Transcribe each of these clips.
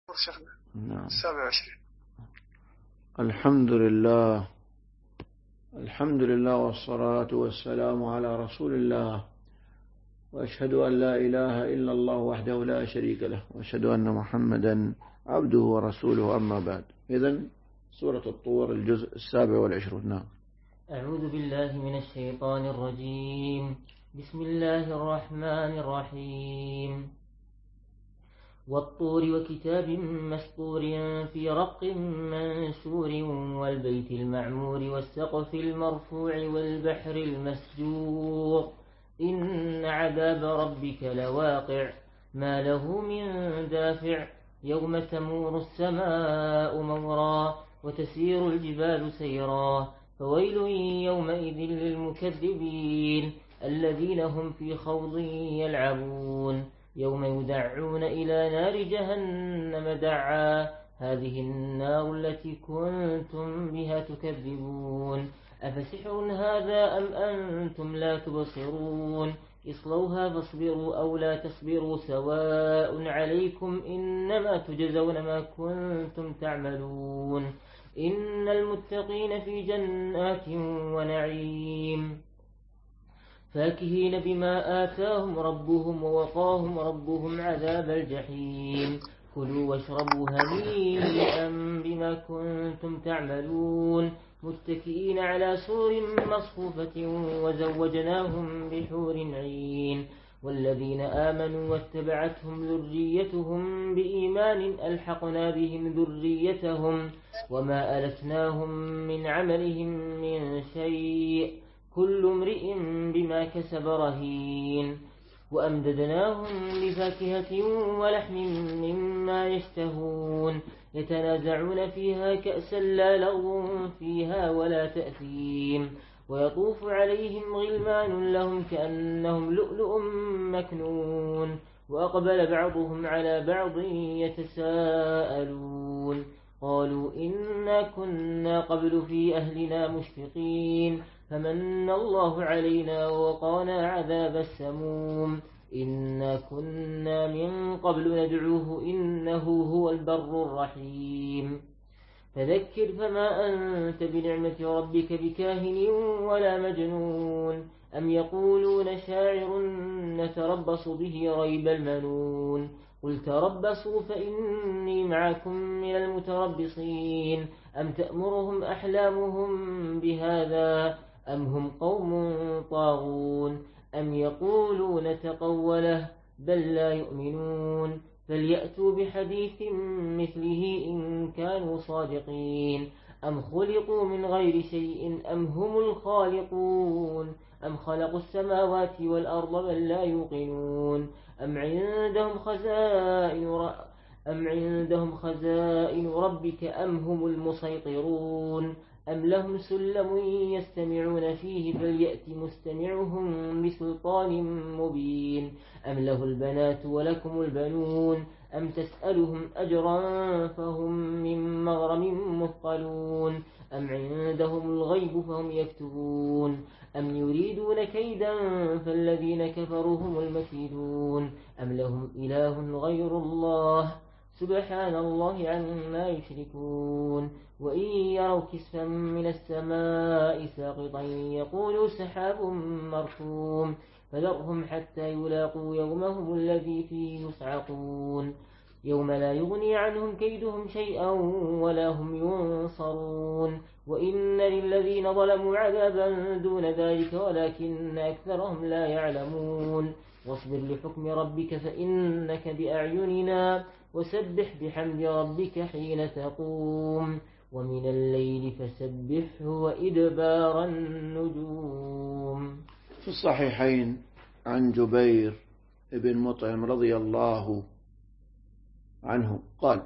شيخنا. نعم. 27. الحمد لله والصلاة والسلام على رسول الله، وأشهد أن لا إله إلا الله وحده لا شريك له، وأشهد أن محمدا عبده ورسوله، أما بعد. إذن سورة الطور الجزء 27. نعم. أعوذ بالله من الشيطان الرجيم. بسم الله الرحمن الرحيم. والطور وكتاب مسطور في رق منشور والبيت المعمور والسقف المرفوع والبحر المسجور إن عذاب ربك لواقع ما له من دافع يوم تمور السماء مورا وتسير الجبال سيرا فويل يومئذ للمكذبين الذين هم في خوض يلعبون يوم يدعون إلى نار جهنم دعا هذه النار التي كنتم بها تكذبون أفسحر هذا أم أنتم لا تبصرون اصلوها فاصبروا أو لا تصبروا سواء عليكم إنما تجزون ما كنتم تعملون إن المتقين في جنات ونعيم فاكهين بما آتاهم ربهم ووقاهم ربهم عذاب الجحيم كلوا واشربوا هنيئا بما كنتم تعملون متكئين على سرر مصفوفة وزوجناهم بحور عين والذين آمنوا واتبعتهم ذريتهم بإيمان ألحقنا بهم ذريتهم وما ألتناهم من عملهم من شيء كل امرئ بما كسب رهين وأمددناهم بفاكهة ولحم مما يشتهون يتنازعون فيها كأسا لا لغو فيها ولا تأثيم ويطوف عليهم غلمان لهم كأنهم لؤلؤ مكنون وأقبل بعضهم على بعض يتساءلون قالوا إنا كنا قبل في أهلنا مشفقين فمن الله علينا ووقانا عذاب السموم إنا كنا من قبل ندعوه إنه هو البر الرحيم فذكر فما أنت بنعمة ربك بكاهن ولا مجنون أم يقولون شاعر نتربص به ريب المنون قل تربصوا فإني معكم من المتربصين أم تأمرهم أحلامهم بهذا أم هم قوم طاغون أم يقولون تقوله بل لا يؤمنون فليأتوا بحديث مثله إن كانوا صادقين أم خلقوا من غير شيء أم هم الخالقون أم خلقوا السماوات والأرض بل لا يوقنون أم عندهم خزائن ربك أم هم المسيطرون أم لهم سلم يستمعون فيه فليأت مستمعهم بسلطان مبين أم له البنات ولكم البنون أم تسألهم أجرا فهم من مغرم مثقلون أم عندهم الغيب فهم يكتبون أم يريدون كيدا فالذين كفروا هم المكيدون أم لهم إله غير الله سبحان الله عما يشركون وإن يروا كسفا من السماء ساقطا يقولوا سحاب مركوم فذرهم حتى يلاقوا يومهم الذي فيه يصعقون يوم لا يغني عنهم كيدهم شيئا ولا هم ينصرون وإن للذين ظلموا عذابا دون ذلك ولكن أكثرهم لا يعلمون واصبر لحكم ربك فإنك بأعيننا وسبح بحمد ربك حين تقوم ومن الليل فسبحه وإدبار النجوم. في الصحيحين عن جبير بن مطعم رضي الله عنه قال: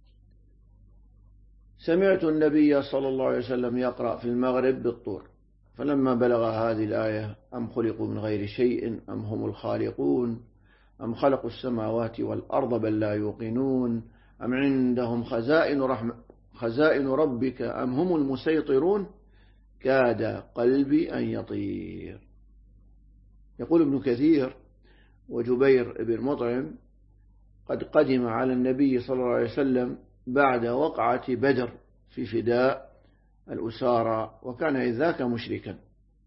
سمعت النبي صلى الله عليه وسلم يقرأ في المغرب بالطور، فلما بلغ هذه الآية أم خلقوا من غير شيء أم هم الخالقون أم خلقوا السماوات والأرض بل لا يوقنون أم عندهم خزائن ربك أم هم المسيطرون كاد قلبي أن يطير. يقول ابن كثير: وجبير بن مطعم قد قدم على النبي صلى الله عليه وسلم بعد وقعة بدر في فداء الأسارى، وكان إذ ذاك مشركا.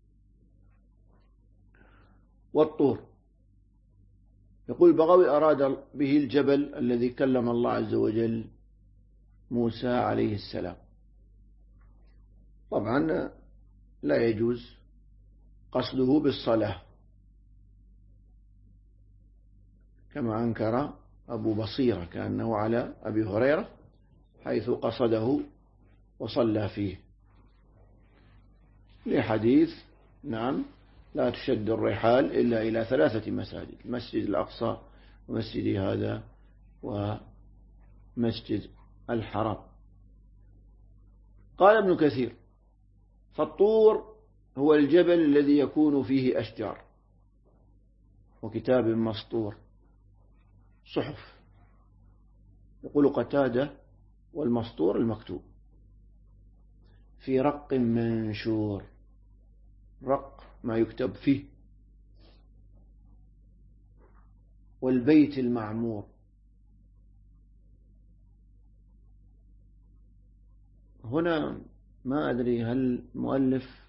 والطور، يقول البغوي أراد به الجبل الذي كلم الله عز وجل موسى عليه السلام. طبعا لا يجوز قصده بالصلاة، كما أنكر أبو بصيرة كأنه على أبي هريرة حيث قصده وصلى فيه، لحديث نعم لا تشد الرحال إلا إلى 3 مساجد: المسجد الأقصى ومسجد هذا ومسجد الحرام. قال ابن كثير: فالطور هو الجبل الذي يكون فيه أشجار وكتاب مسطور صحف. يقول قتادة: والمسطور المكتوب في رق منشور، رق ما يكتب فيه. والبيت المعمور، هنا ما أدري هل المؤلف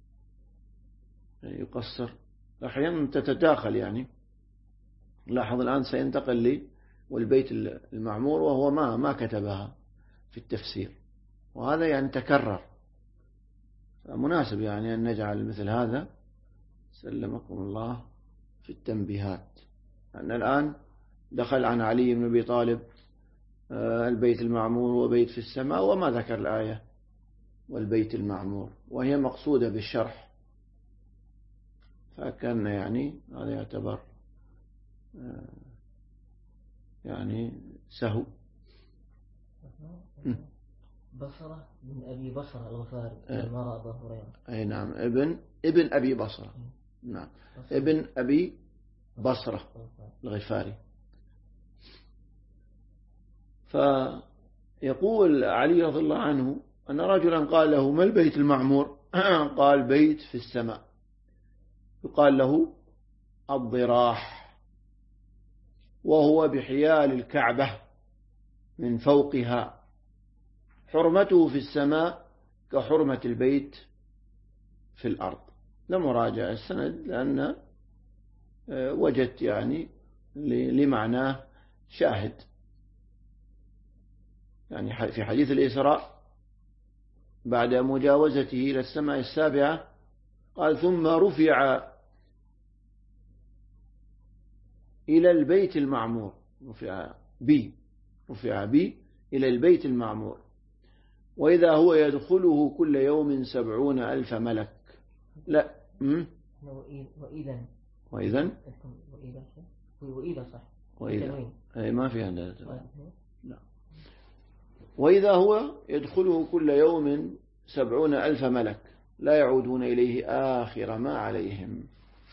يقصر، أحيانا تتداخل يعني. لاحظ الآن سينتقل لي والبيت المعمور وهو ما كتبها في التفسير، وهذا يعني تكرر، مناسب يعني أن نجعل مثل هذا سلمكم الله في التنبيهات. أن الآن دخل عن علي بن أبي طالب البيت المعمور وبيت في السماء، وما ذكر الآية والبيت المعمور، وهي مقصودة بالشرح، فكان يعني هذا يعتبر يعني سهو. بصرة من أبي بصرة الغفاري لما رأى أبا هريرة. أي نعم، ابن أبي بصرة، نعم ابن أبي بصرة الغفاري. فيقول علي رضي الله عنه أن رجلا قال له: ما البيت المعمور؟ قال: بيت في السماء يقال له الضراح، وهو بحيال الكعبة من فوقها، حرمته في السماء كحرمة البيت في الأرض. لم أراجع السند لأن وجدت يعني لمعناه شاهد، يعني في حديث الإسراء بعد مجاوزته إلى السماء السابعة قال: ثم رفع إلى البيت المعمور، رفع بي إلى البيت المعمور، وإذا هو يدخله كل يوم 70,000 ملك. لا وإذا صح، أي ما في هذا. لا، وإذا هو يدخله كل يوم 70,000 ملك لا يعودون إليه آخر ما عليهم.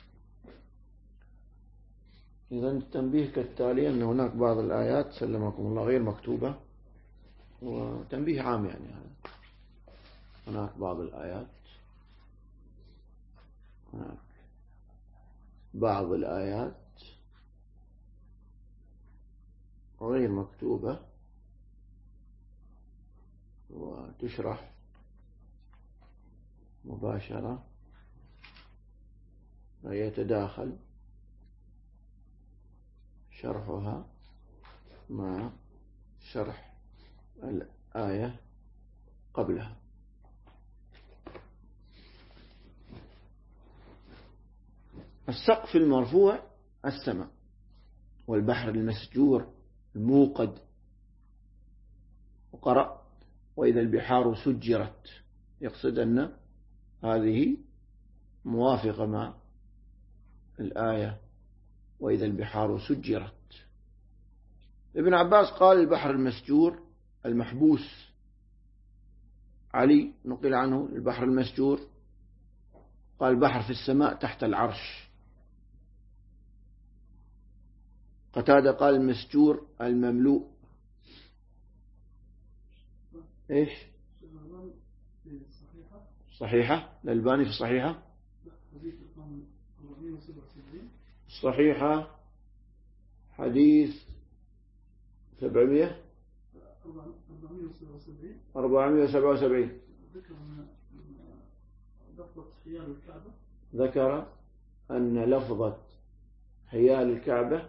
إذن التنبيه كالتالي: أن هناك بعض الآيات سلمكم الله غير مكتوبة، وتنبيه عام يعني هناك بعض الآيات، غير مكتوبة وتشرح مباشرة، ويتداخل شرحها مع شرح الآية قبلها. السقف المرفوع السماء، والبحر المسجور الموقد. وقرأ: وإذا البحار سجرت، يقصد أن هذه موافقة مع الآية وإذا البحار سجرت. ابن عباس قال: البحر المسجور المحبوس. علي نقل عنه: البحر المسجور، قال: البحر في السماء تحت العرش. قتادة قال: المسجور المملوء. إيش؟ صحيحة الألباني في الصحيحة، صحيحة حديث 700 477 ذكر أن لفظة حيال الكعبة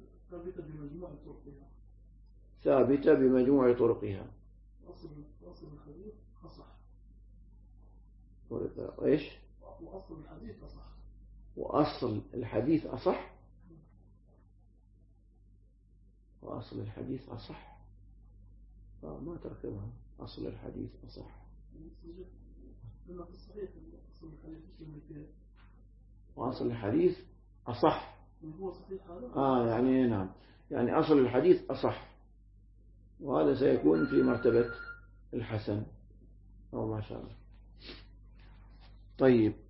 ثابتة بمجموع طرقها. وأصل الحديث أصح. إيش؟ وأصل الحديث أصح. وأصل الحديث أصح. وأصل الحديث أصح. ما تركبها. أصل الحديث أصح. وأصل الحديث أصح. يعني نعم، يعني أصل الحديث أصح، وهذا سيكون في مرتبة الحسن أو ما شاء الله. طيب،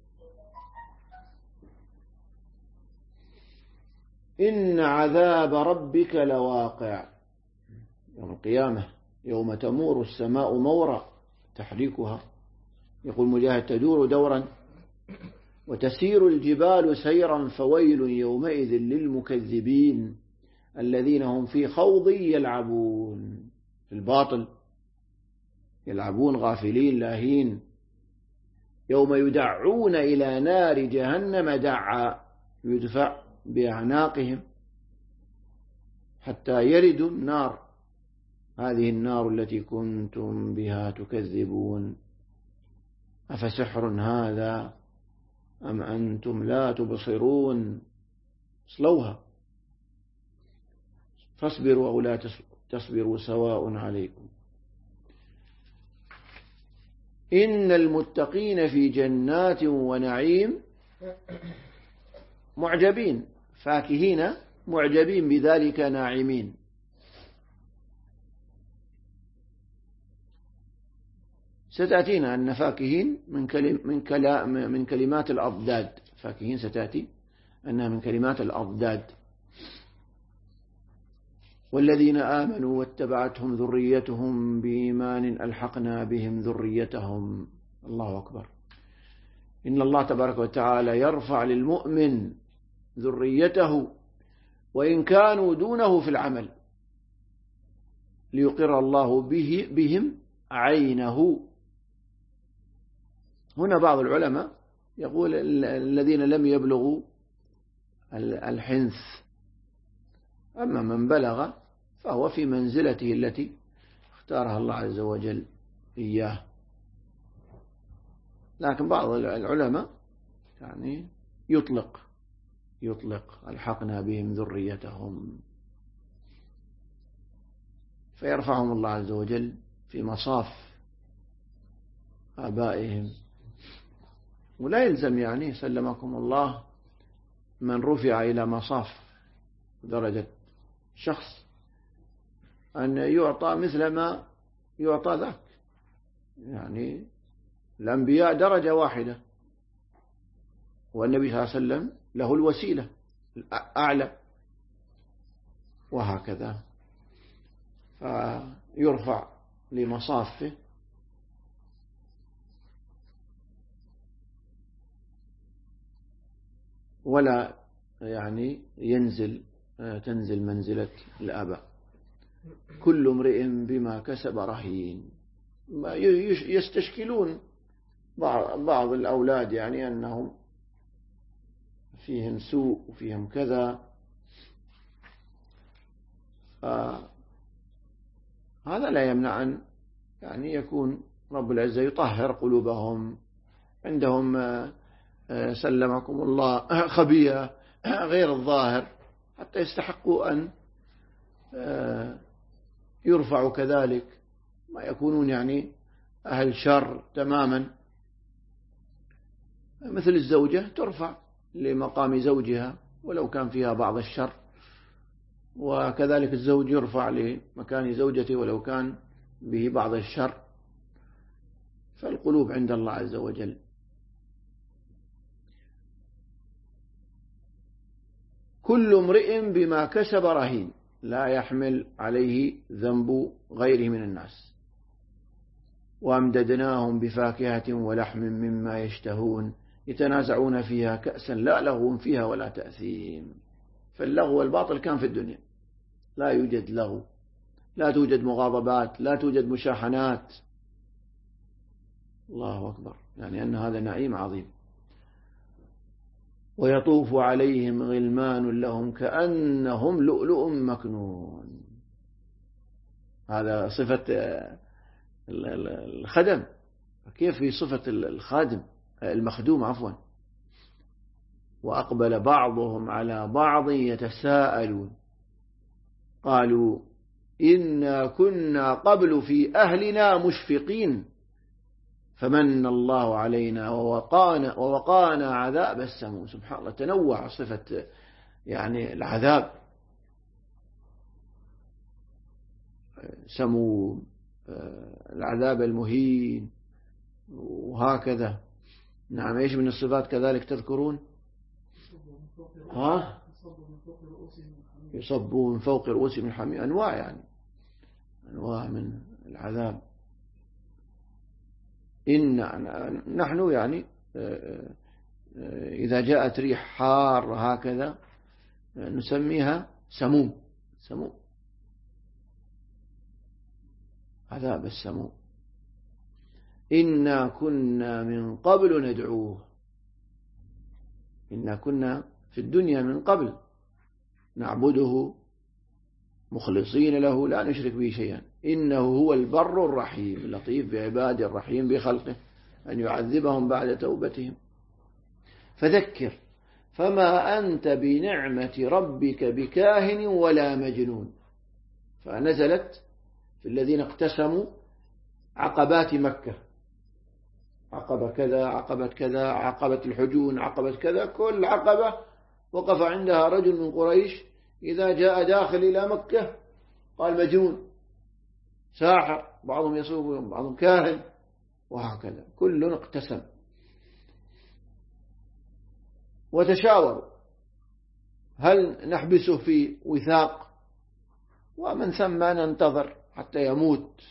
إن عذاب ربك لواقع. يوم القيامة يوم تمور السماء مورا تحريكها، يقول مجاهد تدور دورا وتسير الجبال سيرا فويل يومئذ للمكذبين الذين هم في خوض يلعبون، في الباطل يلعبون غافلين لاهين. يوم يدعون إلى نار جهنم دعا، يدفع بأعناقهم حتى يردوا النار، هذه النار التي كنتم بها تكذبون. أفسحر هذا أم أنتم لا تبصرون؟ اصلوها فاصبروا أو لا تصبروا سواء عليكم. إن المتقين في جنات ونعيم معجبين، فاكهين معجبين بذلك ناعمين. ستأتينا أن فاكهين من كلمات الأضداد، فاكهين ستأتي أنها من كلمات الأضداد. والذين آمنوا واتبعتهم ذريتهم بإيمان ألحقنا بهم ذريتهم. الله أكبر. إن الله تبارك وتعالى يرفع للمؤمن ذريته وإن كانوا دونه في العمل ليقر الله بهم عينه. هنا بعض العلماء يقول الذين لم يبلغوا الحنث، أما من بلغ فهو في منزلته التي اختارها الله عز وجل إياه. لكن بعض العلماء يعني يطلق ألحقنا بهم ذريتهم، فيرفعهم الله عز وجل في مصاف آبائهم. ولا يلزم يعني سلمكم الله من رفع إلى مصاف درجة شخص أن يعطى مثل ما يعطى ذاك، يعني الأنبياء درجة واحدة، والنبي صلى الله عليه وسلم له الوسيلة الأعلى، وهكذا فيرفع لمصافه ولا يعني تنزل منزلة الآباء. كل امرئ بما كسب رهين. يستشكلون بعض الأولاد يعني أنهم فيهم سوء وفيهم كذا، هذا لا يمنع أن يعني يكون رب العزة يطهر قلوبهم، عندهم سلمكم الله خبيئة غير الظاهر حتى يستحقوا أن يرفعوا كذلك، ما يكونون يعني أهل شر تماما. مثل الزوجة ترفع لمقام زوجها ولو كان فيها بعض الشر، وكذلك الزوج يرفع لمكان زوجته ولو كان به بعض الشر. فالقلوب عند الله عز وجل. كل امرئ بما كسب رهين، لا يحمل عليه ذنب غيره من الناس. وأمددناهم بفاكهة ولحم مما يشتهون يتنازعون فيها كأسا لا لغو فيها ولا تأثيم. فاللغو والباطل كان في الدنيا، لا يوجد لغو لا توجد مغاضبات، لا توجد مشاحنات. الله أكبر، يعني أن هذا نعيم عظيم. ويطوف عليهم غلمان لهم كأنهم لؤلؤ مكنون. هذا صفة الخدم. كيف في صفة الخادم المخدوم عفوا. وأقبل بعضهم على بعض يتساءلون قالوا إنا كنا قبل في أهلنا مشفقين فمن الله علينا ووقانا عذاب السموم. سبحان الله، تنوع صفة يعني العذاب. سموم، العذاب المهين، وهكذا. نعم. إيش من الصفات كذلك تذكرون؟ يصبوا من فوق رؤوسهم الحميم. أنواع، يعني أنواع من العذاب. نحن يعني إذا جاءت ريح حار هكذا نسميها سموم. سموم، عذاب السموم. إنا كنا من قبل ندعوه. إنا كنا في الدنيا من قبل نعبده مخلصين له لا نشرك به شيئا إنه هو البر الرحيم اللطيف بعباده الرحيم بخلقه أن يعذبهم بعد توبتهم. فذكر فما أنت بنعمة ربك بكاهن ولا مجنون. فنزلت في الذين اقتسموا عقبات مكة، عقبة كذا، عقبة كذا، عقبة الحجون، عقبة كذا. كل عقبة وقف عندها رجل من قريش إذا جاء داخل إلى مكة قال مجنون، ساحر، بعضهم يصوم بعضهم كاهن، وهكذا. كل اقتسم وتشاوروا هل نحبسه في وثاق ومن ثم ننتظر حتى يموت،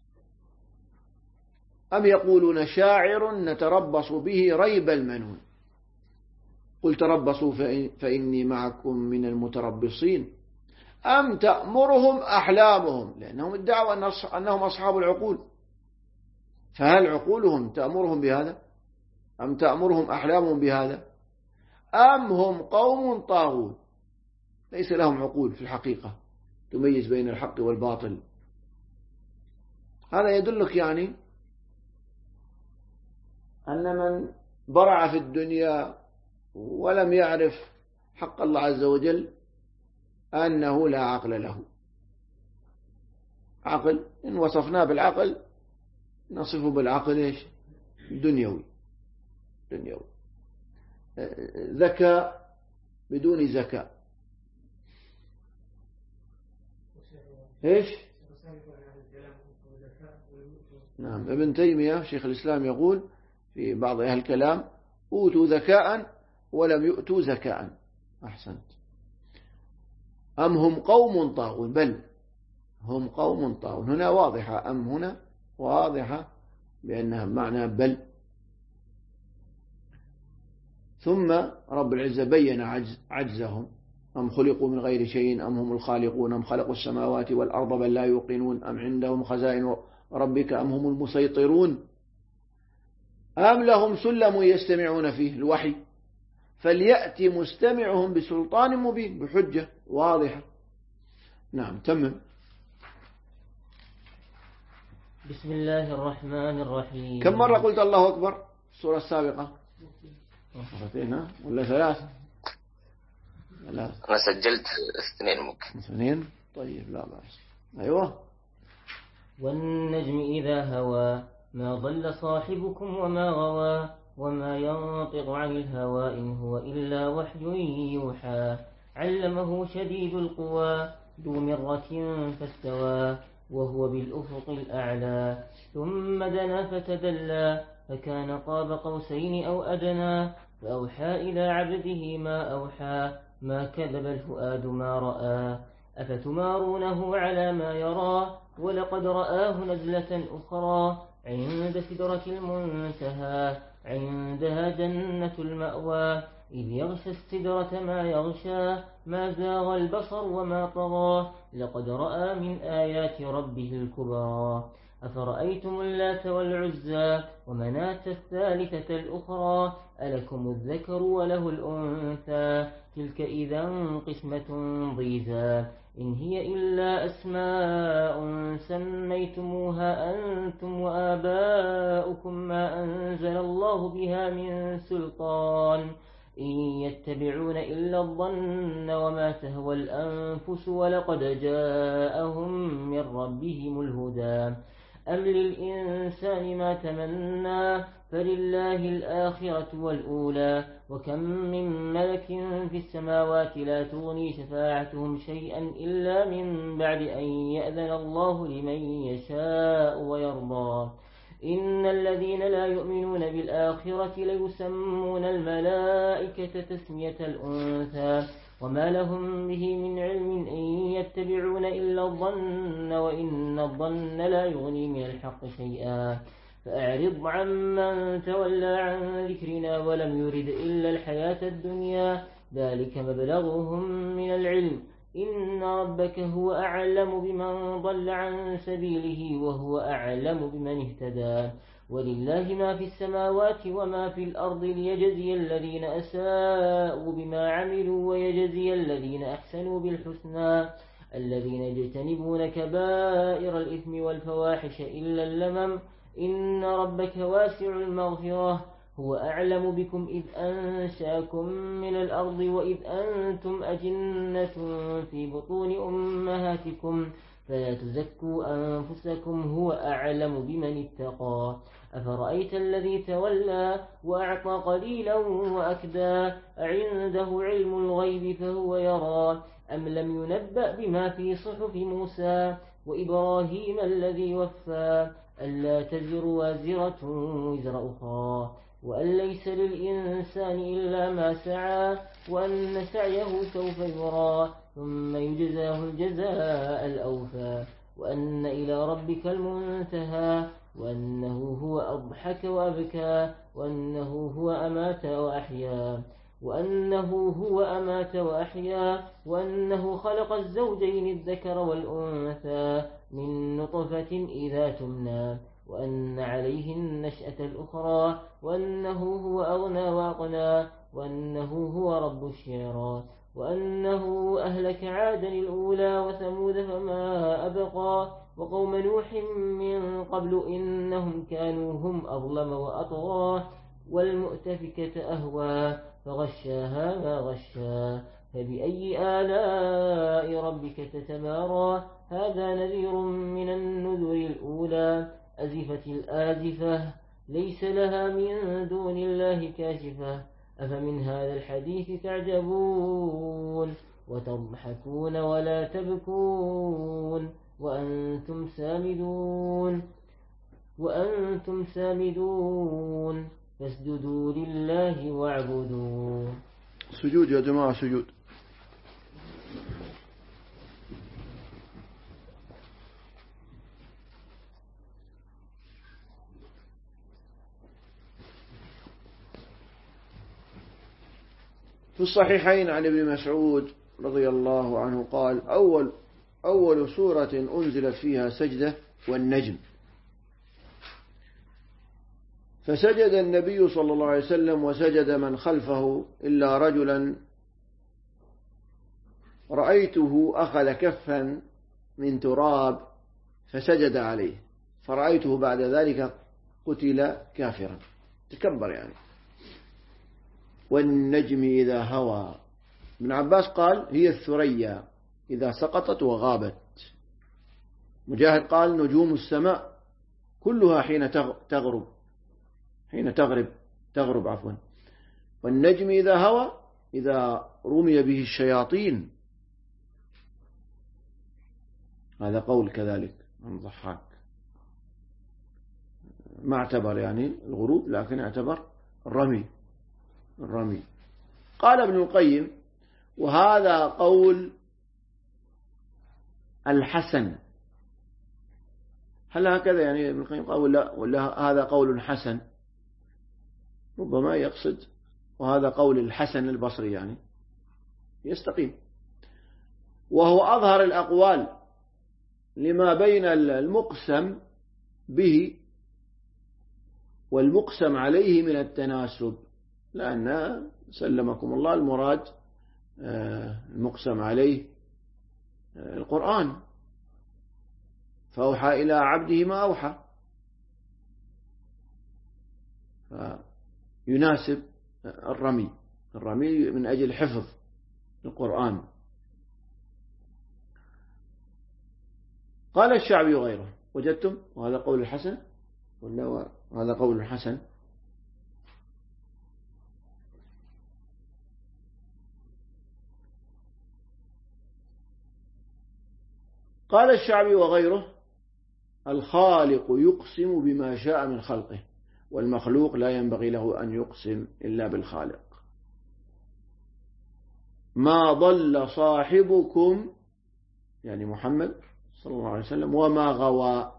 أم يقولون شاعر نتربص به ريب المنون. قل تربصوا فإني معكم من المتربصين أم تأمرهم أحلامهم، لأنهم ادعوا أنهم أصحاب العقول، فهل عقولهم تأمرهم بهذا أم تأمرهم أحلامهم بهذا أم هم قوم طاغون ليس لهم عقول في الحقيقة تميز بين الحق والباطل. هذا يدلك يعني أن من برع في الدنيا ولم يعرف حق الله عز وجل أنه لا عقل له. عقل إن وصفناه بالعقل نصفه بالعقل إيش؟ دنيوي. ذكاء بدون ذكاء. إيش؟ نعم. ابن تيمية شيخ الإسلام يقول في بعض أهل الكلام أوتوا ذكاء ولم يؤتوا ذكاء. أحسنت. أم هم قوم طاغون، بل هم قوم طاغون. هنا واضحة، أم هنا واضحة بأنها معنى بل. ثم رب العزة بين عجزهم. أم خلقوا من غير شيء أم هم الخالقون أم خلقوا السماوات والأرض بل لا يوقنون أم عندهم خزائن ربك أم هم المسيطرون أم لهم سلم يستمعون فيه الوحي فليأتي مستمعهم بسلطان مبين، بحجة واضحة. نعم. تمم. بسم الله الرحمن الرحيم. كم مرة قلت الله أكبر السورة السابقة؟ مرتين ولا ثلاث؟ أنا سجلت 2 ممكن. 2. طيب لا بأس. أيوة. والنجم إذا هوى ما ضل صاحبكم وما غوى وما ينطق عن الهوى إن هو إلا وحي يوحى علمه شديد القوى ذو مرة فاستوى وهو بالأفق الأعلى ثم دنا فتدلى فكان قاب قوسين أو أدنى فأوحى إلى عبده ما أوحى ما كذب الفؤاد ما رأى أفتمارونه على ما يرى ولقد رآه نزلة أخرى عند سدرة المنتهى عندها جنة المأوى إذ يغشى السدرة ما يغشى ما زاغ البصر وما طغى لقد رأى من آيات ربه الكبرى أفرأيتم اللات والعزى ومناة الثالثة الأخرى ألكم الذكر وله الأنثى تلك إذا قسمة ضيزى إن هي إلا أسماء سميتموها أنتم وآباؤكم ما أنزل الله بها من سلطان إن يتبعون إلا الظن وما تهوى الأنفس ولقد جاءهم من ربهم الهدى أم للإنسان ما تمنى فلله الآخرة والأولى وكم من ملك في السماوات لا تغني شفاعتهم شيئا إلا من بعد أن يأذن الله لمن يشاء ويرضى إن الذين لا يؤمنون بالآخرة ليسمون الملائكة تسمية الأنثى وما لهم به من علم إن يتبعون إلا الظن وإن الظن لا يغني من الحق شيئا فأعرض عمن تولى عن ذكرنا ولم يرد إلا الحياة الدنيا ذلك مبلغهم من العلم إن ربك هو أعلم بمن ضل عن سبيله وهو أعلم بمن اهتدى ولله ما في السماوات وما في الأرض ليجزي الذين أساءوا بما عملوا ويجزي الذين أحسنوا بالحسنى الذين يجتنبون كبائر الإثم والفواحش إلا اللمم إن ربك واسع المغفرة هو أعلم بكم إذ أنشأكم من الأرض وإذ أنتم أجنة في بطون أمهاتكم فلا تزكوا أنفسكم هو أعلم بمن اتقى أفرأيت الذي تولى وأعطى قليلا وأكدى أعنده علم الغيب فهو يرى أم لم ينبأ بما في صحف موسى وإبراهيم الذي وفى ألا تزر وازرة وزر أخرى وأن ليس للإنسان إلا ما سعى وأن سعيه سوف يرى ثم يجزاه الجزاء الأوفى وأن إلى ربك المنتهى وأنه هو أضحك وأبكى وأنه هو أمات وأحيا وأنه خلق الزوجين الذكر والأنثى من نطفة إذا تمنى وأن عليه النشأة الأخرى وأنه هو أغنى وأقنى وأنه هو رب الشعرى وأنه أهلك عادا الأولى وثمود فما أبقى وقوم نوح من قبل إنهم كانوا هم أظلم وأطغى والمؤتفكة أهوى فغشاها ما غشا فبأي آلاء ربك تتمارى هذا نذير من النذر الأولى أزفت الآزفة ليس لها من دون الله كاشفة أفمن هذا الحديث تعجبون وتضحكون ولا تبكون وأنتم سامدون فاسجدوا لله واعبدوا. سجود يا جماعة سجود. في الصحيحين عن ابن مسعود رضي الله عنه قال أول سورة أنزلت فيها سجدة والنجم فسجد النبي صلى الله عليه وسلم وسجد من خلفه إلا رجلا رأيته أخذ كفا من تراب فسجد عليه فرأيته بعد ذلك قتل كافرا تكبر يعني. والنجم إذا هوى ابن عباس قال هي الثريا إذا سقطت وغابت. مجاهد قال نجوم السماء كلها حين تغرب عفوا. والنجم إذا هوى إذا رمي به الشياطين. هذا قول كذلك عن ضحاك ما اعتبر يعني الغروب لكن اعتبر الرمي. قال ابن القيم وهذا قول الحسن. هل هكذا يعني ابن القيم قال ولا هذا قول حسن؟ ربما يقصد وهذا قول الحسن البصري يعني يستقيم، وهو أظهر الأقوال لما بين المقسم به والمقسم عليه من التناسب، لأن سلمكم الله المراد المقسم عليه القرآن، فأوحى إلى عبده ما أوحى، فيناسب الرمي من أجل حفظ القرآن. قال الشعبي وغيره، وجدتم وهذا قول الحسن ولا هذا قول الحسن؟ قال الشعبي وغيره: الخالق يقسم بما شاء من خلقه، والمخلوق لا ينبغي له أن يقسم إلا بالخالق. ما ضل صاحبكم يعني محمد صلى الله عليه وسلم وما غوى.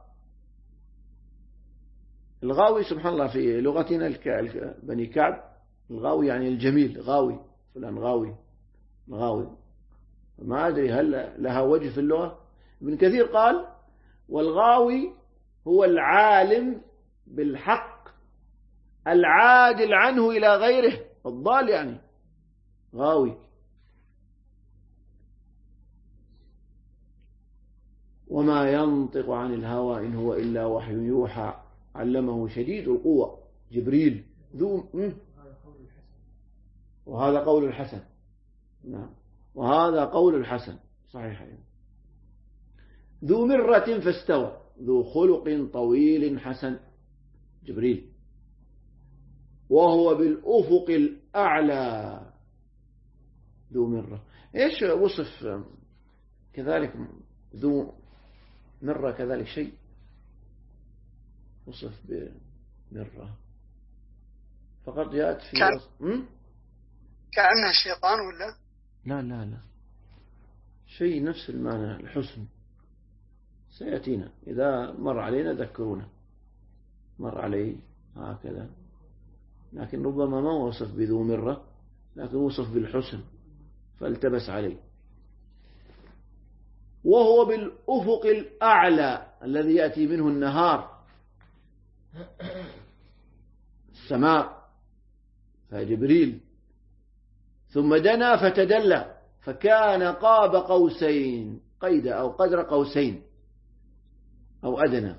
الغاوي سبحان الله في لغتنا بني كعب، الغاوي يعني الجميل، غاوي فلان غاوي، ما أدري هل لها وجه في اللغة. ابن كثير قال: والغاوي هو العالم بالحق العادل عنه إلى غيره، الضال يعني غاوي. وما ينطق عن الهوى إن هو إلا وحي يوحى علمه شديد القوى جبريل وهذا قول الحسن. نعم، وهذا قول الحسن صحيح. ذو مرة فاستوى ذو خلق طويل حسن جبريل، وهو بالأفق الأعلى ذو مرة. إيش وصف كذلك ذو مرة كذلك شيء وصف بمرة فقط جاءت في كأنها شيطان ولا لا شيء نفس المعنى الحسن، سيأتينا إذا مر علينا ذكرونا، مر علي هكذا، لكن ربما ما وصف بذو مرة لكن وصف بالحسن فالتبس عليه. وهو بالأفق الأعلى الذي يأتي منه النهار، السماء، فجبريل. ثم دنا فتدلى فكان قاب قوسين، قيد أو قدر قوسين أو أدنى.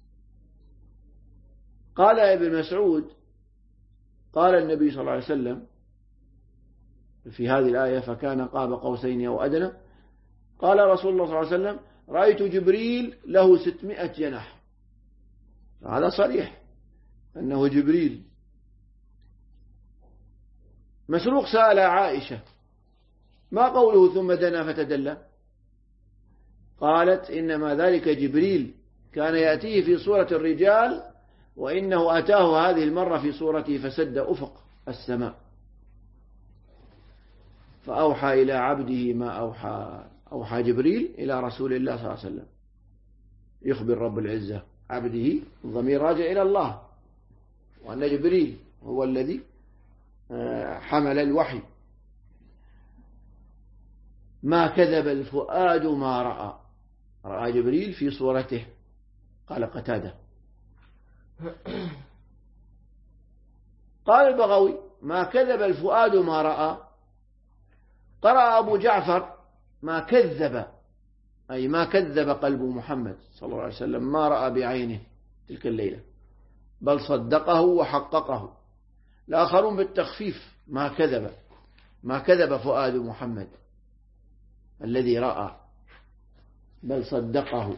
قال ابن مسعود قال النبي صلى الله عليه وسلم في هذه الآية فكان قاب قوسين أو أدنى، قال رسول الله صلى الله عليه وسلم: رأيت جبريل له 600 جناح. هذا صريح أنه جبريل. مسروق سأل عائشة: ما قوله ثم دنا فتدلى؟ قالت: إنما ذلك جبريل كان يأتيه في صورة الرجال، وإنه أتاه هذه المرة في صورته فسد أفق السماء فأوحى إلى عبده ما أوحى جبريل إلى رسول الله صلى الله عليه وسلم. يخبر رب العزة عبده، الضمير راجع إلى الله، وأن جبريل هو الذي حمل الوحي. ما كذب الفؤاد ما رأى جبريل في صورته. قال قتادة. قال البغوي: ما كذب الفؤاد ما رأى. قرأ أبو جعفر: ما كذب، أي ما كذب قلب محمد صلى الله عليه وسلم ما رأى بعينه تلك الليلة، بل صدقه وحققه. الآخرون بالتخفيف: ما كذب فؤاد محمد الذي رأى، بل صدقه.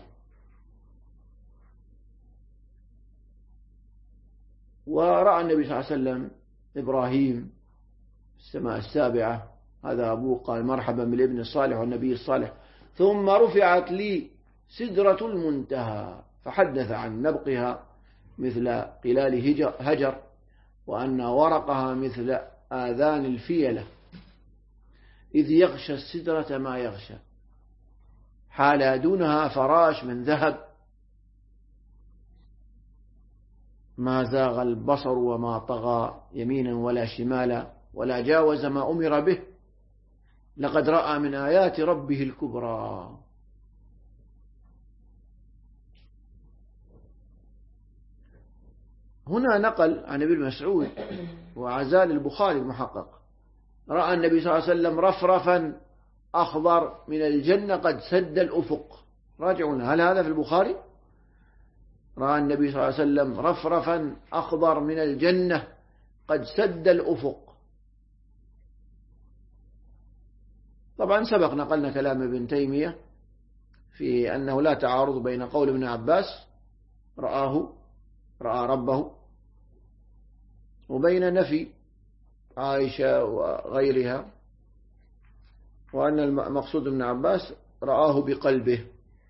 ورأى النبي صلى الله عليه وسلم إبراهيم في السماء السابعة، هذا أبوه، قال: مرحبا بالابن الصالح والنبي الصالح. ثم رفعت لي سدرة المنتهى، فحدث عن نبقها مثل قلال هجر، وأن ورقها مثل آذان الفيلة، إذ يغشى السدرة ما يغشى، حال دونها فراش من ذهب، ما زاغ البصر وما طغى يمينا ولا شمالا، ولا جاوز ما أمر به لقد رأى من آيات ربه الكبرى. هنا نقل عن ابن مسعود وعزال البخاري المحقق رأى النبي صلى الله عليه وسلم رفرفا أخضر من الجنة قد سد الأفق. راجعونا، هل هذا في البخاري؟ رأى النبي صلى الله عليه وسلم رفرفا أخضر من الجنة قد سد الأفق. طبعا سبق نقلنا كلام ابن تيمية في أنه لا تعارض بين قول ابن عباس رأى ربه وبين نفي عائشة وغيرها، وأن المقصود ابن عباس رآه بقلبه،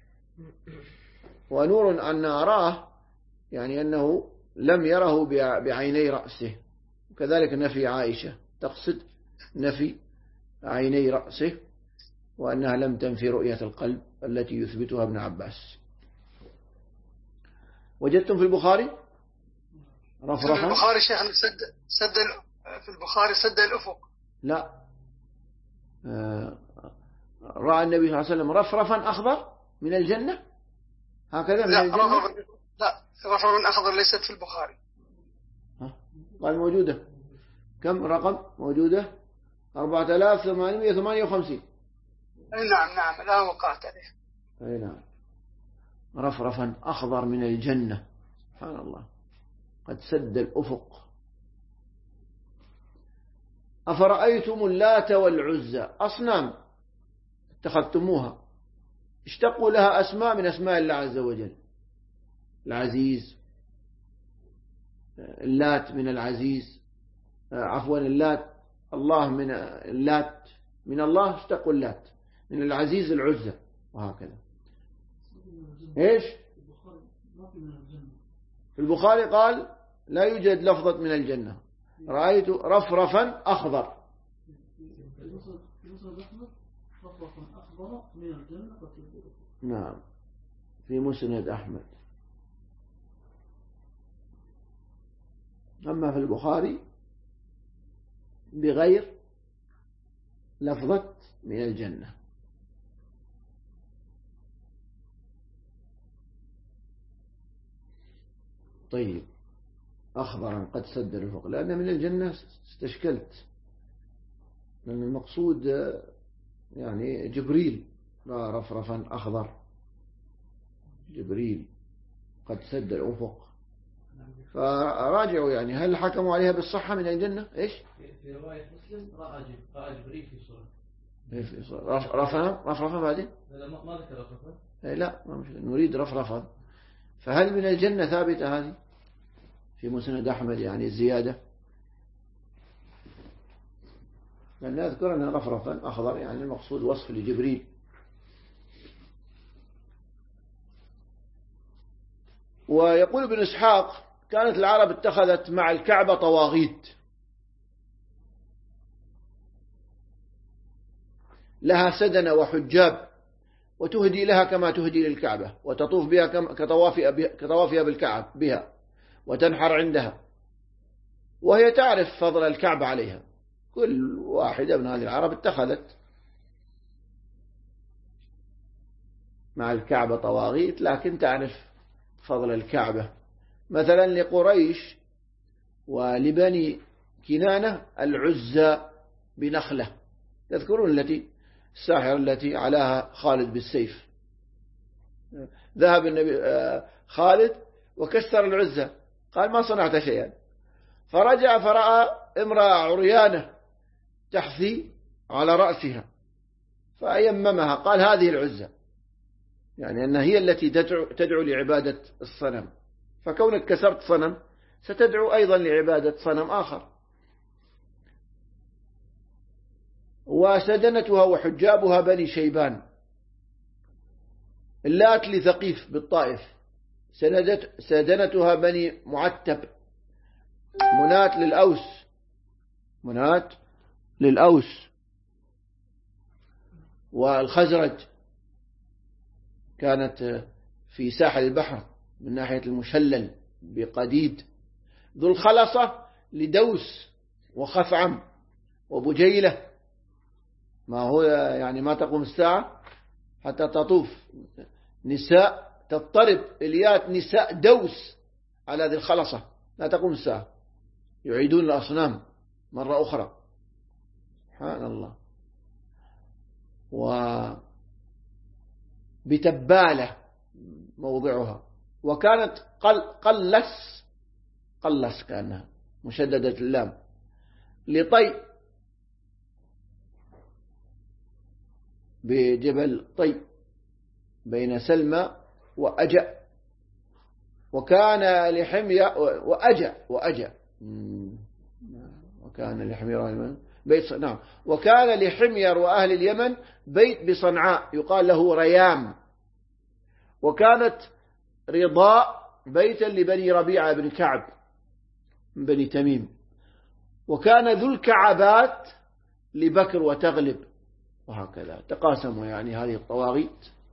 ونور أن أراه يعني أنه لم يره بعيني رأسه. وكذلك نفي عائشة تقصد نفي عيني رأسه، وأنها لم تنفي رؤية القلب التي يثبتها ابن عباس. وجدتم في البخاري رفرفا؟ في البخاري شيخنا في البخاري سد الأفق. لا، رأى النبي صلى الله عليه وسلم رفرفا أخضر من الجنة هكذا من الجنة. لا، رفرفا أخضر ليست في البخاري. قال موجودة. كم رقم موجودة؟ 4858. نعم لا وقعت عليه. أي نعم، رفرفا أخضر من الجنة، سبحان الله، قد سد الأفق. أفرأيتم اللات والعزى، أصنام اتخذتموها، اشتقوا لها أسماء من أسماء الله عز وجل. العزيز، اللات من العزيز، عفوا اللات، الله من اللات، من الله اشتقوا اللات، من العزيز العزى، وهكذا. إيش في البخاري قال لا يوجد لفظة من الجنة، رأيت رفرفا أخضر. نعم، في مسند أحمد. أما في البخاري بغير لفظة من الجنة. طيب، أخضرا قد سد الأفق، لأن من الجنة استشكلت، لأن المقصود يعني جبريل رفرفا أخضر، جبريل قد سد الأفق. فراجعوا يعني هل حكموا عليها بالصحة من الجنة؟ إيش؟ في رواية مسلم رأى جبريل في صورة. رفرفا بعدين؟ لا، ما ذكر رفرفا. لا، نريد رفرفا. فهل من الجنة ثابتة هذه في مسند أحمد يعني الزيادة؟ لأن أذكر أن رفرفا أخضر يعني المقصود وصف لجبريل. ويقول ابن إسحاق كانت العرب اتخذت مع الكعبة طواغيت لها سدنة وحجاب، وتهدي لها كما تهدي للكعبة، وتطوف بها كطوافها بالكعبة بها، وتنحر عندها، وهي تعرف فضل الكعبة عليها. كل واحدة من هذه العرب اتخذت مع الكعبة طواغيت لكن تعرف فضل الكعبة. مثلا لقريش ولبني كنانة العزى بنخلة، تذكرون الساحرة التي علاها خالد بالسيف، ذهب النبي خالد وكسر العزى، قال ما صنعت شيئا، فرجع فرأى امرأة عريانة تحثي على رأسها فأيممها، قال هذه العزى، يعني أنها هي التي تدعو لعبادة الصنم، فكونك كسرت صنم ستدعو أيضا لعبادة صنم آخر. وسدنتها وحجابها بني شيبان، اللات لثقيف بالطائف، سدنتها بني معتب، منات للأوس والخزرج، كانت في ساحل البحر من ناحية المشلل بقديد. ذو الخلصة لدوس وخثعم وبجيلة، ما هو يعني ما تقوم الساعة حتى تطوف نساء تضطرب إليات نساء دوس على هذه الخلصة، لا تقوم الساعة، يعيدون الأصنام مرة أخرى. سبحان الله. وبتبالة موضعها، وكانت قلس كانها مشددة اللام، لطي بجبل طي بين سلمى وأجأ، وكان لحمير وأجأ وكان لحمير بيت نعم، وكان لحمير وأهل اليمن بيت بصنعاء يقال له ريام، وكانت رضاء بيتا لبني ربيعة بن كعب من بني تميم، وكان ذو الكعبات لبكر وتغلب، وهكذا تقاسموا يعني هذه الطواغيت.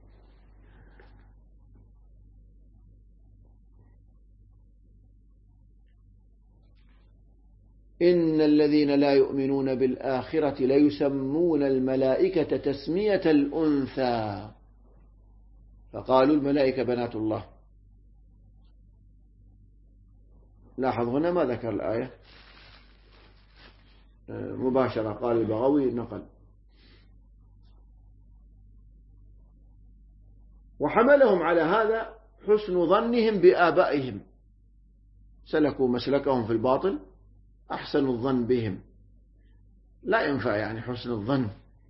إن الذين لا يؤمنون بالآخرة ليسمون الملائكة تسمية الأنثى، فقالوا الملائكة بنات الله. لاحظ هنا ما ذكر الآية مباشرة، قال البغوي نقل. وحملهم على هذا حسن ظنهم بآبائهم، سلكوا مسلكهم في الباطل، أحسن الظن بهم. لا ينفع يعني حسن الظن.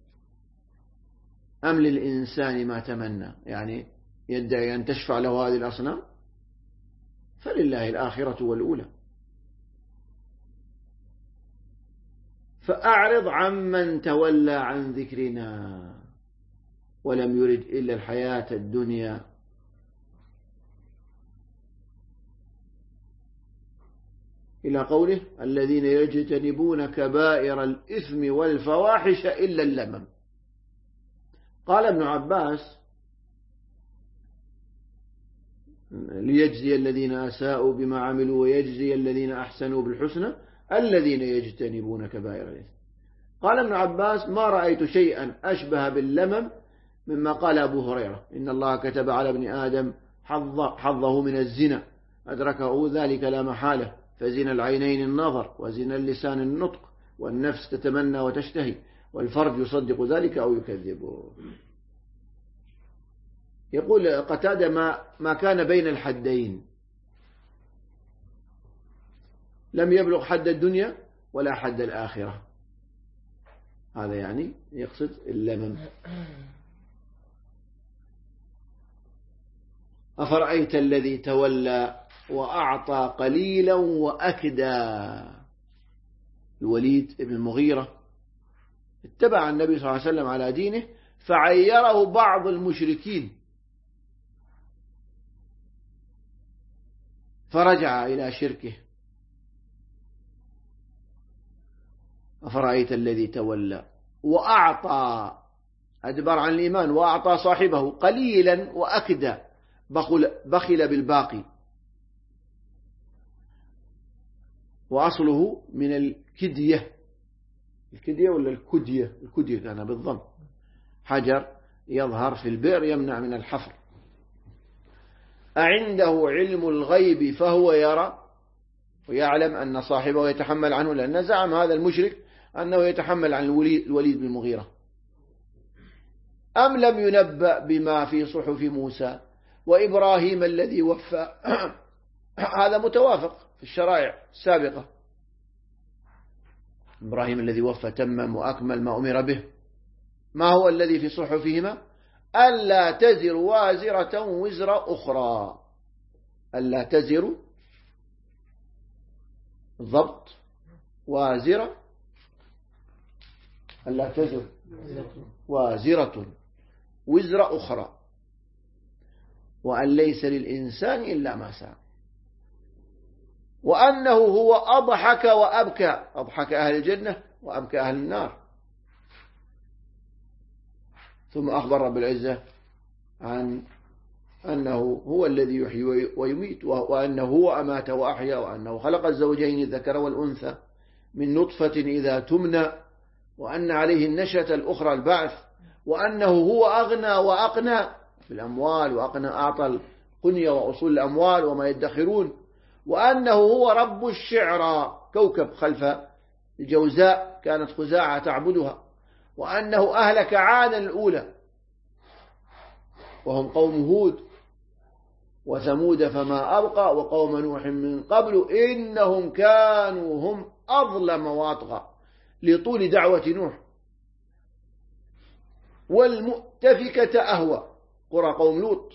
أم للإنسان ما تمنى، يعني يدعي أن تشفع له هذه الأصنام، فلله الآخرة والأولى. فأعرض عمن تولى عن ذكرنا ولم يرد إلا الحياة الدنيا إلى قوله الذين يجتنبون كبائر الإثم والفواحش إلا اللمم. قال ابن عباس ليجزي الذين أساءوا بما عملوا ويجزي الذين أحسنوا بالحسنى الذين يجتنبون كبائر الإثم. قال ابن عباس ما رأيت شيئا أشبه باللمم مما قال أبو هريرة إن الله كتب على ابن آدم حظه من الزنا أدركه ذلك لا محالة، فزنا العينين النظر، وزنا اللسان النطق، والنفس تتمنى وتشتهي، والفرج يصدق ذلك أو يكذبه. يقول قتادة ما كان بين الحدين، لم يبلغ حد الدنيا ولا حد الآخرة، هذا يعني يقصد اللمم. أفرأيت الذي تولى وأعطى قليلا وأكدى. الوليد بن المغيرة اتبع النبي صلى الله عليه وسلم على دينه، فعيره بعض المشركين فرجع إلى شركه. أفرأيت الذي تولى وأعطى، أدبر عن الإيمان، وأعطى صاحبه قليلا وأكدى، بخل بالباقي، وأصله من الكدية. الكدية ولا الكدية؟ الكدية كان بالضم، حجر يظهر في البئر يمنع من الحفر. أعنده علم الغيب فهو يرى ويعلم أن صاحبه يتحمل عنه، لأن زعم هذا المشرك أنه يتحمل عن الوليد بن المغيرة. أم لم ينبأ بما في صحف موسى وإبراهيم الذي وفى. هذا متوافق في الشرائع السابقة، إبراهيم الذي وفى تمم وأكمل ما أمر به. ما هو الذي في صحفهما؟ ألا تزر وازرة وزر أخرى. ألا تزر ضبط وازرة، ألا تزر وازرة وزر أخرى، وأن ليس للإنسان إلا ما سعى، وأنه هو أضحك وأبكى، أضحك أهل الجنة وأبكى أهل النار. ثم أخبر رب العزة عن أنه هو الذي يحيي ويميت، وأنه هو أمات وأحيا، وأنه خلق الزوجين الذكر والأنثى من نطفة إذا تمنى وأن عليه النشأة الأخرى البعث، وأنه هو أغنى وأقنى في الأموال، وأقنى أعطى القنية وأصول الأموال وما يدخرون، وأنه هو رب الشعرى، كوكب خلف الجوزاء كانت خزاعة تعبدها، وأنه أهلك عادا الأولى وهم قوم هود، وثمود فما أبقى، وقوم نوح من قبل إنهم كانوا هم أظلم وأطغى لطول دعوة نوح، والمؤتفكة أهوى قرى قوم لوط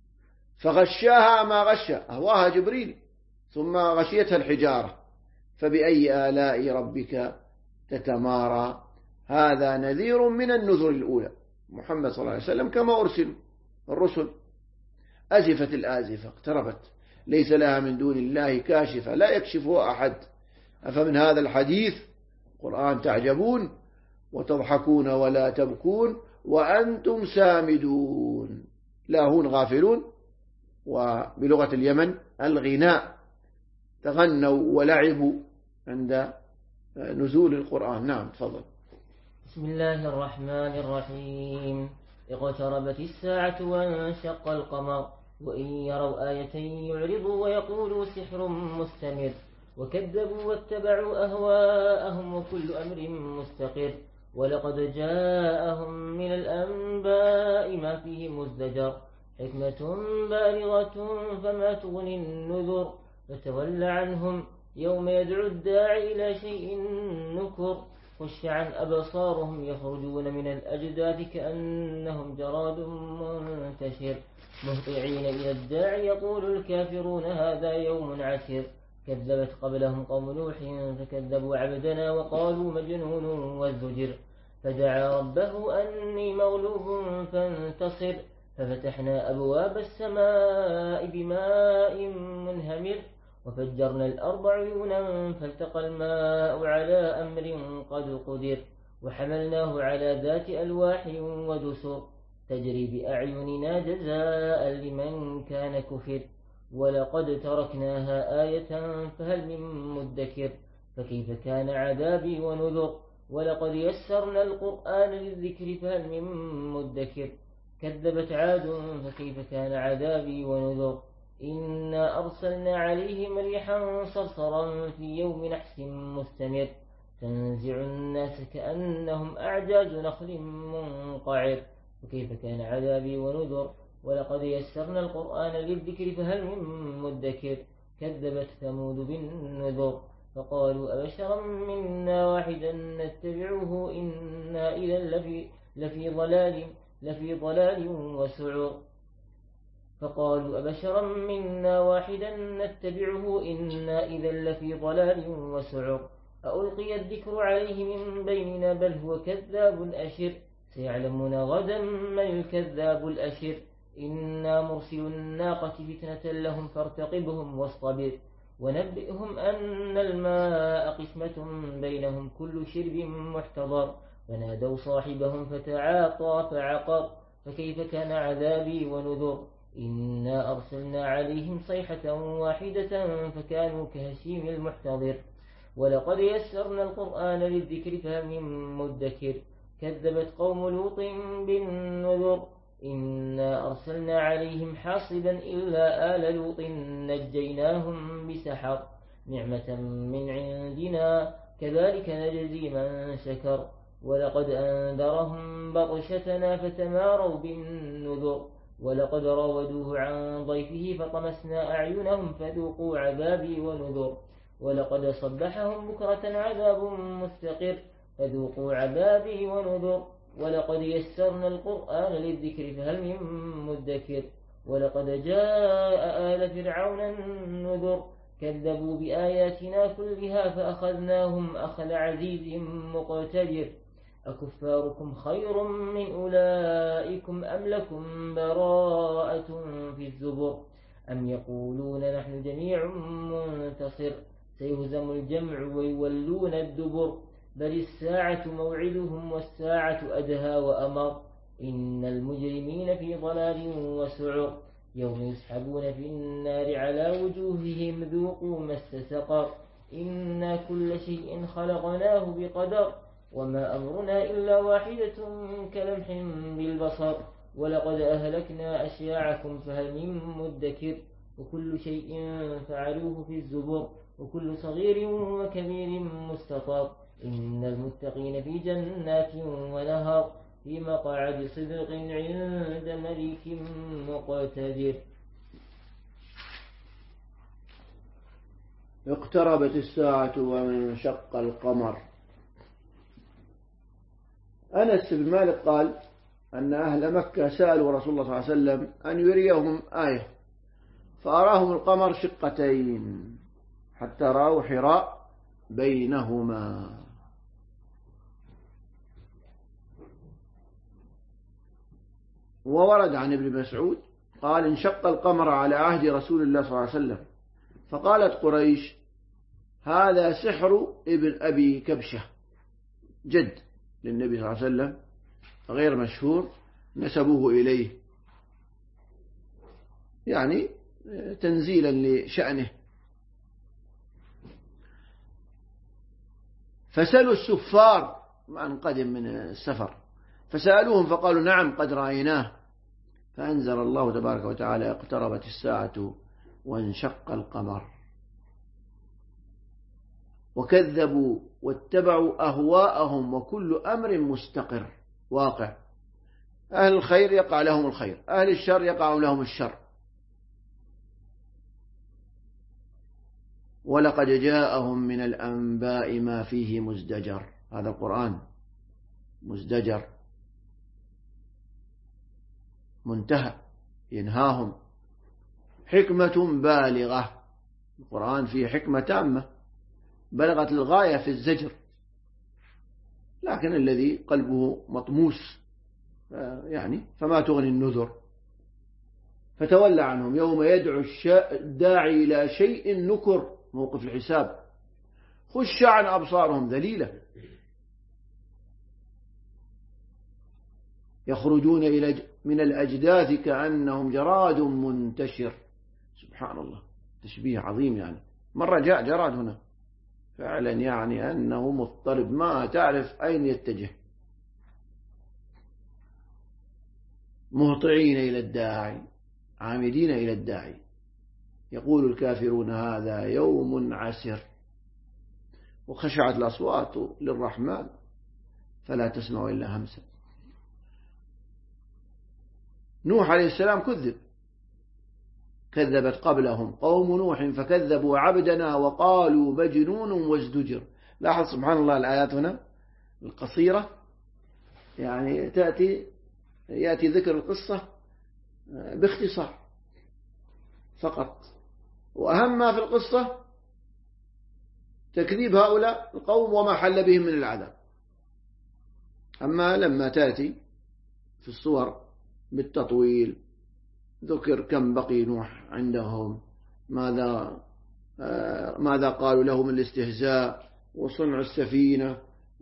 فغشاها ما غشا، أهواها جبريل ثم غشيتها الحجارة، فبأي آلاء ربك تتمارى. هذا نذير من النذر الأولى. محمد صلى الله عليه وسلم كما أرسل الرسل. أزفت الآزفة، اقتربت، ليس لها من دون الله كاشفة، لا يكشفها أحد. أفمن هذا الحديث القرآن تعجبون وتضحكون ولا تبكون وأنتم سامدون، لاهون غافلون، وبلغة اليمن الغناء، تغنوا ولعبوا عند نزول القرآن. نعم تفضل. بسم الله الرحمن الرحيم. اقتربت الساعة وانشق القمر وإن يروا آية يعرضوا ويقولوا سحر مستمر وكذبوا واتبعوا أهواءهم وكل أمر مستقر ولقد جاءهم من الأنباء ما فيه مزدجر حكمة بالغة فما تغني النذر فتول عنهم يوم يدعو الداعي إلى شيء نكر خش عن أبصارهم يخرجون من الأجداث كأنهم جراد منتشر مهطعين إلى الداعي يقول الكافرون هذا يوم عسر كذبت قبلهم قوم نوح فكذبوا عبدنا وقالوا مجنون وازدجر فدعا ربه أني مغلوب فانتصر ففتحنا أبواب السماء بماء منهمر وفجرنا الأرض عيونا فالتقى الماء على أمر قد قدر وحملناه على ذات ألواح ودسر تجري بأعيننا جزاء لمن كان كفر ولقد تركناها آية فهل من مدكر فكيف كان عذابي ونذر ولقد يسرنا القرآن للذكر فهل من مدكر كذبت عاد فكيف كان عذابي ونذر إنا أرسلنا عليهم ريحا صرصرا في يوم نحس مستمر تنزع الناس كأنهم أعجاز نخل منقعر وكيف كان عذابي ونذر ولقد يسرنا القرآن للذكر فهل من مدكر كذبت ثمود بالنذر فقالوا أبشرا منا واحدا نتبعه إنا إذا لفي ضلال وسعر فقالوا أبشرا منا واحدا نتبعه إنا إذا لفي ضلال وسعر ألقي الذكر عليه من بيننا بل هو كذاب أشر سيعلمون غدا من الكذاب الأشر إنا مرسل الناقة فتنة لهم فارتقبهم واصطبر ونبئهم أن الماء قسمة بينهم كل شرب محتضر فنادوا صاحبهم فتعاطى فعقر فكيف كان عذابي ونذر إنا أرسلنا عليهم صيحة واحدة فكانوا كهشيم المحتضر ولقد يسرنا القرآن للذكر فهل من مدكر كذبت قوم لوط بالنذر إنا أرسلنا عليهم حاصبا إلا آل لوط نجيناهم بسحر نعمة من عندنا كذلك نجزي من شكر ولقد أنذرهم بطشتنا فتماروا بالنذر ولقد راودوه عن ضيفه فطمسنا أعينهم فذوقوا عذابي ونذر ولقد صبحهم بكرة عذاب مستقر فذوقوا عذابي ونذر ولقد يسرنا القرآن للذكر فهل من مدكر ولقد جاء آل فرعون النذر كذبوا بآياتنا كلها فأخذناهم أخذ عزيز مقتدر أكفاركم خير من أولئكم أم لكم براءة في الزبر أم يقولون نحن جميع منتصر سيهزم الجمع ويولون الدبر بل الساعة موعدهم والساعة أدهى وأمر إن المجرمين في ضلال وسعر يوم يسحبون في النار على وجوههم ذوقوا مس سقر إنا كل شيء خلقناه بقدر وما أمرنا إلا واحدة كلمح بالبصر ولقد أهلكنا أشياعكم فهل من مدكر وكل شيء فعلوه في الزبر وكل صغير وكبير مستطر إن المتقين في جنات ونهر في مقعد صدق عند مليك مقتدر. اقتربت الساعة وانشق القمر. أنس بن مالك قال أن أهل مكة سألوا رسول الله صلى الله عليه وسلم أن يريهم آية فأراهم القمر شقتين حتى رأوا حراء بينهما. وورد عن ابن مسعود قال انشق القمر على عهد رسول الله صلى الله عليه وسلم فقالت قريش هذا سحر ابن أبي كبشة جد للنبي صلى الله عليه وسلم غير مشهور نسبوه إليه يعني تنزيلا لشأنه. فسألوا السفار من قدم من السفر فسألوهم فقالوا نعم قد رأيناه فأنزل الله تبارك وتعالى اقتربت الساعة وانشق القمر. وكذبوا واتبعوا أهواءهم وكل أمر مستقر واقع. أهل الخير يقع لهم الخير أهل الشر يقع لهم الشر. ولقد جاءهم من الأنباء ما فيه مزدجر. هذا القرآن مزدجر منتهى ينهاهم حكمة بالغة. القرآن فيه حكمة تامة بلغت الغاية في الزجر لكن الذي قلبه مطموس يعني فما تغني النذر. فتولى عنهم يوم يدعو الداعي إلى شيء نكر موقف الحساب خش عن أبصارهم ذليلة يخرجون من الأجداث كأنهم جراد منتشر. سبحان الله تشبيه عظيم يعني مرة جاء جراد هنا فعلا يعني أنه مضطرب ما تعرف أين يتجه مهطعين إلى الداعي عامدين إلى الداعي يقول الكافرون هذا يوم عسر وخشعت الأصوات للرحمن فلا تسمع إلا همسا. نوح عليه السلام كذبت قبلهم قوم نوح فكذبوا عبدنا وقالوا مجنون وازدجر. لاحظ سبحان الله الآيات هنا القصيرة يعني يأتي ذكر القصة باختصار فقط وأهم ما في القصة تكذيب هؤلاء القوم وما حل بهم من العذاب. أما لما تأتي في الصور بالتطويل ذكر كم بقي نوح عندهم ماذا قالوا له من الاستهزاء وصنع السفينة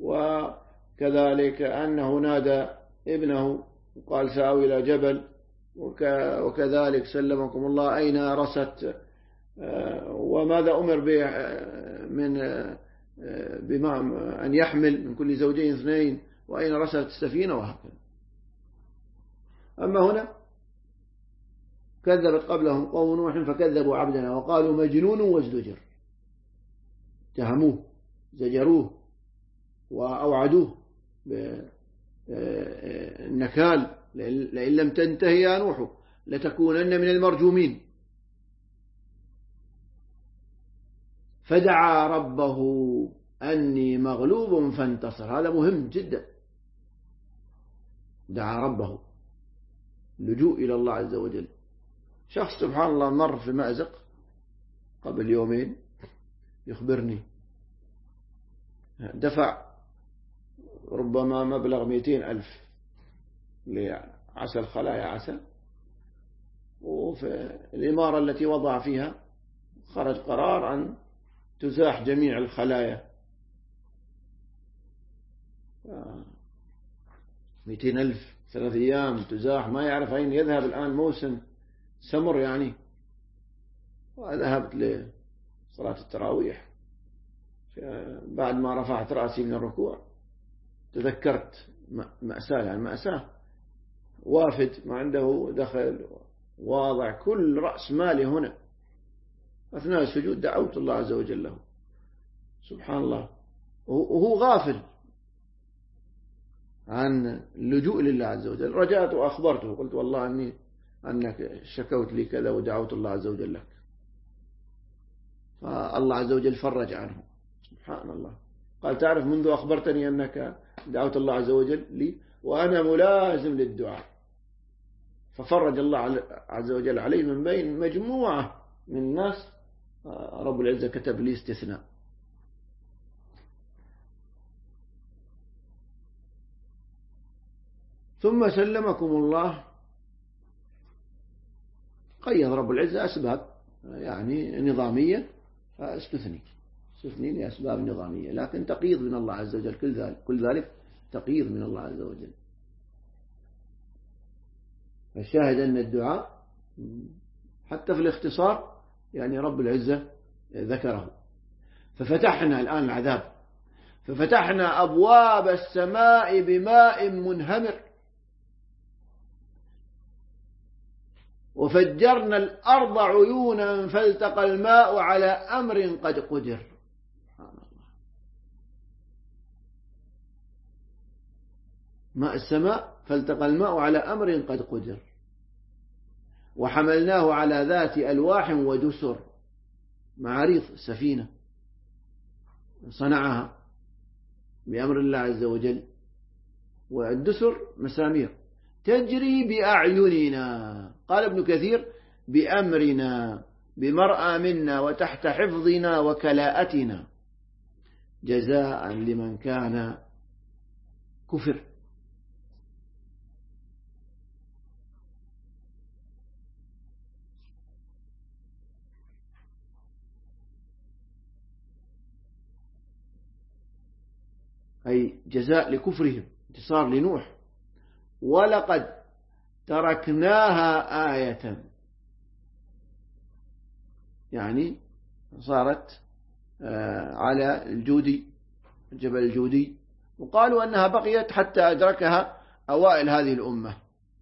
وكذلك أنه نادى ابنه وقال سآوي إلى جبل وكذلك سلمكم الله أين رست وماذا أمر بما أن يحمل من كل زوجين اثنين وأين رست السفينة وهكذا. أما هنا كذبت قبلهم قوم نوح فكذبوا عبدنا وقالوا مجنون وازدجر اتهموه زجروه وأوعدوه بالنكال لئن لم تنتهي يا نوح لتكونن من المرجومين. فدعا ربه أني مغلوب فانتصر. هذا مهم جدا دعا ربه اللجوء إلى الله عز وجل. شخص سبحان الله مر في مأزق قبل يومين يخبرني دفع ربما مبلغ 200,000 لعسى الخلايا عسى وفي الإمارة التي وضع فيها خرج قرار أن تزاح جميع الخلايا 200,000 3 أيام تزاح ما يعرف أين يذهب. الآن موسم سمر يعني وذهبت لصلاة التراويح بعد ما رفعت رأسي من الركوع تذكرت مأساة، يعني مأساة، وافد ما عنده دخل، واضع كل رأس مالي هنا، أثناء السجود دعوت الله عز وجل له، سبحان الله، وهو غافل عن اللجوء لله عز وجل. رجعت وأخبرته، قلت والله أنك شكوت لي كذا ودعوت الله عز وجل لك، فالله عز وجل فرج عنه، سبحان الله. قال تعرف منذ أخبرتني أنك دعوت الله عز وجل لي وأنا ملازم للدعاء، ففرج الله عز وجل عليه من بين مجموعة من الناس، رب العزة كتب لي استثناء. ثم سلمكم الله قيض رب العزة أسباب يعني نظامية، استثني لأسباب نظامية، لكن تقييض من الله عز وجل، كل ذلك تقييض من الله عز وجل. فالشاهد أن الدعاء حتى في الاختصار يعني رب العزة ذكره. ففتحنا الآن العذاب، ففتحنا أبواب السماء بماء منهمر، وفجرنا الأرض عيونا فالتقى الماء على أمر قد قدر. ماء السماء فالتقى الماء على أمر قد قدر، وحملناه على ذات ألواح ودسر، معاريض سفينة صنعها بأمر الله عز وجل، والدسر مسامير تجري بأعيننا، قال ابن كثير بأمرنا، بمرأى منا وتحت حفظنا وكلاءتنا، جزاء لمن كان كفر. أي جزاء لكفرهم، انتصار لنوح. ولقد تركناها آية، يعني صارت على الجودي، جبل الجودي، وقالوا أنها بقيت حتى أدركها أوائل هذه الأمة.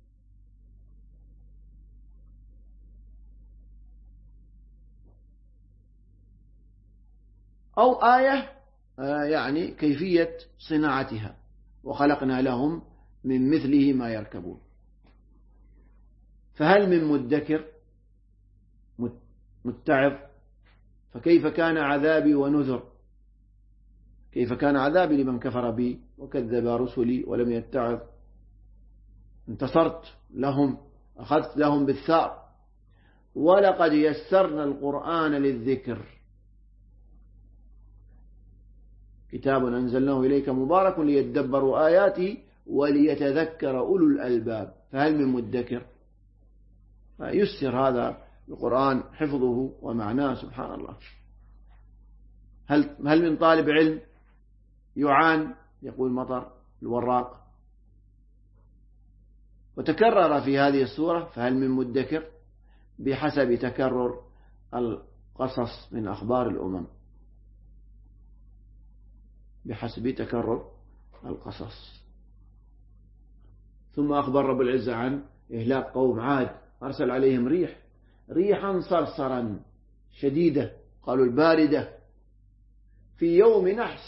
أو آية يعني كيفية صناعتها، وخلقنا لهم من مثله ما يركبون. فهل من مدكر متعظ؟ فكيف كان عذابي ونذر؟ كيف كان عذابي لمن كفر بي وكذب رسلي ولم يتعظ؟ انتصرت لهم، أخذت لهم بالثار. ولقد يسرنا القرآن للذكر، كتاب أنزلناه إليك مبارك ليدبروا آياته وليتذكر أولو الألباب. فهل من مدكر؟ يسر هذا القرآن حفظه ومعناه، سبحان الله. هل من طالب علم يعان؟ يقول مطر الوراق. وتكرر في هذه السورة فهل من مدكر بحسب تكرر القصص من أخبار الأمم، بحسب تكرر القصص. ثم أخبر رب العزة عن إهلاك قوم عاد، أرسل عليهم ريحا صرصرا شديدة، قالوا الباردة، في يوم نحس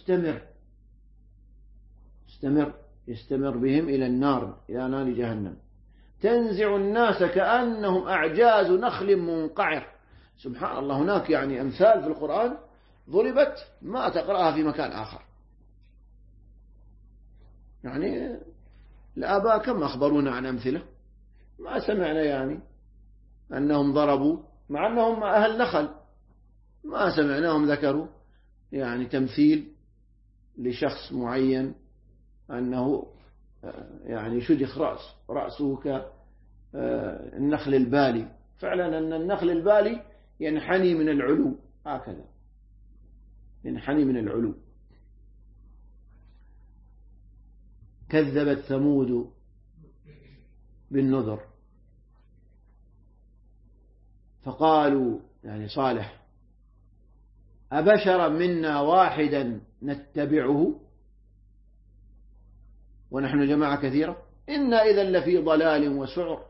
يستمر بهم إلى النار، إلى نار جهنم، تنزع الناس كأنهم أعجاز نخل منقعر. سبحان الله. هناك يعني أمثال في القرآن ضربت ما تقرأها في مكان آخر. يعني الآباء كم أخبرونا عن أمثلة ما سمعنا يعني أنهم ضربوا، مع أنهم أهل نخل، ما سمعناهم ذكروا يعني تمثيل لشخص معين أنه يعني شدخ رأسه كالنخل البالي. فعلا أن النخل البالي ينحني من العلو، هكذا ينحني من العلو. كذبت ثمود بالنذر فقالوا، يعني صالح، أبشرا منا واحدا نتبعه. ونحن جماعة كثيرة إنا إذا لفي ضلال وسعر،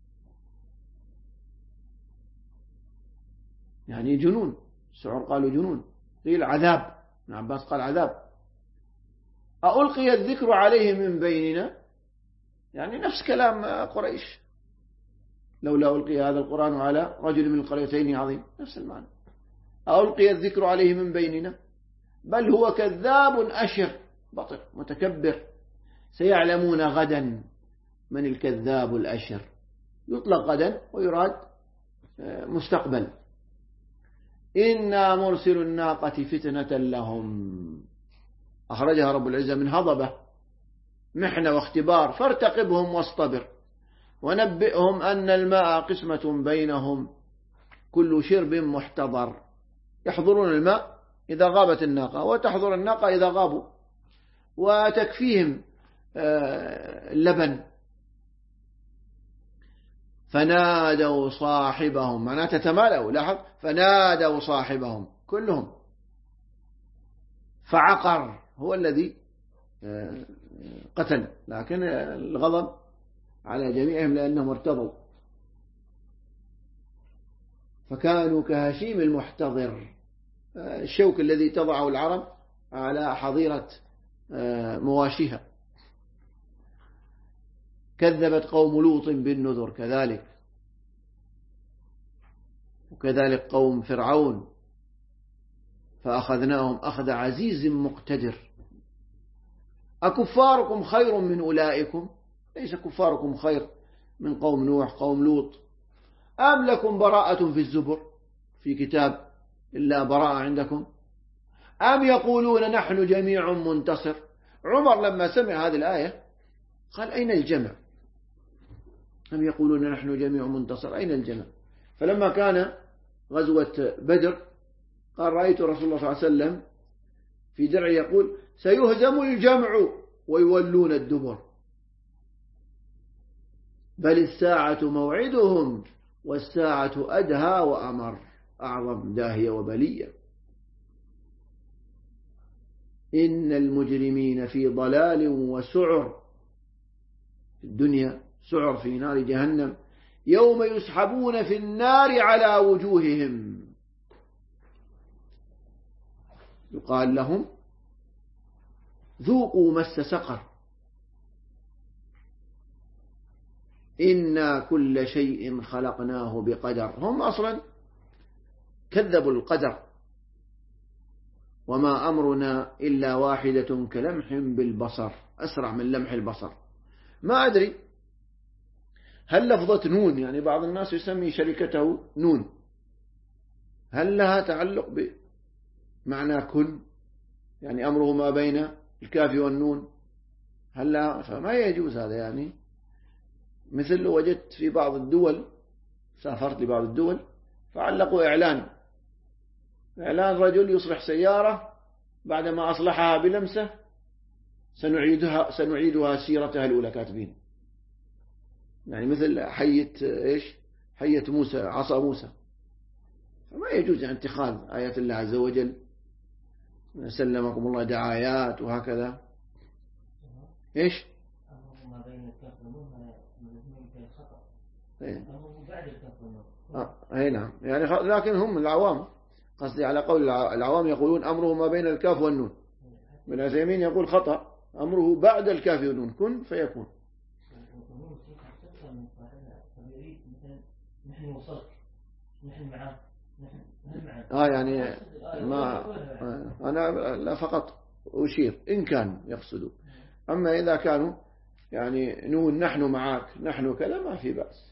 يعني جنون. سعر قالوا جنون، قيل عذاب، ابن عباس قال عذاب. ألقي الذكر عليه من بيننا، يعني نفس كلام قريش، لولا ألقي هذا القرآن على رجل من القريتين عظيم، نفس المعنى. ألقي الذكر عليه من بيننا بل هو كذاب أشر بطر متكبر. سيعلمون غدا من الكذاب الأشر. يطلق غدا ويراد مستقبل. إنا مرسل الناقة فتنة لهم، أخرجها رب العزة من هضبة، محنة واختبار، فارتقبهم واصطبر ونبئهم أن الماء قسمة بينهم كل شرب محتضر. يحضرون الماء إذا غابت الناقة، وتحضر الناقة إذا غابوا، وتكفيهم اللبن. فنادوا صاحبهم، معناه تتمالأوا، لاحظ، فنادوا صاحبهم كلهم، فعقر، هو الذي قتل، لكن الغضب على جميعهم لأنهم ارتضوا. فكانوا كهشيم المحتضر، الشوك الذي تضعه العرب على حظيرة مواشيها. كذبت قوم لوط بالنذر كذلك، وكذلك قوم فرعون، فأخذناهم أخذ عزيز مقتدر. أكفاركم خير من أولئكم؟ ليس كفاركم خير من قوم نوح قوم لوط. أم لكم براءة في الزبر، في كتاب إلا براءة عندكم؟ أم يقولون نحن جميع منتصر؟ عمر لما سمع هذه الآية قال أين الجمع؟ أم يقولون نحن جميع منتصر، أين الجمع؟ فلما كان غزوة بدر قال رأيت رسول الله صلى الله عليه وسلم في درع يقول سيهزم الجمع ويولون الدبر، بل الساعة موعدهم والساعة أدهى وأمر، أعظم داهية وبلية. إن المجرمين في ضلال وسعر، في الدنيا سعر في نار جهنم، يوم يسحبون في النار على وجوههم، يقال لهم ذوقوا مس سقر، إنا كل شيء خلقناه بقدر. هم أصلا كذبوا القدر، وما أمرنا إلا واحدة كلمح بالبصر، أسرع من لمح البصر. ما أدري هل لفظة نون، يعني بعض الناس يسمي شركته نون، هل لها تعلق بمعنى كن، يعني أمره ما بين الكاف والنون، هل لا؟ فما يجوز هذا. يعني مثل وجدت في بعض الدول، سافرت لبعض الدول فعلقوا إعلان رجل يصلح سيارة بعدما أصلحها بلمسة سنعيدها سيرتها الأولى، كاتبين يعني مثل حية موسى، عصا موسى. فما يجوز يعني اتخاذ آيات الله عز وجل سلمكم الله دعايات وهكذا. إيش؟ ما بين الكاف والنون من الخطأ. بعد الكاف والنون. أي نعم، يعني لكن هم العوام، قصدي على قول العوام يقولون أمره ما بين الكاف والنون. ابن عثيمين يقول خطأ، أمره بعد الكاف والنون، كن فيكون. نحن وصلت، نحن معاه، يعني ما أنا لا فقط أشير إن كان يقصدوا، أما إذا كانوا يعني نون نحن معاك نحن كذا ما في بأس.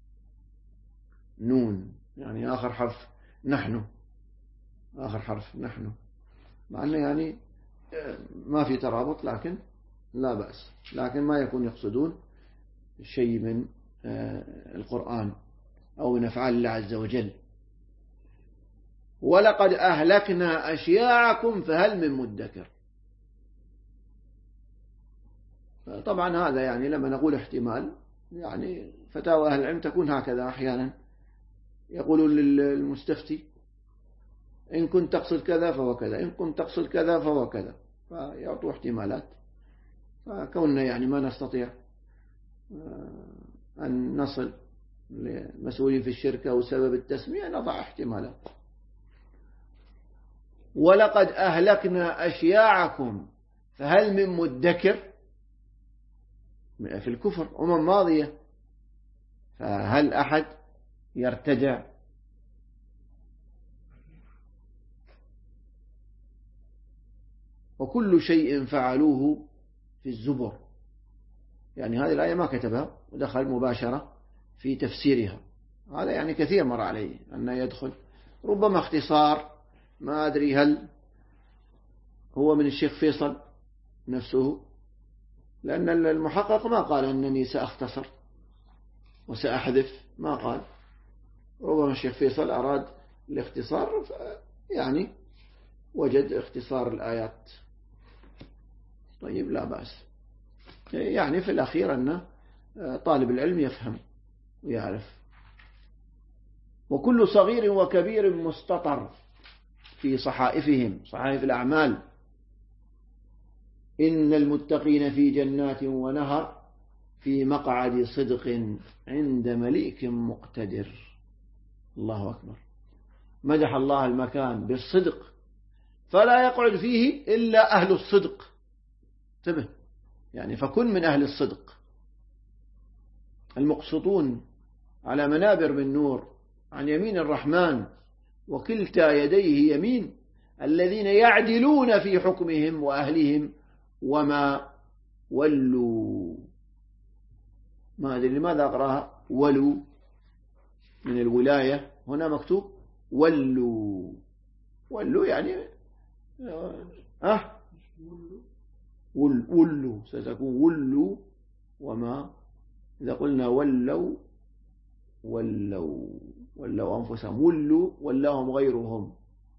نون يعني آخر حرف نحن، آخر حرف نحن، مع أنه يعني ما في ترابط، لكن لا بأس، لكن ما يكون يقصدون شيء من القرآن أو من أفعال الله عز وجل. ولقد أهلكنا أشياعكم فهل من مدكر. طبعا هذا يعني لما نقول احتمال، يعني فتاوى أهل العلم تكون هكذا أحيانا، يقولون للمستفتي إن كنت تقصد كذا فهو كذا، إن كنت تقصد كذا فهو كذا، فيعطوا احتمالات. فكوننا يعني ما نستطيع أن نصل لمسؤولين في الشركة وسبب التسمية نضع احتمالات. ولقد أهلكنا أشياعكم فهل من مدكر، في الكفر ماضية، فهل أحد يرتجع؟ وكل شيء فعلوه في الزبر. يعني هذه الآية ما كتبها ودخل مباشرة في تفسيرها. هذا يعني كثير مر عليه أنه يدخل، ربما اختصار، ما أدري هل هو من الشيخ فيصل نفسه، لأن المحقق ما قال أنني سأختصر وسأحذف، ما قال. ربما الشيخ فيصل أراد الاختصار يعني وجد اختصار الآيات. طيب لا بأس، يعني في الأخير أن طالب العلم يفهم ويعرف. وكل صغير وكبير مستطر في صحائفهم، صحائف الأعمال. إن المتقين في جنات ونهر في مقعد صدق عند مليك مقتدر. الله أكبر. مدح الله المكان بالصدق، فلا يقعد فيه إلا أهل الصدق. انتبه، يعني فكن من أهل الصدق، المقسطون على منابر من نور عن يمين الرحمن وكلتا يديه يمين، الذين يعدلون في حكمهم وأهلهم وما ولوا. ما أدري لماذا أقرأها ولوا من الولاية، هنا مكتوب ولوا. ولوا يعني ولوا، ستكون ولوا. وما إذا قلنا ولوا أنفسهم، ولوا ولاهم غيرهم،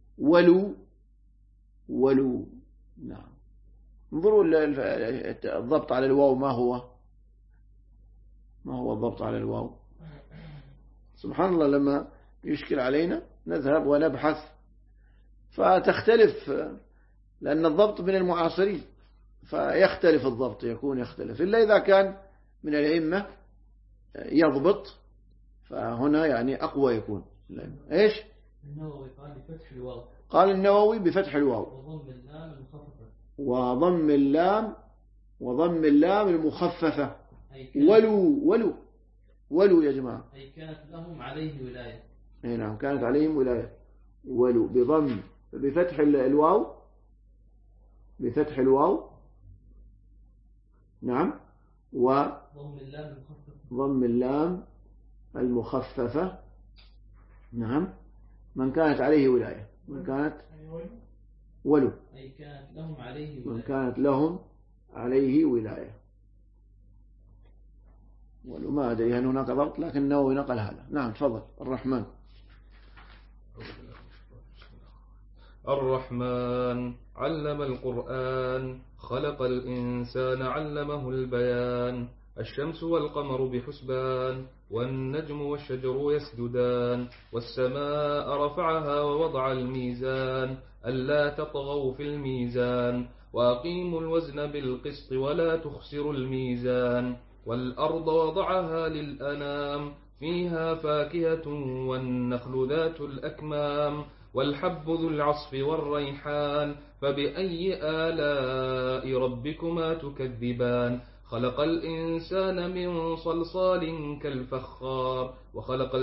ولوا. نعم. انظروا الضبط على الواو، ما هو الضبط على الواو؟ سبحان الله، لما يشكل علينا نذهب ونبحث فتختلف، لأن الضبط من المعاصرين فيختلف الضبط، يختلف إلا إذا كان من الأئمة يضبط، فهنا يعني أقوى يكون. إيش؟ النووي قال بفتح الواو. قال النووي بفتح الواو وضم اللام المخففة. ولو يا جماعة، أي كانت لهم عليه ولاية. نعم، كانت عليهم ولاية. ولو بضم، بفتح الواو نعم، وضم اللام المخففة نعم، من كانت عليه ولاية، من كانت ولو، أي كانت لهم عليه ولاية، من كانت لهم عليه ولاية. ولو ما أدري هل هناك ضبط، لكن النووي نقل هذا. نعم تفضل. الرحمن علم القرآن، خلق الإنسان علمه البيان. الشمس والقمر بحسبان، والنجم والشجر يسجدان. والسماء رفعها ووضع الميزان، ألا تطغوا في الميزان. وأقيموا الوزن بالقسط ولا تخسروا الميزان. والأرض وضعها للأنام، فيها فاكهة والنخل ذات الأكمام. والحب ذو العصف والريحان، فبأي آلاء ربكما تكذبان. خلق الإنسان من صلصال كالفخار، وخلق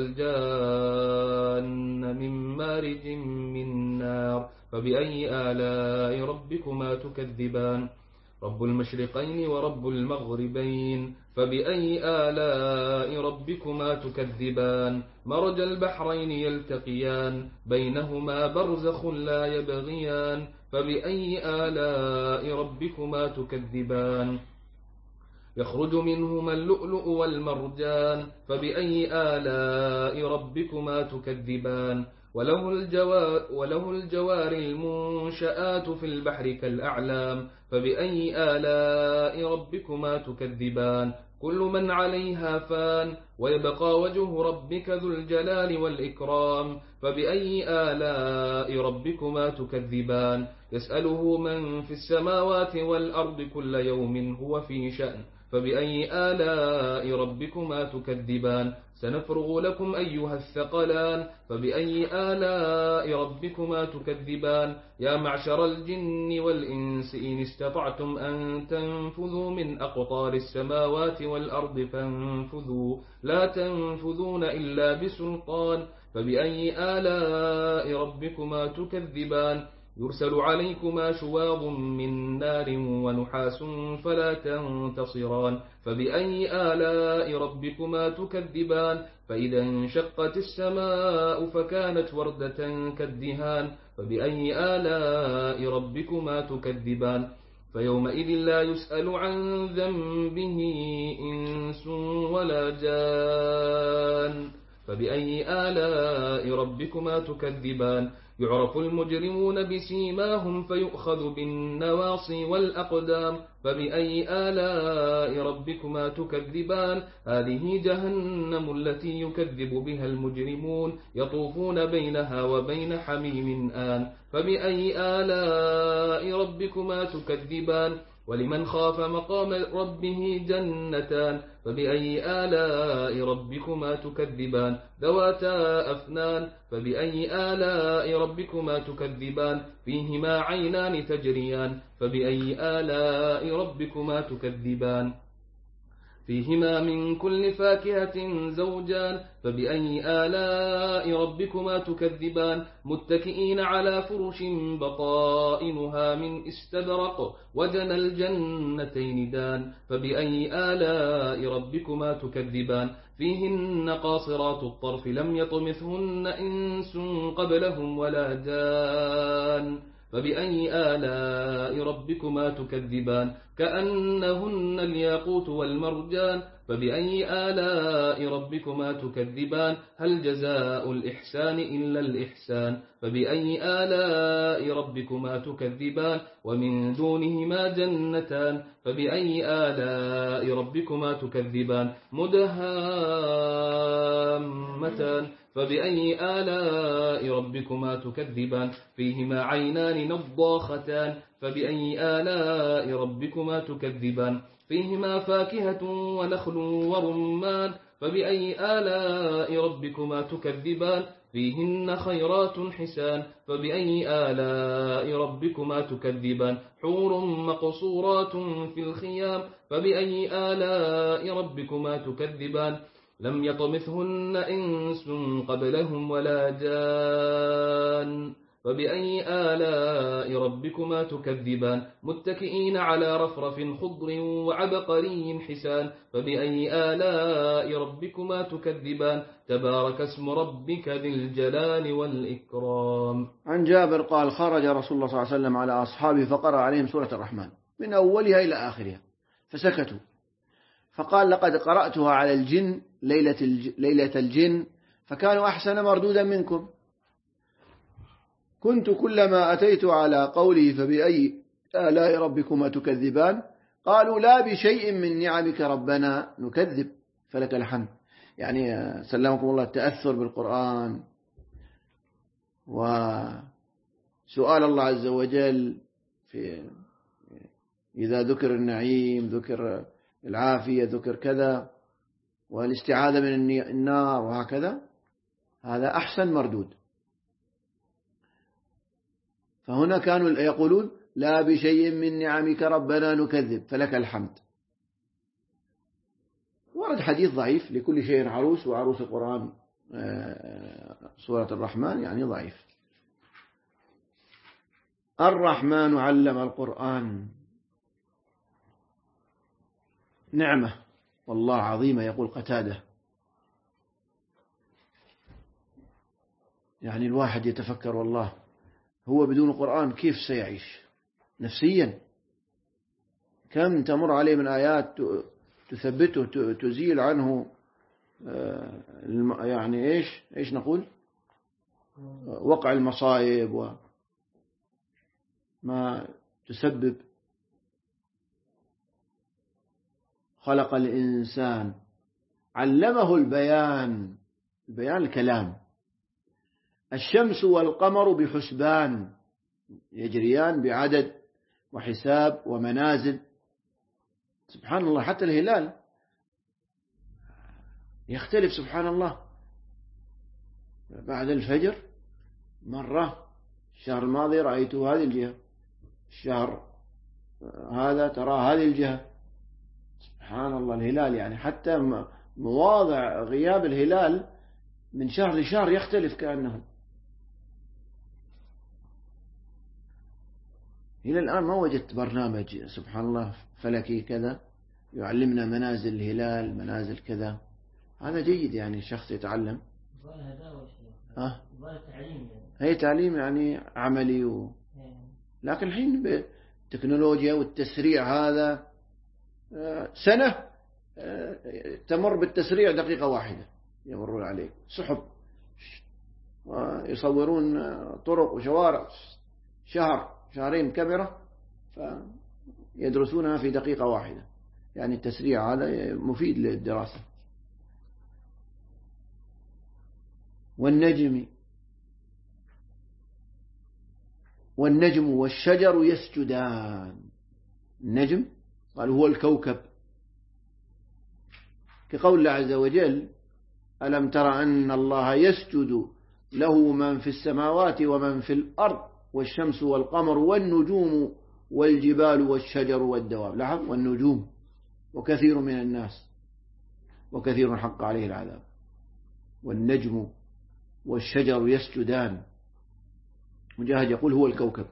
الجان من مارج من نار. فبأي آلاء ربكما تكذبان. رب المشرقين ورب المغربين، فبأي آلاء ربكما تكذبان. مرج البحرين يلتقيان، بينهما برزخ لا يبغيان. فبأي آلاء ربكما تكذبان. يخرج منهما اللؤلؤ والمرجان، فبأي آلاء ربكما تكذبان. وله الجوار المنشآت في البحر كالأعلام فبأي آلاء ربكما تكذبان كل من عليها فان ويبقى وجه ربك ذو الجلال والإكرام فبأي آلاء ربكما تكذبان يسأله من في السماوات والأرض كل يوم هو في شأن فبأي آلاء ربكما تكذبان سنفرغ لكم أيها الثقلان فبأي آلاء ربكما تكذبان يا معشر الجن والإنس إن استطعتم أن تنفذوا من أقطار السماوات والأرض فانفذوا لا تنفذون إلا بسلطان فبأي آلاء ربكما تكذبان يرسل عليكما شواظ من نار ونحاس فلا تنتصران فبأي آلاء ربكما تكذبان فإذا انشقت السماء فكانت وردة كالدهان فبأي آلاء ربكما تكذبان فيومئذ لا يسأل عن ذنبه إنس ولا جان فبأي آلاء ربكما تكذبان يعرف المجرمون بسيماهم فيؤخذ بالنواصي والأقدام فبأي آلاء ربكما تكذبان هذه جهنم التي يكذب بها المجرمون يطوفون بينها وبين حميم آن فبأي آلاء ربكما تكذبان ولمن خاف مقام ربه جنتان فبأي آلاء ربكما تكذبان ذواتا أفنان فبأي آلاء ربكما تكذبان فيهما عينان تجريان فبأي آلاء ربكما تكذبان فيهما من كل فاكهة زوجان فبأي آلاء ربكما تكذبان متكئين على فرش بطائنها من استبرق وجنى الجنتين دان فبأي آلاء ربكما تكذبان فيهن قاصرات الطرف لم يطمثهن إنس قبلهم ولا جان فبأي آلاء ربكما تكذبان كأنهن الياقوت والمرجان فبأي آلاء ربكما تكذبان هل جزاء الإحسان إلا الإحسان فبأي آلاء ربكما تكذبان ومن دونهما جنتان فبأي آلاء ربكما تكذبان مدهامتان فبأي آلاء ربكما تكذبان فيهما عينان نضاختان فبأي آلاء ربكما تكذبان فيهما فاكهة ونخل ورمان فبأي آلاء ربكما تكذبان فيهن خيرات حسان فبأي آلاء ربكما تكذبان حور مقصورات في الخيام فبأي آلاء ربكما تكذبان لم يطمثهن إنس قبلهم ولا جان فبأي آلاء ربكما تكذبان متكئين على رفرف خضر وعبقري حسان فبأي آلاء ربكما تكذبان تبارك اسم ربك ذي الجلال والإكرام. عن جابر قال خرج رسول الله صلى الله عليه وسلم على أصحابه فقرأ عليهم سورة الرحمن من أولها إلى آخرها فسكتوا فقال لقد قرأتها على الجن ليلة الجن فكانوا أحسن مردودا منكم كنت كلما أتيت على قوله فبأي آلاء ربكما تكذبان قالوا لا بشيء من نعمك ربنا نكذب فلك الحمد. يعني سلمكم الله التأثر بالقرآن وسؤال الله عز وجل في إذا ذكر النعيم ذكر العافية ذكر كذا والاستعاذة من النار وهكذا هذا أحسن مردود. فهنا كانوا يقولون لا بشيء من نعمك ربنا نكذب فلك الحمد. ورد حديث ضعيف لكل شيء عروس وعروس القرآن سورة الرحمن يعني ضعيف. الرحمن علم القرآن نعمة والله عظيمة يقول قتادة. يعني الواحد يتفكر والله هو بدون القرآن كيف سيعيش نفسيا كم تمر عليه من آيات تثبته تزيل عنه يعني إيش نقول وقع المصائب وما تسبب. خلق الإنسان علمه البيان الكلام. الشمس والقمر بحسبان يجريان بعدد وحساب ومنازل. سبحان الله، حتى الهلال يختلف سبحان الله. بعد الفجر مرة الشهر الماضي رأيته هذه الجهة، الشهر هذا ترى هذه الجهة. سبحان الله، الهلال يعني حتى مواضع غياب الهلال من شهر لشهر يختلف كأنه. إلى الآن ما وجدت برنامج سبحان الله فلكي كذا يعلمنا منازل الهلال، منازل كذا. هذا جيد يعني الشخص يتعلم. هي تعليم يعني عملي لكن الحين بالتكنولوجيا والتسريع هذا سنة تمر بالتسريع دقيقة واحدة يمرون عليك سحب، ويصورون طرق وشوارع شهرين كاميرا فيدرسونها في دقيقة واحدة. يعني التسريع هذا مفيد للدراسة. والنجم والشجر يسجدان. النجم قال هو الكوكب، كقول الله عز وجل ألم تر أن الله يسجد له من في السماوات ومن في الأرض والشمس والقمر والنجوم والجبال والشجر والدواب. لاحظ والنجوم، وكثير من الناس وكثير حق عليه العذاب. والنجم والشجر يسجدان. مجاهد يقول هو الكوكب.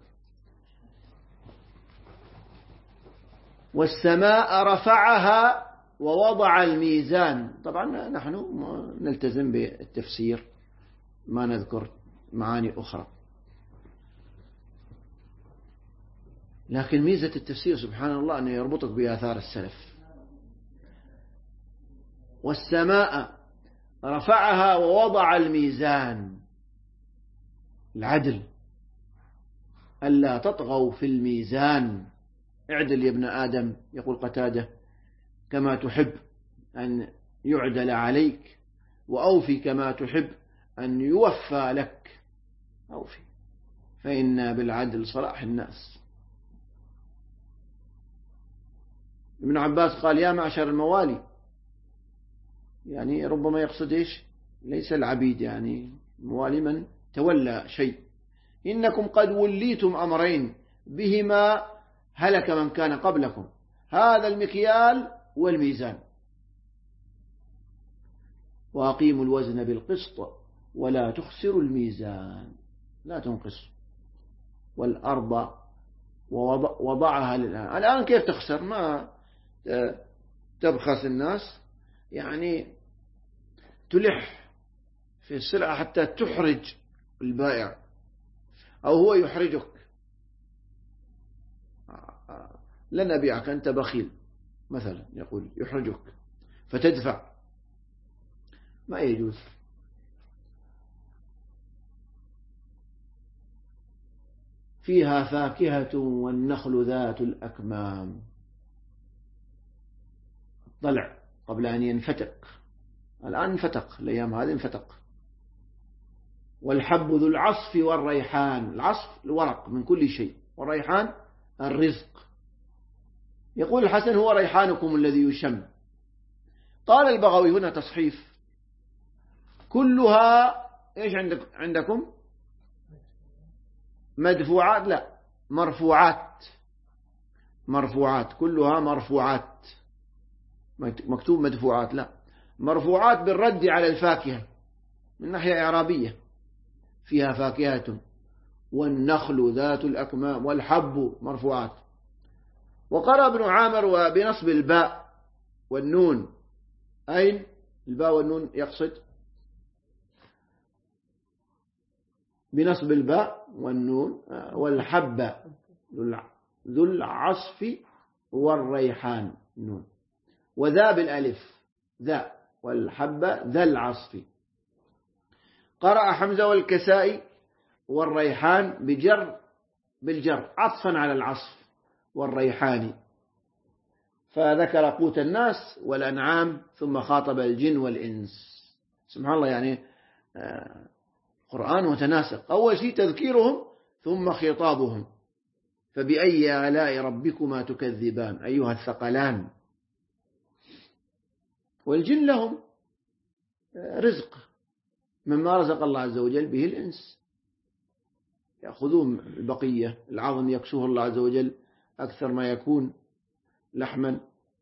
والسماء رفعها ووضع الميزان. طبعا نحن نلتزم بالتفسير، ما نذكر معاني أخرى، لكن ميزة التفسير سبحان الله أنه يربطك بآثار السلف. والسماء رفعها ووضع الميزان، العدل، ألا تطغوا في الميزان، اعدل يا ابن آدم، يقول قتادة، كما تحب أن يعدل عليك، وأوفي كما تحب أن يوفى لك. أوفي، فإن بالعدل صلاح الناس. ابن عباس قال يا معشر الموالي، يعني ربما يقصد إيش؟ ليس العبيد، يعني موالي من تولى شيء. إنكم قد وليتم أمرين بهما هلك من كان قبلكم، هذا المكيال والميزان، وأقيموا الوزن بالقسط ولا تخسروا الميزان، لا تنقص. والأرض وضعها الآن كيف تخسر؟ ما تبخس الناس، يعني تلح في السلعة حتى تحرج البائع أو هو يحرجك. لن أبيعك أنت بخيل مثلا، يقول يحرجك فتدفع، ما يجوز. فيها فاكهة والنخل ذات الأكمام. ضلع قبل أن ينفتق، الآن انفتق، الأيام هذه انفتق. والحب ذو العصف والريحان. العصف الورق من كل شيء، والريحان الرزق. يقول الحسن هو ريحانكم الذي يشم. قال البغوي هنا تصحيف، كلها إيش عندكم؟ مدفوعات؟ لا، مرفوعات، كلها مرفوعات. مكتوب مدفوعات، لا، مرفوعات بالرد على الفاكهة من ناحية إعرابية. فيها فاكهة والنخل ذات الأكمام والحب مرفوعات. وقرأ ابن عامر وبنصب الباء والنون. أين الباء والنون يقصد؟ بنصب الباء والنون. والحب ذو العصف والريحان نون، وذا بالألف ذا، والحب ذا العصف. قرأ حمزة والكسائي والريحان بالجر عطفا على العصف والريحان، فذكر قوت الناس والأنعام ثم خاطب الجن والإنس. سبحان الله، يعني قرآن متناسق، أول شيء تذكيرهم ثم خطابهم. فبأي آلاء ربكما تكذبان أيها الثقلان. والجن لهم رزق مما رزق الله عز وجل به الإنس، يأخذون البقية، العظم يكسوه الله عز وجل أكثر ما يكون لحما.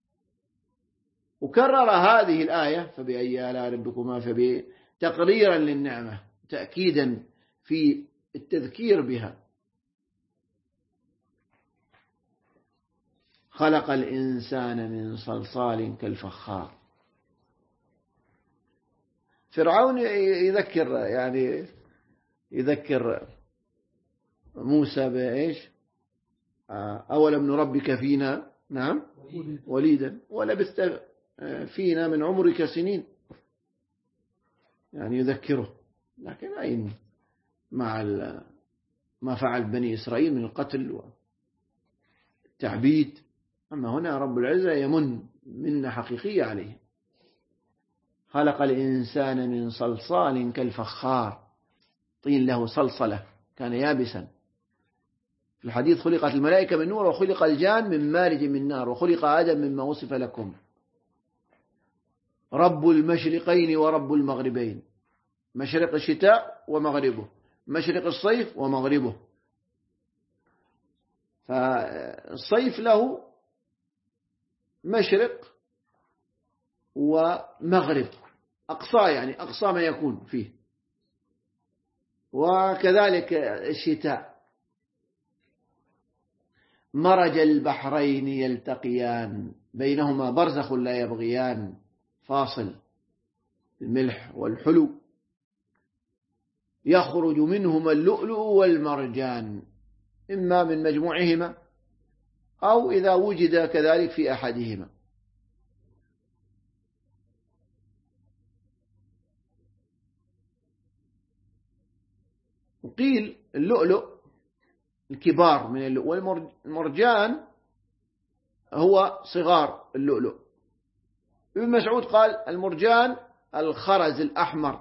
وكرر هذه الآية فبأي آلاء ربكما تقريرا للنعمة، تأكيدا في التذكير بها. خلق الإنسان من صلصال كالفخار. فرعون يذكر موسى بإيش؟ أولم نربك فينا نعم وليدا ولبثت فينا من عمرك سنين، يعني يذكره. لكن أين مع ما فعل بني إسرائيل من القتل والتعبيد. أما هنا رب العزة يمن منة حقيقية عليه. خلق الإنسان من صلصال كالفخار، طين له صلصلة كان يابسا. في الحديث خلقت الملائكة من نور وخلق الجان من مارج من نار وخلق آدم مما وصف لكم. رب المشرقين ورب المغربين، مشرق الشتاء ومغربه، مشرق الصيف ومغربه. فالصيف له مشرق ومغرب، أقصى يعني أقصى ما يكون فيه، وكذلك الشتاء. مرج البحرين يلتقيان بينهما برزخ لا يبغيان، فاصل الملح والحلو. يخرج منهما اللؤلؤ والمرجان، إما من مجموعهما أو إذا وجد كذلك في أحدهما. وقيل اللؤلؤ الكبار من اللؤلؤ، والمرجان هو صغار اللؤلؤ. ابن مسعود قال المرجان الخرز الأحمر.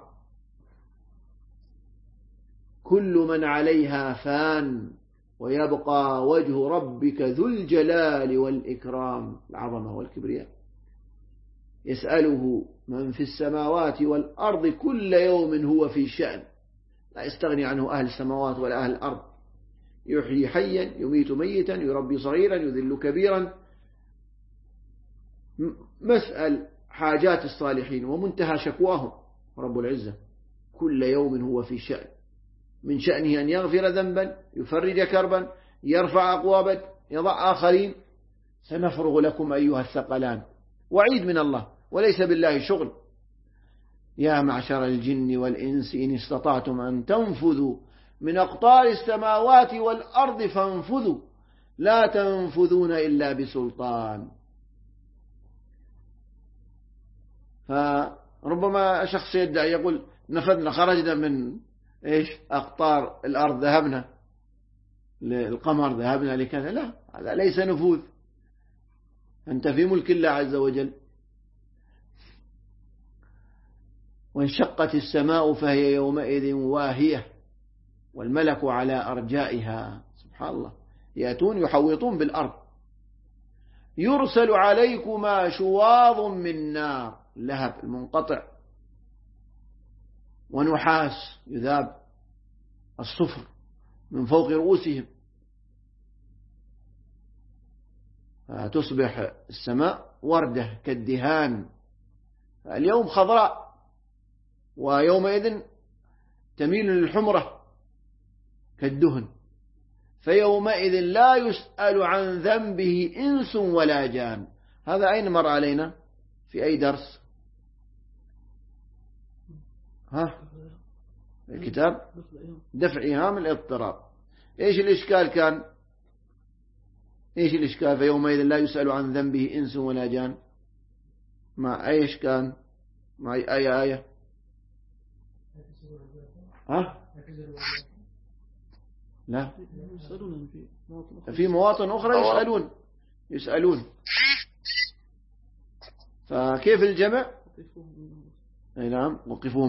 كل من عليها فان ويبقى وجه ربك ذو الجلال والإكرام، العظمة والكبرياء. يسأله من في السماوات والأرض كل يوم هو في شأن، لا يستغني عنه أهل السماوات ولا أهل الأرض. يحيي حيا يميت ميتا يربي صغيرا يذل كبيرا. مسأل حاجات الصالحين ومنتهى شكواهم رب العزة. كل يوم هو في شأن، من شأنه أن يغفر ذنبا، يفرج كربا، يرفع أقوابا، يضع آخرين. سنفرغ لكم أيها الثقلان. وعيد من الله وليس بالله شغل. يا معشر الجن والإنس إن استطعتم أن تنفذوا من أقطار السماوات والأرض فانفذوا لا تنفذون إلا بسلطان. فربما شخص يدعي يقول نفذنا، خرجنا من أقطار الأرض، ذهبنا للقمر، ذهبنا لكذا. لا، هذا ليس نفوذ، أنت في ملك الله عز وجل. وانشقت السماء فهي يومئذ واهية والملك على أرجائها. سبحان الله، يأتون يحوطون بالأرض. يرسل عليكما شواظ من نار، لهب المنقطع، ونحاس يذاب الصفر من فوق رؤوسهم، فتصبح السماء وردة كالدهان. اليوم خضراء ويومئذ تميل للحمرة كالدهن. فيومئذ لا يسأل عن ذنبه إنس ولا جان. هذا أين مر علينا في أي درس؟ الكتاب دفع إيهام الاضطراب. إيش الإشكال كان؟ إيش الإشكال؟ فيومئذ لا يسأل عن ذنبه إنس ولا جان. مع أيش كان؟ مع أي آية؟ ها؟ لا، في مواطن أخرى يسألون. فكيف الجمع؟ أي نعم، وقفوهم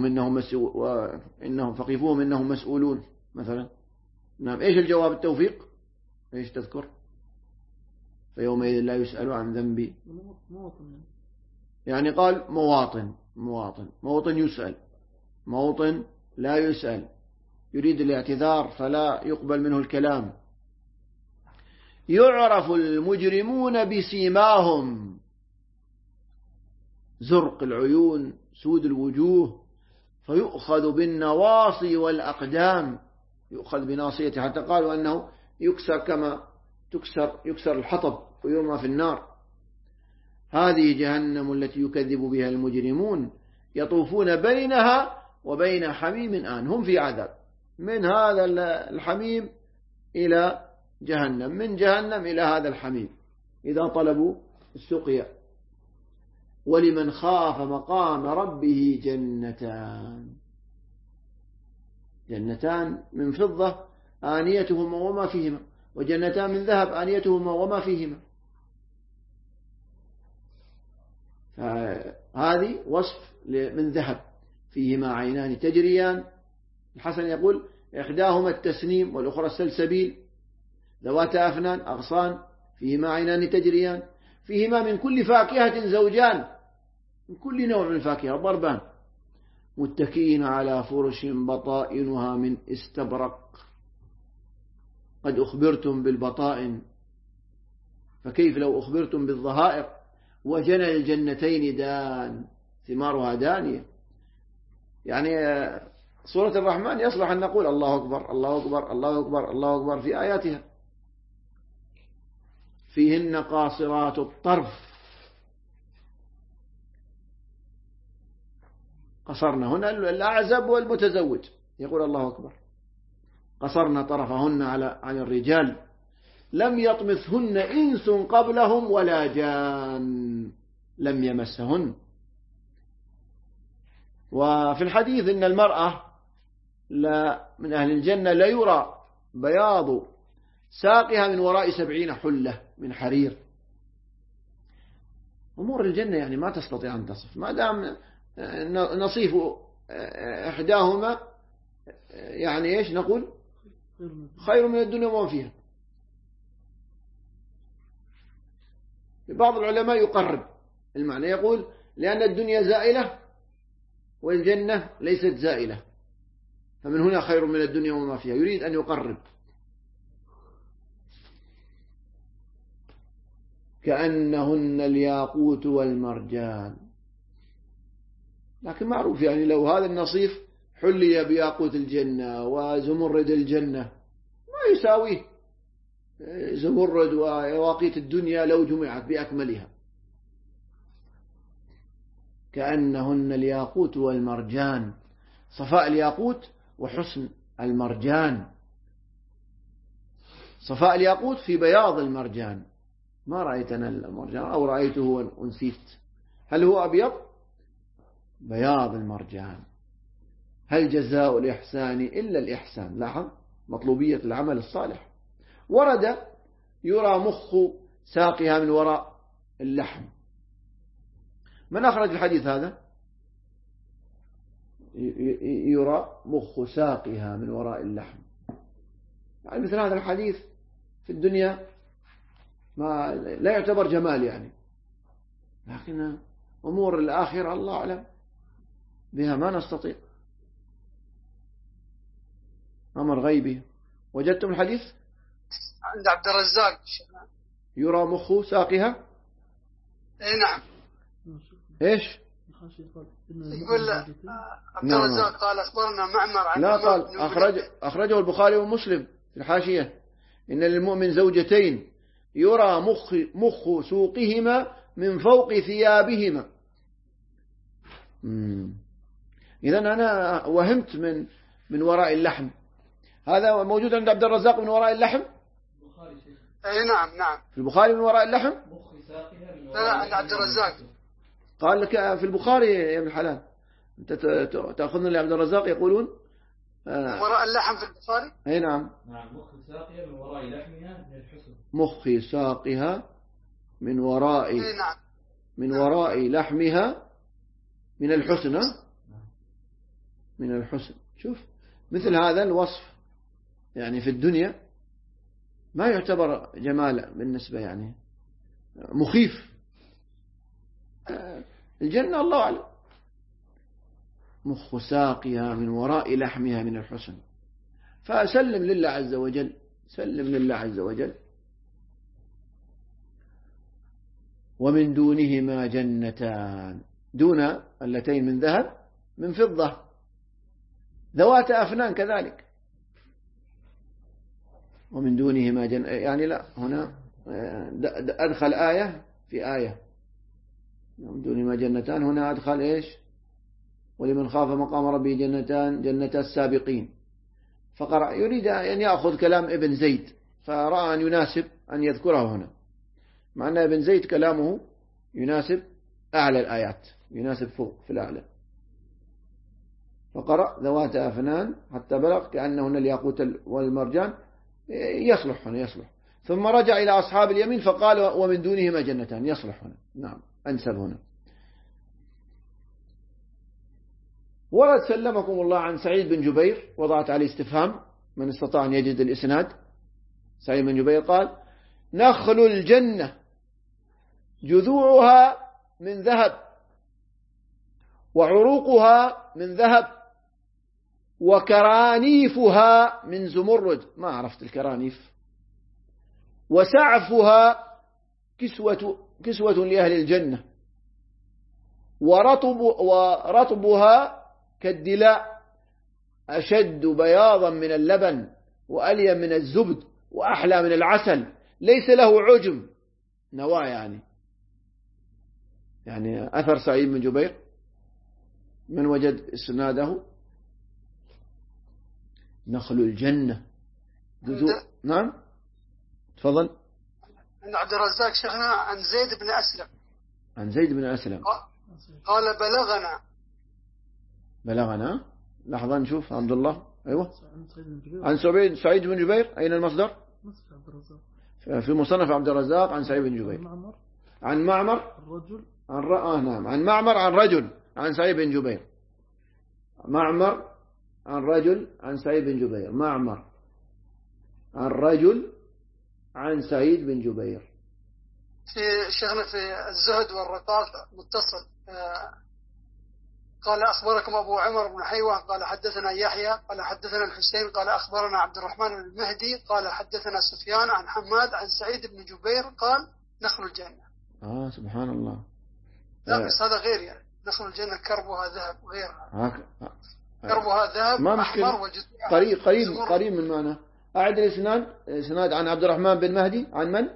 إنهم مسؤولون مثلا. نعم. إيش الجواب؟ التوفيق. إيش تذكر؟ فيومئذ لا يسأل عن ذنبي. يعني قال مواطن يسأل، موطن لا يسأل، يريد الاعتذار فلا يقبل منه الكلام. يعرف المجرمون بسيماهم، زرق العيون، سود الوجوه، فيؤخذ بالنواصي والأقدام. يؤخذ بناصيته، حتى قالوا أنه يكسر كما يكسر الحطب ويرمى في النار. هذه جهنم التي يكذب بها المجرمون، يطوفون بينها وبين حميم آن. هم في عذاب من هذا الحميم إلى جهنم، من جهنم إلى هذا الحميم إذا طلبوا السقيا. ولمن خاف مقام ربه جنتان من فضة آنيتهما وما فيهما، وجنتان من ذهب آنيتهما وما فيهما. هذه وصف من ذهب فيهما عينان تجريان. الحسن يقول إحداهما التسنيم والأخرى السلسبيل، ذواتا أفنان أغصان، فيهما عينان تجريان، فيهما من كل فاكهة زوجان، من كل نوع من الفاكهة ضربان، متكئين على فرش بطائنها من استبرق. قد أخبرتم بالبطائن، فكيف لو أخبرتم بالظهائر؟ وجنى الجنتين دان، ثمارها دانية. يعني سورة الرحمن يصلح أن نقول الله أكبر الله أكبر الله أكبر الله أكبر في آياتها. فيهن قاصرات الطرف، قصرنا هنا الأعزب والمتزوج، يقول الله أكبر. قصرنا طرفهن عن الرجال، لم يطمثهن إنس قبلهم ولا جان، لم يمسهن. وفي الحديث إن المرأة من أهل الجنة لا يرى بياض ساقها من وراء 70 حلة من حرير. أمور الجنة يعني ما تستطيع أن تصف، ما دام نصيف إحداهما يعني إيش نقول؟ خير من الدنيا وما فيها. بعض العلماء يقرب المعنى، يقول لأن الدنيا زائلة والجنة ليست زائلة، فمن هنا خير من الدنيا وما فيها، يريد أن يقرب. كأنهن الياقوت والمرجان. لكن معروف يعني لو هذا النصيف حلي بياقوت الجنة وزمرد الجنة ما يساويه زمرد ويواقيت الدنيا لو جمعت بأكملها. كأنهن الياقوت والمرجان، صفاء الياقوت وحسن المرجان. صفاء الياقوت في بياض المرجان. ما رأيت أنا المرجان أو رأيته ونسيت. هل هو أبيض؟ بياض المرجان. هل جزاء الإحسان إلا الإحسان؟ لاحظ مطلوبية العمل الصالح. ورد يرى مخ ساقها من وراء اللحم. من أخرج الحديث هذا؟ يرى مخ ساقها من وراء اللحم. يعني مثل هذا الحديث في الدنيا ما لا يعتبر جمال يعني، لكن أمور الآخرة الله أعلم بها ما نستطيع، أمر غيبي. وجدتم الحديث عند عبد الرزاق يرى مخ ساقها. اي نعم. ايش يقول عبد الرزاق قال اخبرنا معمر عن لا قال أخرجه البخاري ومسلم في الحاشية إن للمؤمن زوجتين يرى مخ سوقهما من فوق ثيابهما. إذن أنا وهمت من وراء اللحم. هذا موجود عند عبد الرزاق من وراء اللحم. اي نعم في البخاري من وراء اللحم. لا عند عبد الرزاق قال لك في البخاري يا ابن الحلال. أنت تأخذنا لعبد الرزاق يقولون وراء اللحم في البخاري. أي نعم. مخ ساقها من وراء لحمها من الحسن. مخ ساقها من وراء لحمها من الحسن. من الحسن. شوف مثل هذا الوصف يعني في الدنيا ما يعتبر جمالا بالنسبة يعني مخيف. الجنة الله أعلم. مخ ساقها من وراء لحمها من الحسن. فسلم لله عز وجل. سلم لله عز وجل. ومن دونهما جنتان. دون اللتين من ذهب من فضة ذوات أفنان كذلك. ومن دونهما يعني لا هنا أدخل آية في آية. ومن دونهما جنتان هنا أدخل إيش؟ ولمن خاف مقام ربه جنتان جنتا السابقين. فقرأ يريد أن يأخذ كلام ابن زيد فرأى أن يناسب أن يذكره هنا مع أن ابن زيد كلامه يناسب أعلى الآيات يناسب فوق في الأعلى. فقرأ ذوات أفنان حتى بلغ كأنهن الياقوت والمرجان يصلح هنا يصلح. ثم رجع إلى أصحاب اليمين فقال ومن دونهما جنتان يصلح هنا. نعم أنسب هنا. ورد سلمكم الله عن سعيد بن جبير وضعت عليه استفهام من استطاع أن يجد الإسناد. سعيد بن جبير قال نخل الجنة جذوعها من ذهب وعروقها من ذهب وكرانيفها من زمرد. ما عرفت الكرانيف. وسعفها كسوة لأهل الجنة ورطبها كالدلاء أشد بياضا من اللبن وألين من الزبد وأحلى من العسل ليس له عجم. نواة يعني أثر سعيد بن جبير من وجد إسناده. نخل الجنة نعم تفضل. عند عبد الرزاق شيخنا عن زيد بن أسلم. عن زيد بن أسلم قال بلغنا. لحظة نشوف عبد الله. أيوة عن سعيد بن جبير. أين المصدر؟ في مصنف عبد الرزاق عن سعيد بن جبير. عن معمر نعم عن معمر عن رجل عن سعيد بن جبير. معمر عن رجل عن سعيد بن جبير. معمر عن رجل عن سعيد بن جبير. في شيخنا في الزهد والرقاق متصل. قال أخبركم أبو عمر بن حيوة قال حدثنا يحيى قال حدثنا الحسين قال أخبرنا عبد الرحمن بن المهدي قال حدثنا سفيان عن حماد عن سعيد بن جبير قال نخل الجنة. سبحان الله. لا بس هذا غير يعني نخل الجنة كربها ذهب غيرها. كربها ذهب أحمر وجزء قريب من معنى. أعد الإسناد عن عبد الرحمن بن مهدي عن من؟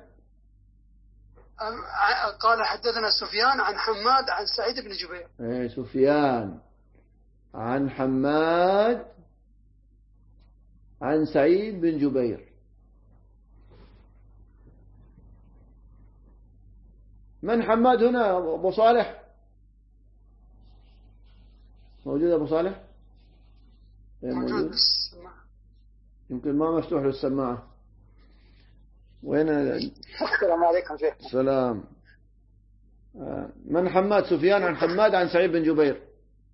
قال حدثنا سفيان عن حماد عن سعيد بن جبير. سفيان عن حماد عن سعيد بن جبير. من حماد هنا؟ أبو صالح موجود؟ أبو صالح موجود. يمكن ما مفتوح له السماعة. وين؟ السلام عليكم شيخ. السلام. من حماد؟ سفيان عن حماد عن سعيد بن جبير.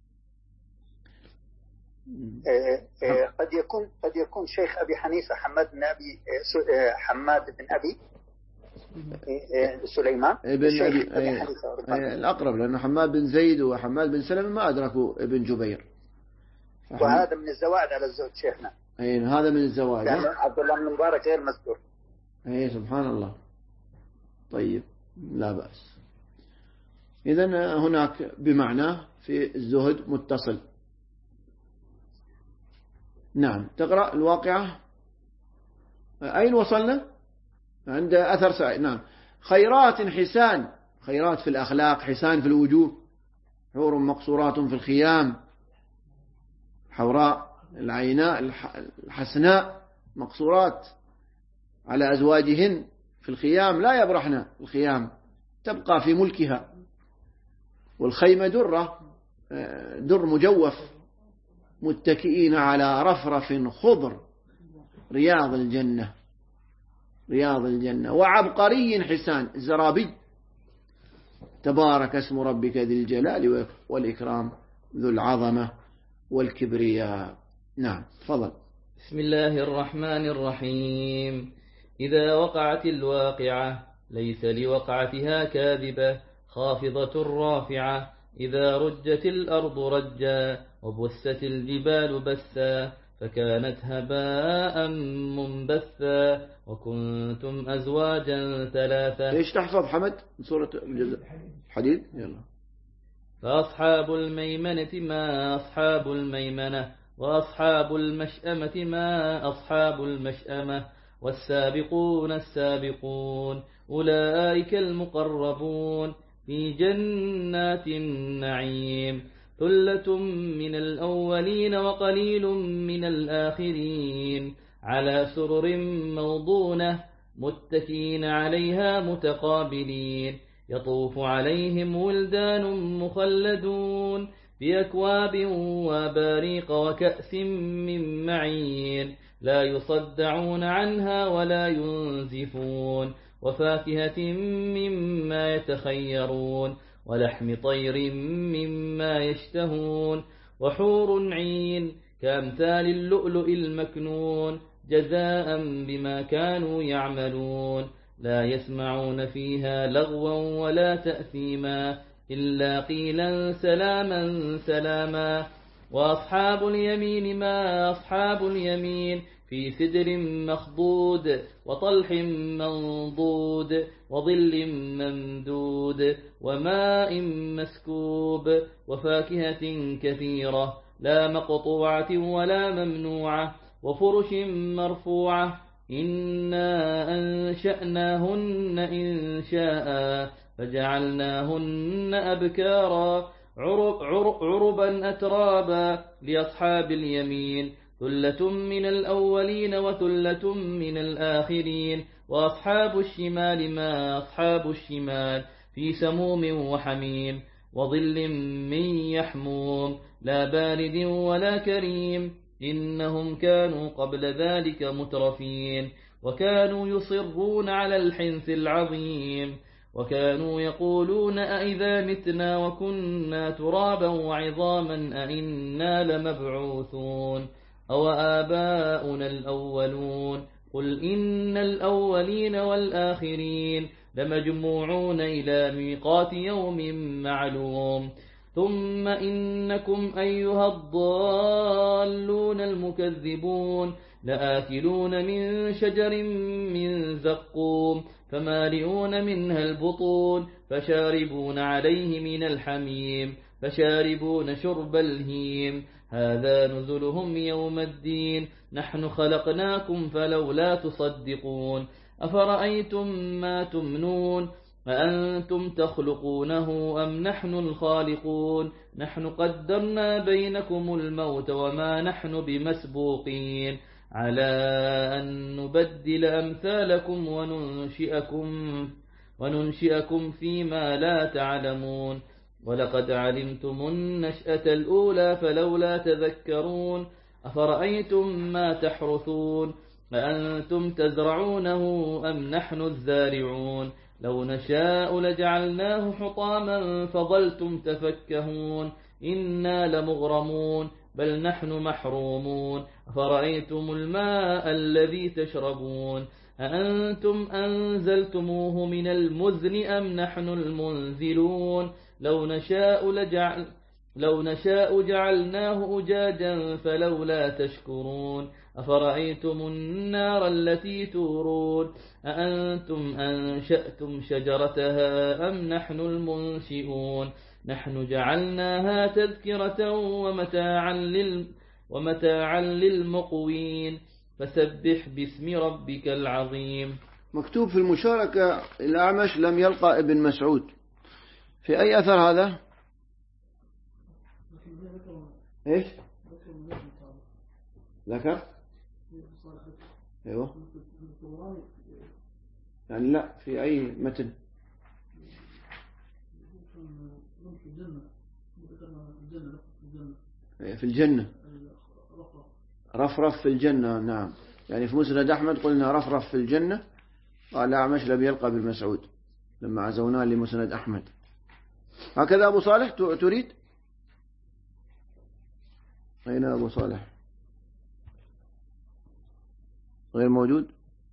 قد يكون شيخ أبي حنيفة حماد بن أبي سليمان ابن أبي الأقرب لأن حماد بن زيد وحماد بن سلمة ما أدركوا ابن جبير. وهذا من الزوائد على الزهد شيخنا. هذا من الزوائد. عبد الله بن مبارك غير مذكور. سبحان الله. طيب لا بأس. إذن هناك بمعنى في الزهد متصل. نعم. تقرأ الواقعة. أين وصلنا؟ عند أثر سعيد. نعم. خيرات حسان. خيرات في الأخلاق، حسان في الوجوه، حور مقصورات في الخيام، حوراء العيناء الحسناء مقصورات على أزواجهن في الخيام لا يبرحن الخيام تبقى في ملكها. والخيمة در مجوف متكئين على رفرف خضر، رياض الجنة، رياض الجنة. وعبقري حسان، الزرابي. تبارك اسم ربك ذي الجلال والإكرام ذو العظمة والكبرياء. نعم تفضل. بسم الله الرحمن الرحيم. إذا وقعت الواقعة ليس لوقعتها كاذبة خافضة رافعة. إذا رجت الأرض رجا وبست الجبال بسا فكانت هباء منبثا وكنتم أزواجا ثلاثة. إيش تحفظ حمد من سورة الحديد؟ يلا. فأصحاب الميمنة ما أصحاب الميمنة وأصحاب المشأمة ما أصحاب المشأمة والسابقون السابقون أولئك المقربون في جنات النعيم. ثلة من الأولين وقليل من الآخرين على سرر موضونة متكئين عليها متقابلين. يطوف عليهم ولدان مخلدون بأكواب وباريق وكأس من معين لا يصدعون عنها ولا ينزفون. وفاكهة مما يتخيرون ولحم طير مما يشتهون. وحور عين كأمثال اللؤلؤ المكنون جزاء بما كانوا يعملون. لا يسمعون فيها لغوا ولا تأثيما إلا قيلا سلاما سلاما. وأصحاب اليمين ما أصحاب اليمين في سدر مخضود وطلح منضود وظل ممدود وماء مسكوب وفاكهة كثيرة لا مقطوعة ولا ممنوعة وفرش مرفوعة. إنا أنشأناهن إنشاء فجعلناهن أبكارا عربا أترابا لأصحاب اليمين. ثلة من الأولين وثلة من الآخرين. وأصحاب الشمال ما أصحاب الشمال في سموم وحميم وظل من يحموم لا بارد ولا كريم. إنهم كانوا قبل ذلك مترفين وكانوا يصرون على الحنث العظيم. وكانوا يقولون أئذا متنا وكنا ترابا وعظاما أئنا لمبعوثون أو آباؤنا الأولون. قل إن الأولين والآخرين لمجموعون إلى ميقات يوم معلوم. ثم إنكم أيها الضالون المكذبون لآكلون من شجر من زقوم فمالئون منها البطون فشاربون عليه من الحميم فشاربون شرب الهيم. هذا نزلهم يوم الدين نحن خلقناكم فلولا تصدقون. أفرأيتم ما تمنون أأنتم تخلقونه أم نحن الخالقون. نحن قدرنا بينكم الموت وما نحن بمسبوقين على أن نبدل أمثالكم وننشئكم فيما لا تعلمون. ولقد علمتم النشأة الأولى فلولا تذكرون. أفرأيتم ما تحرثون أأنتم تزرعونه أم نحن الزارعون. لو نشاء لجعلناه حطاما فظلتم تفكهون. إنا لمغرمون بل نحن محرومون. أفرأيتم الماء الذي تشربون أأنتم أنزلتموه من المزن أم نحن المنزلون. لو نشاء جعلناه أجاجا فلولا تشكرون. أفرأيتم النار التي تورون أأنتم أنشأتم شجرتها أم نحن المنشئون. نحن جعلناها تذكرة ومتاعا للمقوين. فسبح باسم ربك العظيم. مكتوب في المشاركة الأعمش لم يلقى ابن مسعود، في أي أثر هذا؟ إيش؟ ذكر؟ أيوه يعني لا، في أي متن؟ في الجنة. رفرف في الجنة. نعم، يعني في مسند أحمد قلنا رفرف في الجنة، قال أعمش لم يلقى بالمسعود لما عزونا لمسند أحمد. هكذا أبو صالح تريد؟ أين أبو صالح؟ غير موجود؟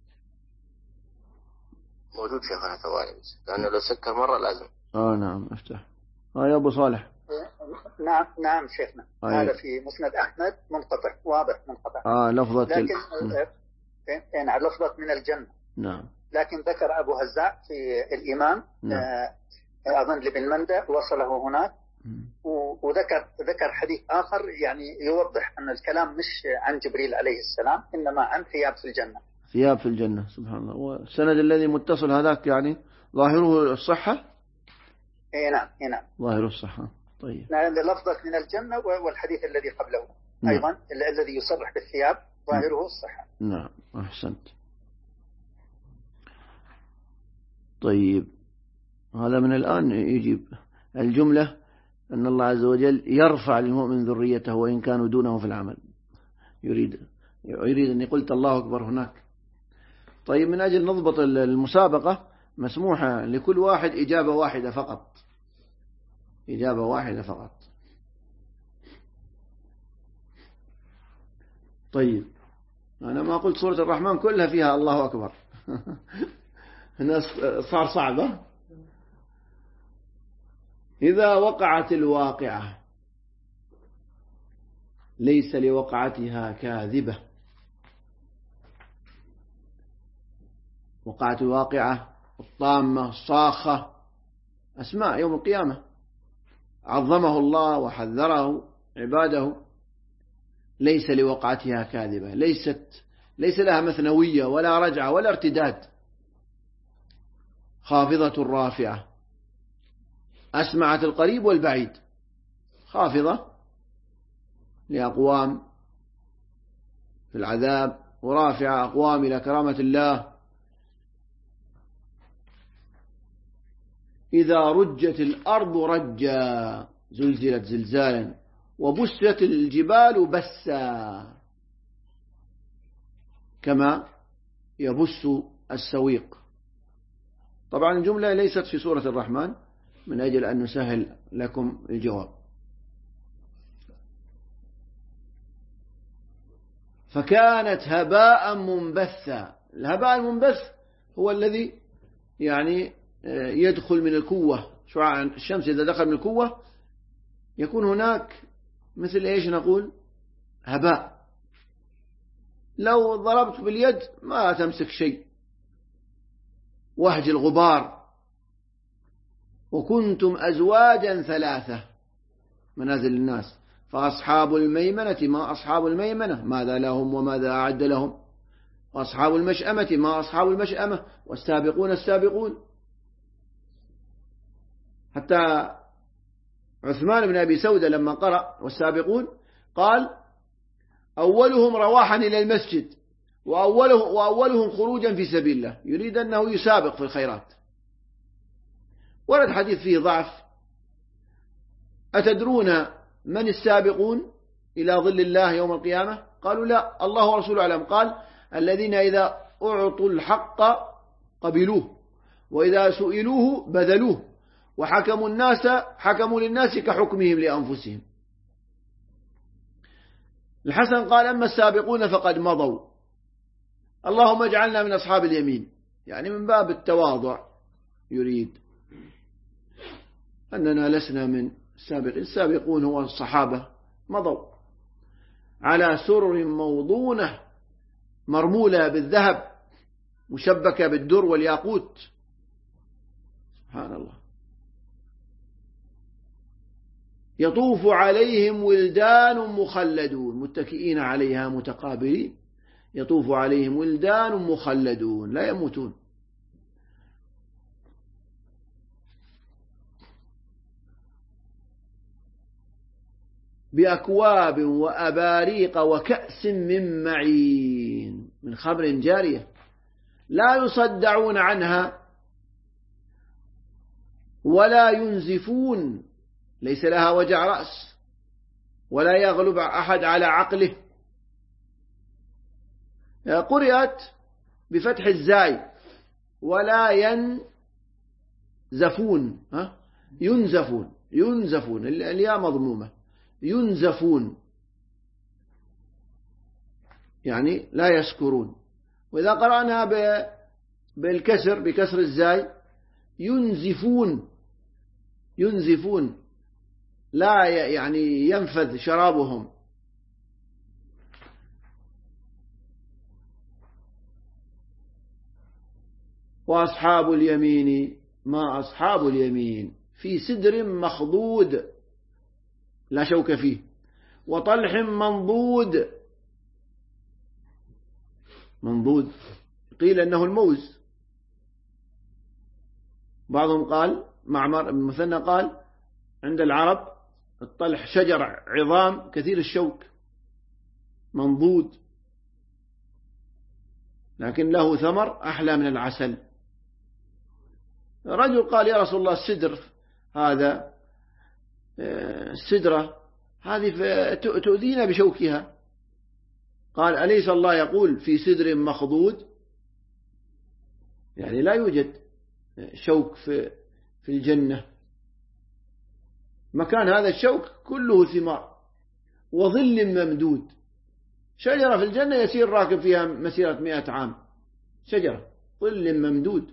موجود شيخنا ثواني بس، لأنه لو سكر مرة لازم. نعم افتح. يا أبو صالح. نعم شيخنا. هذا في مسند أحمد منقطع، واضح منقطع. لفظة لكن لفظة من الجنة. نعم. لكن ذكر أبو هزاع في الإمام. نعم. أظن لابن مندى وصله هناك. وذكر حديث آخر يعني يوضح أن الكلام مش عن جبريل عليه السلام، إنما عن ثياب في الجنة. ثياب في الجنة، سبحان الله. والسند الذي متصل هذاك يعني ظاهره الصحة؟ نعم. ظاهره الصحة. طيب. نعم، لفظة من الجنة، والحديث الذي قبله أيضا الذي يصرح بالثياب ظاهره الصحة. نعم، أحسنت. طيب، هذا من الآن يجيب الجملة أن الله عز وجل يرفع للمؤمن ذريته وإن كانوا دونه في العمل. يريد أني قلت الله أكبر هناك. طيب، من أجل نضبط المسابقة مسموحة لكل واحد إجابة واحدة فقط. إجابة واحدة فقط. طيب، أنا ما قلت سورة الرحمن كلها فيها الله أكبر. هنا صار صعبة. إذا وقعت الواقعة ليس لوقعتها كاذبة. وقعت الواقعة، الطامة، الصاخة، أسماء يوم القيامة عظمه الله وحذره عباده. ليس لوقعتها كاذبة، ليس لها مثنوية ولا رجعة ولا ارتداد. خافضة رافعة، أسمعت القريب والبعيد. خافضة لأقوام في العذاب، ورافعة أقوام إلى كرامة الله. إذا رجت الأرض رجا، زلزلت زلزالا، وبست الجبال بسا، كما يبس السويق. طبعا الجملة ليست في سورة الرحمن من أجل أن نسهل لكم الجواب. فكانت هباء منبثا. الهباء المنبث هو الذي يعني يدخل من الكوة، شعاع الشمس إذا دخل من الكوة يكون هناك مثل إيش نقول هباء، لو ضربت باليد ما تمسك شيء. وهج الغبار. وكنتم أزواجا ثلاثة، منازل الناس. فأصحاب الميمنة ما أصحاب الميمنة، ماذا لهم وماذا أعد لهم. وأصحاب المشأمة ما أصحاب المشأمة، والسابقون السابقون. حتى عثمان بن أبي سودة لما قرأ والسابقون قال أولهم رواحا إلى المسجد وأولهم خروجا في سبيل الله، يريد أنه يسابق في الخيرات. ورد حديث فيه ضعف. أتدرون من السابقون إلى ظل الله يوم القيامة؟ قالوا لا، الله ورسوله أعلم. قال الذين إذا أعطوا الحق قبلوه، وإذا سئلوه بذلوه، حكموا للناس كحكمهم لأنفسهم. الحسن قال أما السابقون فقد مضوا، اللهم اجعلنا من أصحاب اليمين، يعني من باب التواضع يريد أننا لسنا من السابقين. السابقون هو الصحابة مضوا على سرر موضونة مرمولة بالذهب مشبكة بالدر والياقوت. سبحان الله. يطوف عليهم ولدان مخلدون متكئين عليها متقابلين. يطوف عليهم ولدان مخلدون لا يموتون. بأكواب وأباريق وكأس من معين، من خمر جارية لا يصدعون عنها ولا ينزفون، ليس لها وجع رأس ولا يغلب أحد على عقله. قرأت بفتح الزاي ولا ينزفون، ينزفون الياء مضمومة، ينزفون يعني لا يسكرون. وإذا قرأنا بالكسر بكسر الزاي ينزفون لا يعني ينفذ شرابهم. وأصحاب اليمين ما أصحاب اليمين في سدر مخضود لا شوك فيه وطلح منضود قيل أنه الموز. بعضهم قال معمر بن مثنى قال عند العرب الطلح شجر عظام كثير الشوك منضود، لكن له ثمر أحلى من العسل. رجل قال يا رسول الله السدر هذا السدرة هذه تؤذينا بشوكها. قال أليس الله يقول في سدر مخضود؟ يعني لا يوجد شوك في الجنة، مكان هذا الشوك كله ثمار وظل ممدود. شجرة في الجنة يسير راكب فيها مسيرة 100 عام، شجرة ظل ممدود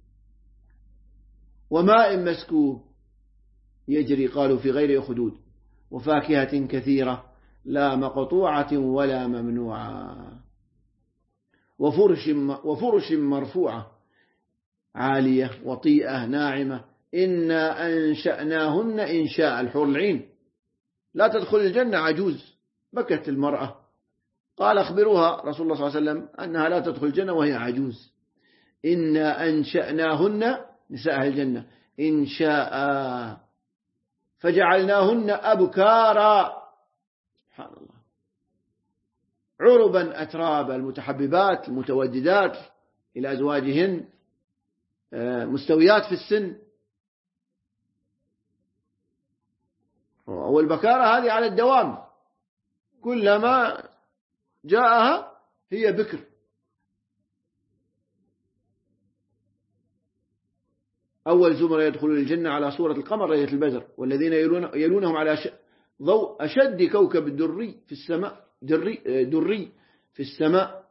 وماء مسكوب يجري قالوا في غير أخدود وفاكهة كثيرة لا مقطوعة ولا ممنوعة وفرش مرفوعة عالية وطيئة ناعمة إنا أنشأناهن إنشاء. الحور العين لا تدخل الجنة عجوز، بكت المرأة قال أخبروها رسول الله صلى الله عليه وسلم أنها لا تدخل الجنة وهي عجوز. إنا أنشأناهن نساء أهل الجنة إنشاء فجعلناهن أبكارا سبحان الله عربا أترابا المتحببات المتوددات إلى أزواجهن مستويات في السن. والبكارة هذه على الدوام، كلما جاءها هي بكر. أول زمرة يدخلون الجنة على صورة القمر ليلة البدر، والذين يلونهم على ضوء أشد كوكب الدري في السماء دري في السماء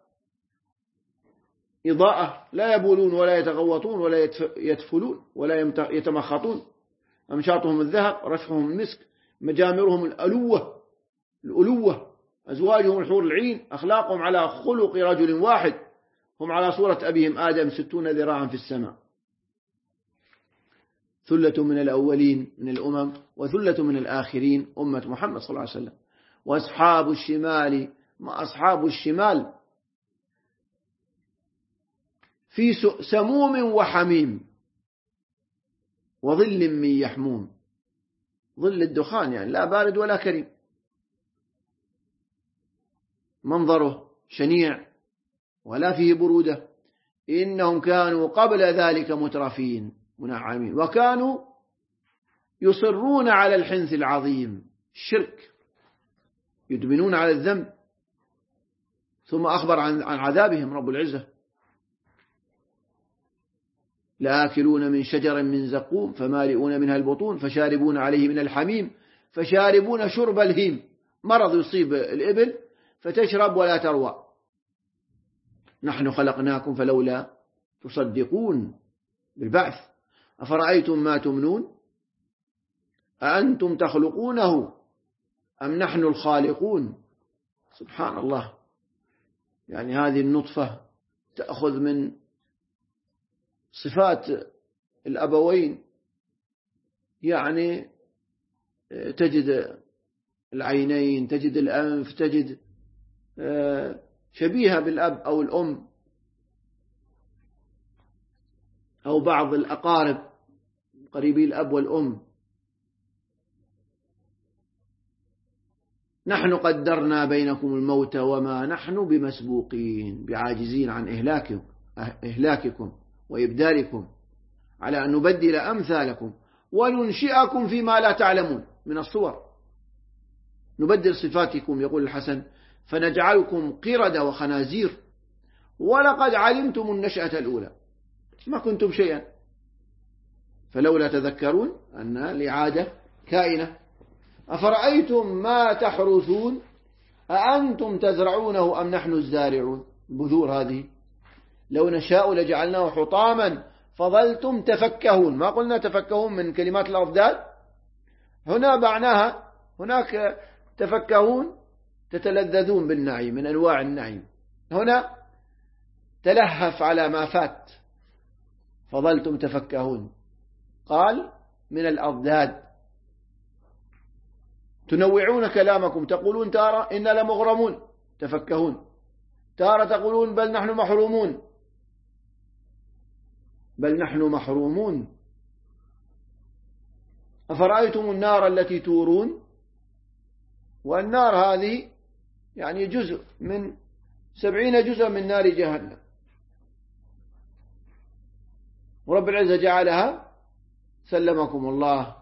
إضاءة لا يبولون ولا يتغوطون ولا يتفلون ولا يتمخطون أمشاطهم الذهب رشحهم المسك مجامرهم الألوة أزواجهم الحور العين أخلاقهم على خلق رجل واحد هم على صورة أبيهم آدم 60 ذراعا في السماء. ثلة من الأولين من الأمم وثلة من الآخرين أمة محمد صلى الله عليه وسلم. وأصحاب الشمال ما أصحاب الشمال في سموم وحميم وظل من يحموم، ظل الدخان يعني لا بارد ولا كريم، منظره شنيع ولا فيه برودة. إنهم كانوا قبل ذلك مترفين منعمين وكانوا يصرون على الحنث العظيم الشرك، يدمنون على الذنب. ثم أخبر عن عذابهم رب العزة لآكلون من شجر من زقوم فمالئون منها البطون فشاربون عليه من الحميم فشاربون شرب الهيم. مرض يصيب الإبل فتشرب ولا تروى. نحن خلقناكم فلولا تصدقون بالبعث أفرأيتم ما تمنون أأنتم تخلقونه أم نحن الخالقون. سبحان الله، يعني هذه النطفة تأخذ من صفات الأبوين، يعني تجد العينين تجد الأنف تجد شبيهة بالأب أو الأم أو بعض الأقارب قريبي الأب والأم. نحن قدرنا بينكم الموت وما نحن بمسبوقين بعاجزين عن إهلاككم وإبدالكم على أن نبدل أمثالكم وننشئكم فيما لا تعلمون من الصور. نبدل صفاتكم يقول الحسن فنجعلكم قردة وخنازير ولقد علمتم النشأة الأولى ما كنتم شيئا، فلولا تذكرون أن الإعادة كائنة. أفرأيتم ما تحرثون أأنتم تزرعونه أم نحن الزارعون؟ البذور هذه لو نشاء لجعلناه حطاما فظلتم تفكهون. ما قلنا تفكهون من كلمات الأضداد، هنا معناها هناك تفكهون تتلذذون بالنعيم من أنواع النعيم، هنا تلهف على ما فات فظلتم تفكهون. قال من الأضداد. تنوعون كلامكم، تقولون تارة إنا لمغرمون تفكهون، تارة تقولون بل نحن محرومون، بل نحن محرومون. أفرأيتم النار التي تورون، والنار هذه يعني جزء من 70 جزء من نار جهنم، ورب العزة جعلها سلمكم الله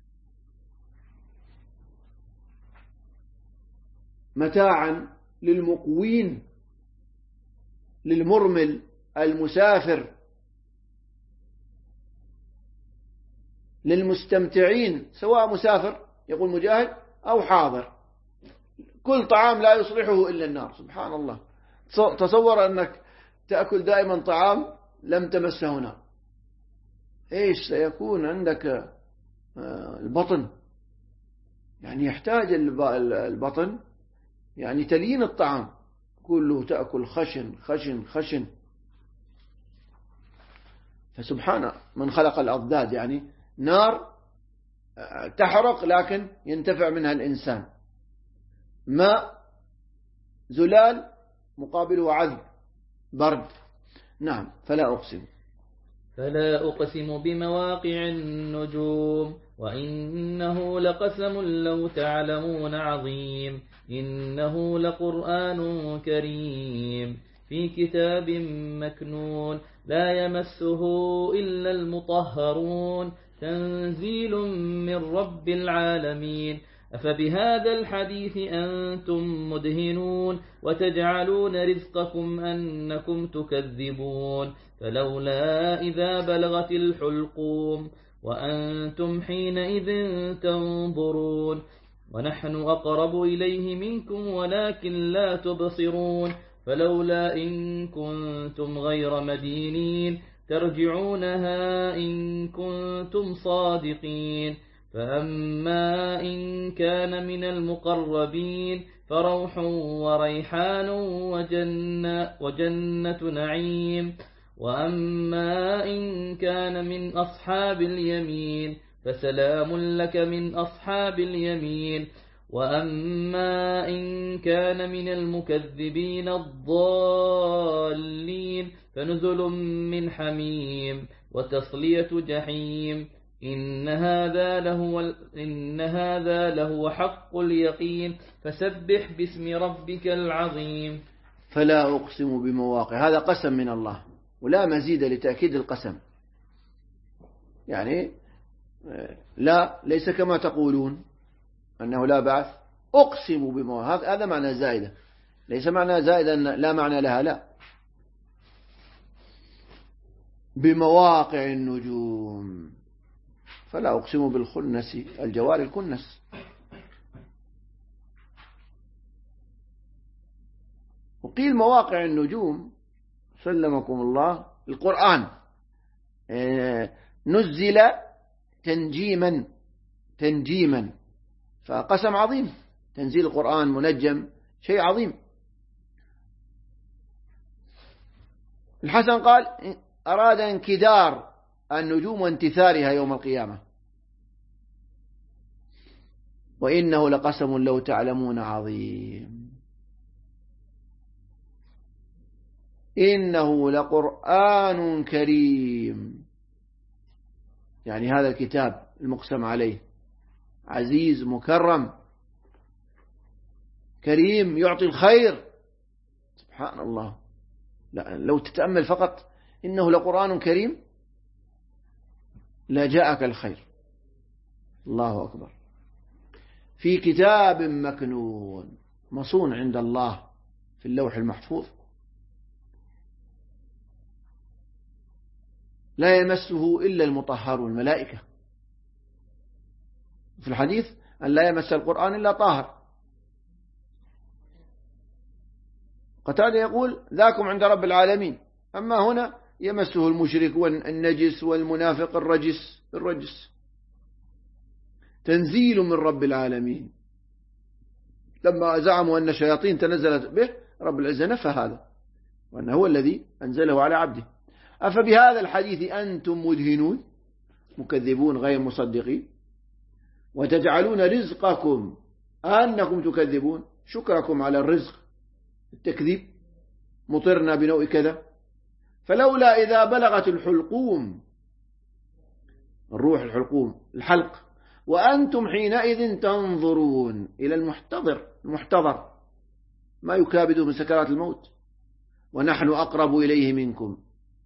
متاعا للمقوين للمرمل المسافر للمستمتعين، سواء مسافر يقول مجاهد أو حاضر، كل طعام لا يصلحه إلا النار. سبحان الله، تصور أنك تأكل دائما طعام لم تمسه نار، إيش سيكون عندك؟ البطن يعني يحتاج البطن يعني تلين الطعام كله، تأكل خشن خشن خشن. فسبحان من خلق الأضداد، يعني نار تحرق لكن ينتفع منها الإنسان، ماء زلال مقابله عذب برد. نعم. فلا أقسم بمواقع النجوم وإنه لقسم لو تعلمون عظيم إنه لقرآن كريم في كتاب مكنون لا يمسه إلا المطهرون تنزيل من رب العالمين أفبهذا الحديث أنتم مدهنون وتجعلون رزقكم أنكم تكذبون فلولا إذا بلغت الحلقوم وأنتم حينئذ تنظرون ونحن أقرب إليه منكم ولكن لا تبصرون فلولا إن كنتم غير مدينين ترجعونها إن كنتم صادقين فأما إن كان من المقربين فروح وريحان وجنة نعيم وأما إن كان من أصحاب اليمين فسلام لك من أصحاب اليمين وأما إن كان من المكذبين الضالين فنزل من حميم وتصلية جحيم إن هذا لهو حق اليقين فسبح باسم ربك العظيم. فلا أقسم بمواقع، هذا قسم من الله ولا مزيد لتأكيد القسم، يعني لا ليس كما تقولون أنه لا بعث. أقسم بمواقع هذا معنى زائدة، ليس معنى زائدة أن لا معنى لها، لا. بمواقع النجوم، فلا أقسم بالخنس الجوار الكنس. وقيل مواقع النجوم سلمكم الله القرآن نزل تنجيما فقسم عظيم، تنزيل القرآن منجم شيء عظيم. الحسن قال أراد انكدار النجوم وانتثارها يوم القيامة. وإنه لقسم لو تعلمون عظيم إنه لقرآن كريم، يعني هذا الكتاب المقسم عليه عزيز مكرم كريم يعطي الخير. سبحان الله، لا لو تتأمل فقط إنه لقرآن كريم لا جاءك الخير. الله أكبر. في كتاب مكنون مصون عند الله في اللوح المحفوظ لا يمسه إلا المطهرون الملائكة. في الحديث أن لا يمس القرآن إلا طاهر. قتادة يقول ذاكم عند رب العالمين، أما هنا يمسه المشرك والنجس والمنافق الرجس. تنزيل من رب العالمين. لما زعموا أن الشياطين تنزلت به، رب العزة نفى هذا، وأنه هو الذي أنزله على عبده. أفبهذا الحديث أنتم مدهنون مكذبون غير مصدقين، وتجعلون رزقكم أنكم تكذبون، شكركم على الرزق التكذيب، مطرنا بنوء كذا. فلولا إذا بلغت الحلقوم، الروح الحلقوم الحلق، وأنتم حينئذ تنظرون إلى المحتضر ما يكابده من سكرات الموت، ونحن أقرب إليه منكم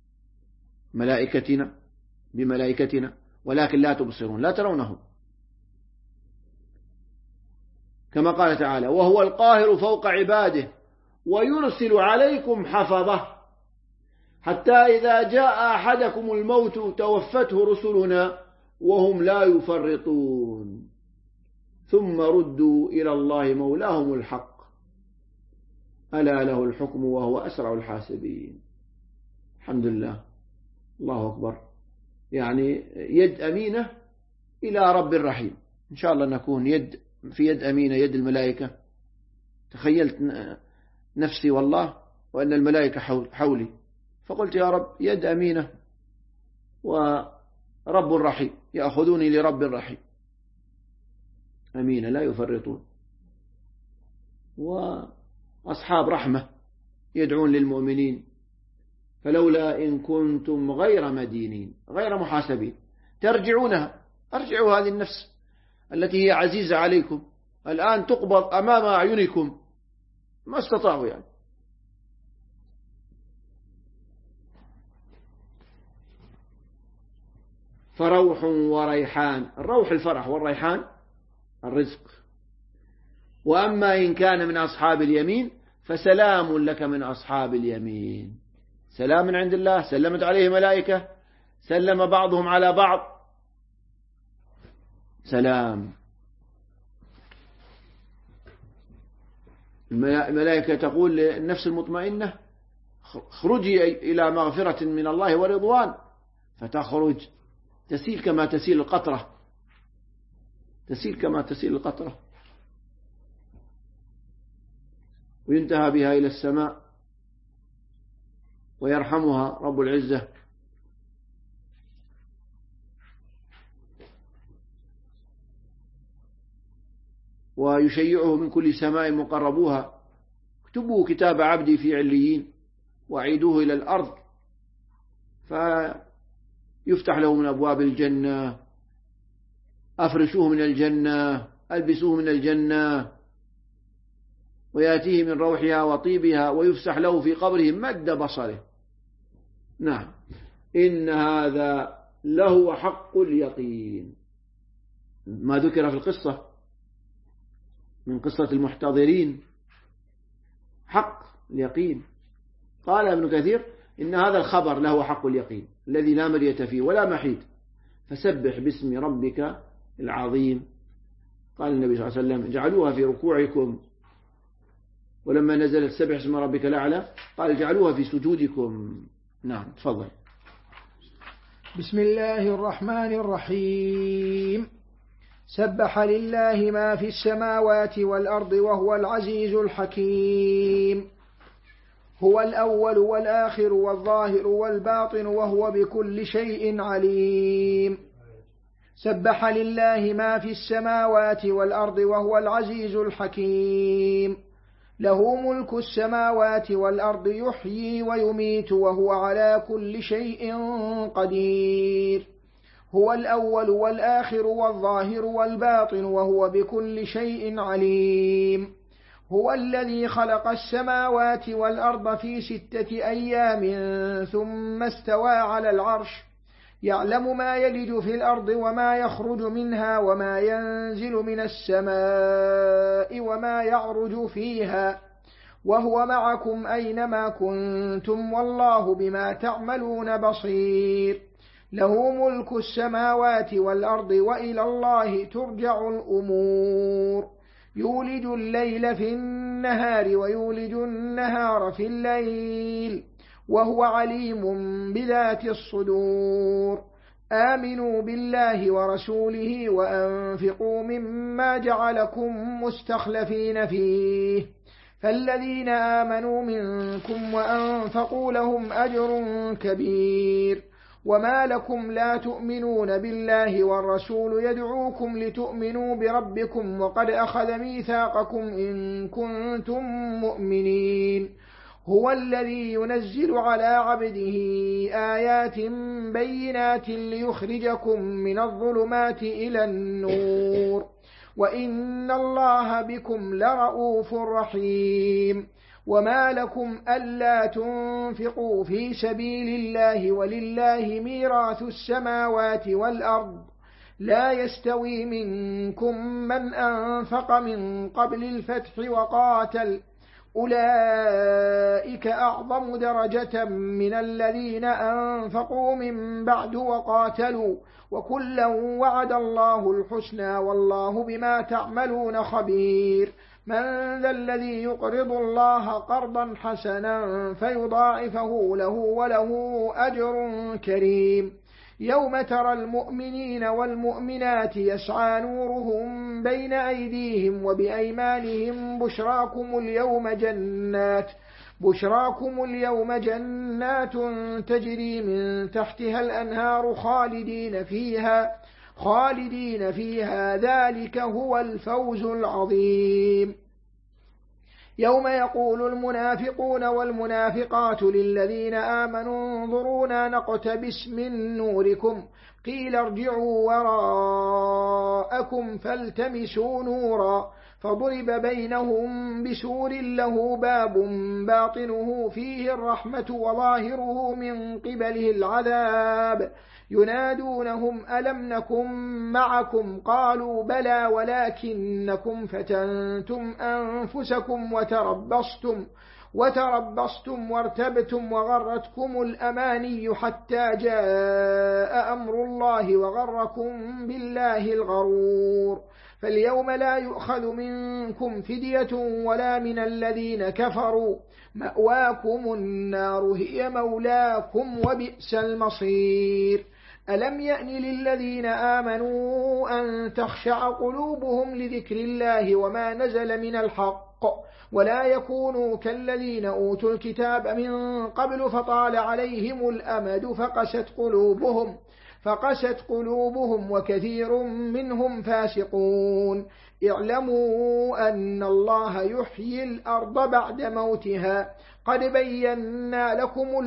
بملائكتنا ولكن لا تبصرون، لا ترونه. كما قال تعالى وهو القاهر فوق عباده ويرسل عليكم حفظه حتى إذا جاء أحدكم الموت توفته رسلنا وهم لا يفرطون ثم ردوا إلى الله مولاهم الحق ألا له الحكم وهو أسرع الحاسبين. الحمد لله، الله أكبر. يعني يد أمينة إلى رب الرحيم. إن شاء الله نكون في يد أمينة، يد الملائكة. تخيلت نفسي والله وأن الملائكة حولي، فقلت يا رب يد أمينة ورب رحيم يأخذوني لرب رحيم، أمينة لا يفرطون، وأصحاب رحمة يدعون للمؤمنين. فلولا إن كنتم غير مدينين غير محاسبين ترجعونها، أرجعوا هذه النفس التي هي عزيزة عليكم الآن تقبض أمام أعينكم، ما استطاعوا يعني. فروح وريحان، الروح الفرح والريحان الرزق. وأما إن كان من أصحاب اليمين فسلام لك من أصحاب اليمين. سلام من عند الله، سلمت عليه ملائكة، سلم بعضهم على بعض، سلام. الملائكة تقول للنفس المطمئنة خرجي إلى مغفرة من الله ورضوان، فتخرج تسيل كما تسيل القطرة، تسيل كما تسيل القطرة، وينتهى بها إلى السماء ويرحمها رب العزة. ويشيعه من كل سماء مقربوها اكتبوا كتاب عبدي في عليين وعيدوه إلى الأرض فيفتح له من أبواب الجنة، أفرشوه من الجنة، ألبسوه من الجنة، ويأتيه من روحها وطيبها، ويفسح له في قبره مد بصره. نعم، إن هذا لهو حق اليقين. ما ذكر في القصة من قصة المحتضرين حق اليقين. قال ابن كثير إن هذا الخبر له حق اليقين الذي لا مرية فيه ولا محيد. فسبح باسم ربك العظيم. قال النبي صلى الله عليه وسلم اجعلوها في ركوعكم، ولما نزلت سبح اسم ربك الأعلى قال اجعلوها في سجودكم. نعم تفضل. بسم الله الرحمن الرحيم. سبح لله ما في السماوات والأرض وهو العزيز الحكيم. هو الأول والآخر والظاهر والباطن وهو بكل شيء عليم. سبح لله ما في السماوات والأرض وهو العزيز الحكيم. له ملك السماوات والأرض يحيي ويميت وهو على كل شيء قدير. هو الأول والآخر والظاهر والباطن وهو بكل شيء عليم. هو الذي خلق السماوات والأرض في 6 أيام ثم استوى على العرش، يعلم ما يلج في الأرض وما يخرج منها وما ينزل من السماء وما يعرج فيها، وهو معكم أينما كنتم والله بما تعملون بصير. له ملك السماوات والأرض وإلى الله ترجع الأمور يولج الليل في النهار ويولج النهار في الليل وهو عليم بذات الصدور آمنوا بالله ورسوله وأنفقوا مما جعلكم مستخلفين فيه فالذين آمنوا منكم وأنفقوا لهم أجر كبير وما لكم لا تؤمنون بالله والرسول يدعوكم لتؤمنوا بربكم وقد أخذ ميثاقكم إن كنتم مؤمنين هو الذي ينزل على عبده آيات بينات ليخرجكم من الظلمات إلى النور وإن الله بكم لرؤوف رحيم وما لكم ألا تنفقوا في سبيل الله ولله ميراث السماوات والأرض لا يستوي منكم من أنفق من قبل الفتح وقاتل أولئك أعظم درجة من الذين أنفقوا من بعد وقاتلوا وكلا وعد الله الحسنى والله بما تعملون خبير من ذا الذي يقرض الله قرضا حسنا فيضاعفه له وله أجر كريم يوم ترى المؤمنين والمؤمنات يسعى نورهم بين أيديهم وبأيمانهم بشراكم اليوم جنات تجري من تحتها الأنهار خالدين فيها ذلك هو الفوز العظيم يوم يقول المنافقون والمنافقات للذين آمنوا انظرونا نقتبس من نوركم قيل ارجعوا وراءكم فالتمسوا نورا فضرب بينهم بسور له باب باطنه فيه الرحمة وظاهره من قبله العذاب ينادونهم ألم نكن معكم قالوا بلى ولكنكم فتنتم أنفسكم وتربصتم وارتبتم وغرتكم الأماني حتى جاء أمر الله وغركم بالله الغرور فاليوم لا يؤخذ منكم فدية ولا من الذين كفروا مأواكم النار هي مولاكم وبئس المصير ألم يأن للذين آمنوا أن تخشع قلوبهم لذكر الله وما نزل من الحق ولا يكونوا كالذين أوتوا الكتاب من قبل فطال عليهم الأمد فقست قلوبهم وكثير منهم فاسقون اعلموا أن الله يحيي الأرض بعد موتها قد بينا لكم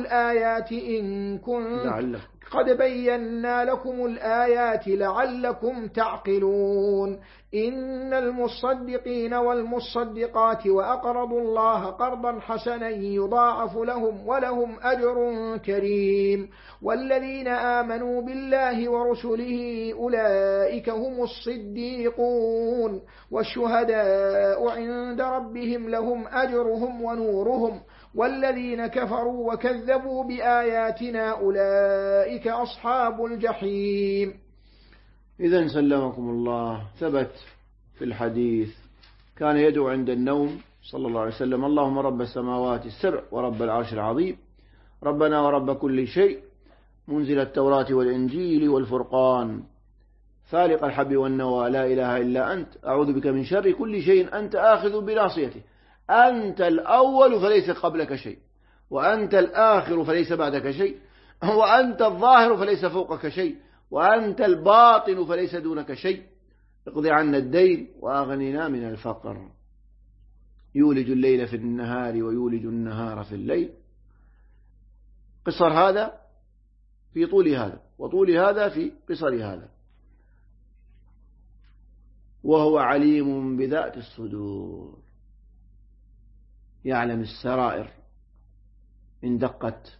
الآيات لعلكم تعقلون إن المصدقين والمصدقات وأقرضوا الله قرضا حسنا يضاعف لهم ولهم أجر كريم والذين آمنوا بالله ورسله أولئك هم الصديقون والشهداء عند ربهم لهم أجرهم ونورهم والذين كفروا وكذبوا بآياتنا أولئك أصحاب الجحيم. إذن سلمكم الله ثبت في الحديث كان يدعو عند النوم صلى الله عليه وسلم اللهم رب السماوات السبع ورب العرش العظيم ربنا ورب كل شيء منزل التوراة والإنجيل والفرقان فالق الحب والنوى لا إله إلا أنت أعوذ بك من شر كل شيء أنت آخذ بناصيته أنت الأول فليس قبلك شيء وأنت الآخر فليس بعدك شيء وأنت الظاهر فليس فوقك شيء وأنت الباطن فليس دونك شيء اقضي عنا الدين وأغننا من الفقر يولج الليل في النهار ويولج النهار في الليل قصر هذا في طول هذا وطول هذا في قصر هذا وهو عليم بذات الصدور يعلم السرائر إن دقت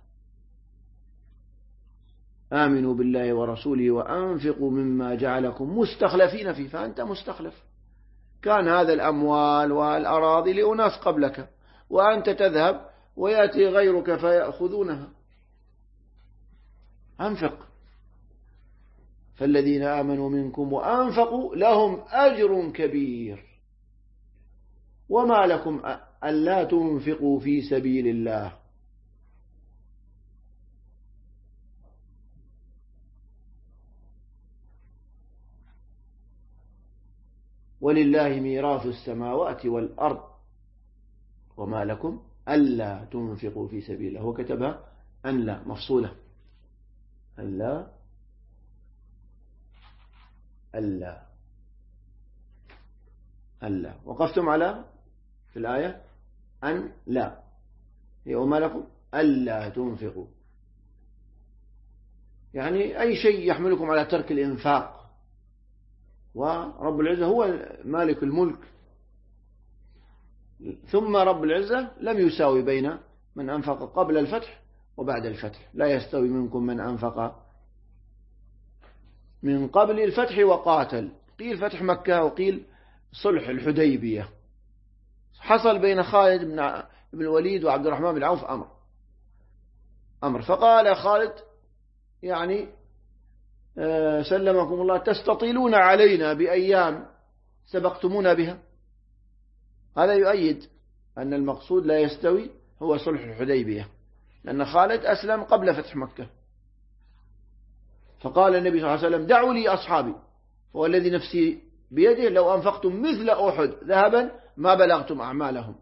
آمنوا بالله ورسوله وأنفقوا مما جعلكم مستخلفين فيه فأنت مستخلف كان هذا الأموال والأراضي لأناس قبلك وأنت تذهب ويأتي غيرك فيأخذونها أنفق فالذين آمنوا منكم وأنفقوا لهم أجر كبير وما لكم ألا تنفقوا في سبيل الله ولله ميراث السماوات والأرض وما لكم ألا تنفقوا في سبيل الله. وكتبها أن لا مفصولة ألا وقفتم على في الآية أن لا هي وما لكم ألا تنفقوا، يعني أي شيء يحملكم على ترك الإنفاق، ورب العزة هو مالك الملك. ثم رب العزة لم يساوي بين من أنفق قبل الفتح وبعد الفتح، لا يستوي منكم من أنفق من قبل الفتح وقاتل، قيل فتح مكة وقيل صلح الحديبية. حصل بين خالد بن الوليد وعبد الرحمن بن عوف أمر فقال خالد يعني سلمكم الله تستطيلون علينا بأيام سبقتمونا بها. هذا يؤيد أن المقصود لا يستوي هو صلح الحديبية، لأن خالد أسلم قبل فتح مكة. فقال النبي صلى الله عليه وسلم دعوا لي أصحابي والذي نفسي بيده لو أنفقتم مثل أحد ذهبا ما بلغتم أعمالهم.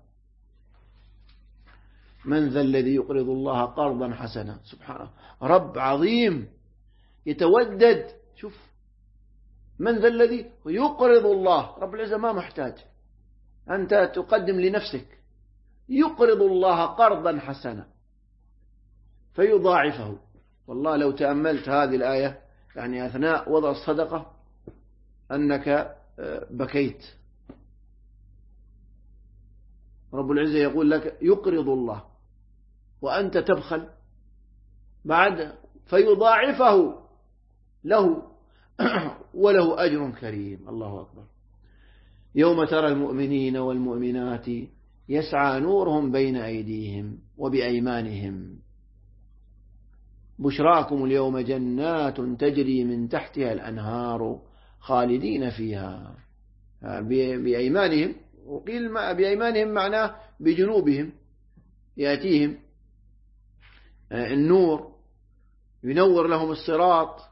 من ذا الذي يقرض الله قرضا حسنا. سبحانه رب عظيم يتودد. شوف من ذا الذي يقرض الله، رب العزة ما محتاج، أنت تقدم لنفسك. يقرض الله قرضا حسنا فيضاعفه. والله لو تأملت هذه الآية يعني أثناء وضع الصدقة أنك بكيت. رب العزة يقول لك يقرض الله وأنت تبخل بعد فيضاعفه له وله أجر كريم. الله أكبر. يوم ترى المؤمنين والمؤمنات يسعى نورهم بين أيديهم وبأيمانهم بشراكم اليوم جنات تجري من تحتها الأنهار خالدين فيها. بأيمانهم، وقيل بأيمانهم معناه بجنوبهم، يأتيهم النور ينور لهم الصراط.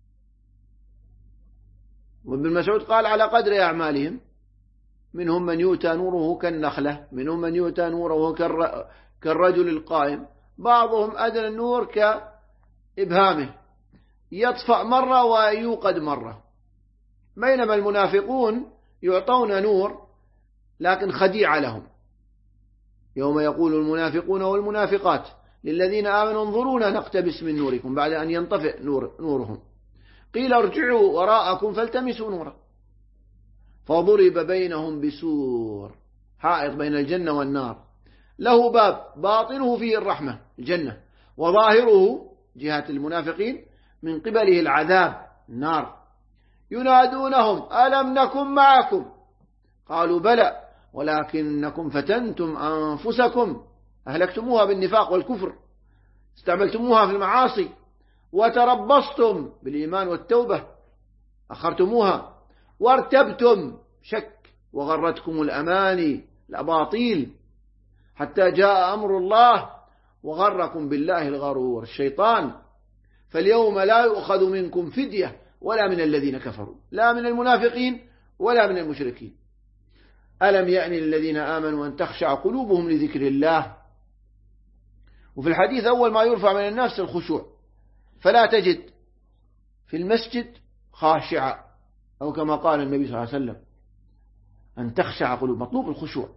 وابن مسعود قال على قدر أعمالهم، منهم من يؤتى نوره كالنخلة، منهم من يؤتى نوره كالرجل القائم، بعضهم أدنى النور كإبهامه يطفأ مرة ويوقد مرة. بينما المنافقون يعطون نور لكن خديعة لهم. يوم يقول المنافقون والمنافقات للذين آمنوا انظرونا نقتبس من نوركم بعد أن ينطفئ نورهم قيل ارجعوا وراءكم فالتمسوا نورا فضرب بينهم بسور حائط بين الجنة والنار له باب باطنه فيه الرحمة الجنة وظاهره جهة المنافقين من قبله العذاب النار. ينادونهم ألم نكن معكم قالوا بلى ولكنكم فتنتم أنفسكم أهلكتموها بالنفاق والكفر، استعملتموها في المعاصي، وتربصتم بالإيمان والتوبة أخرتموها، وارتبتم شك وغرتكم الأماني الأباطيل حتى جاء أمر الله وغركم بالله الغرور الشيطان. فاليوم لا يؤخذ منكم فدية ولا من الذين كفروا، لا من المنافقين ولا من المشركين. ألم يعني للذين آمنوا أن تخشع قلوبهم لذكر الله. وفي الحديث أول ما يرفع من الناس الخشوع، فلا تجد في المسجد خاشعة، أو كما قال النبي صلى الله عليه وسلم أن تخشع قلوب، مطلوب الخشوع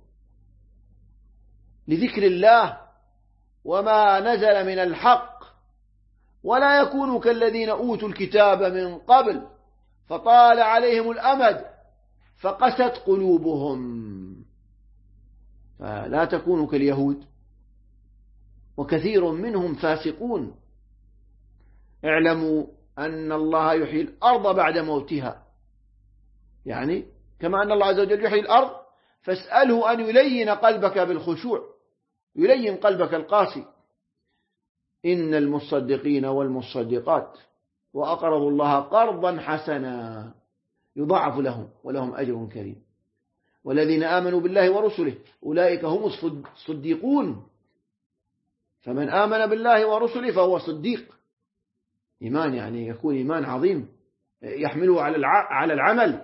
لذكر الله وما نزل من الحق، ولا يكونوا كالذين أوتوا الكتاب من قبل فطال عليهم الأمد فقست قلوبهم. فلا تكونوا كاليهود وكثير منهم فاسقون. اعلموا أن الله يحيي الأرض بعد موتها، يعني كما أن الله عز وجل يحيي الأرض فاسأله أن يلين قلبك بالخشوع، يلين قلبك القاسي. إن المصدقين والمصدقات وأقرضوا الله قرضا حسنا يضاعف لهم ولهم أجر كريم. والذين آمنوا بالله ورسله أولئك هم الصديقون. فمن آمن بالله ورسله فهو صديق. إيمان يعني يكون إيمان عظيم يحمله على العمل.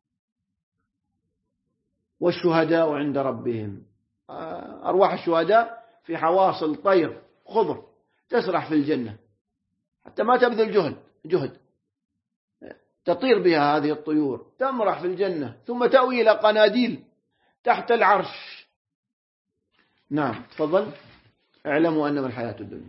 والشهداء عند ربهم، أرواح الشهداء في حواصل طير خضر تسرح في الجنة حتى ما تبذل جهد، تطير بها هذه الطيور، تمرح في الجنة ثم تأوي إلى قناديل تحت العرش. نعم تفضل. اعلموا أنما الحياة الدنيا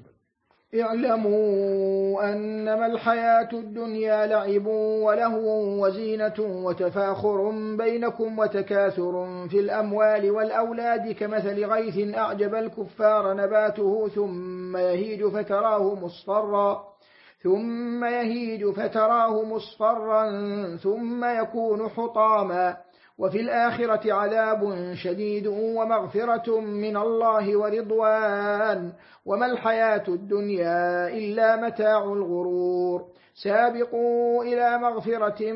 اعلموا أنما الحياة الدنيا لعب ولهو وزينة وتفاخر بينكم وتكاثر في الأموال والأولاد كمثل غيث أعجب الكفار نباته ثم يهيج فتراه مصفرا ثم يكون حطاما وفي الآخرة عذاب شديد ومغفرة من الله ورضوان وما الحياة الدنيا إلا متاع الغرور. سابقوا إلى مغفرة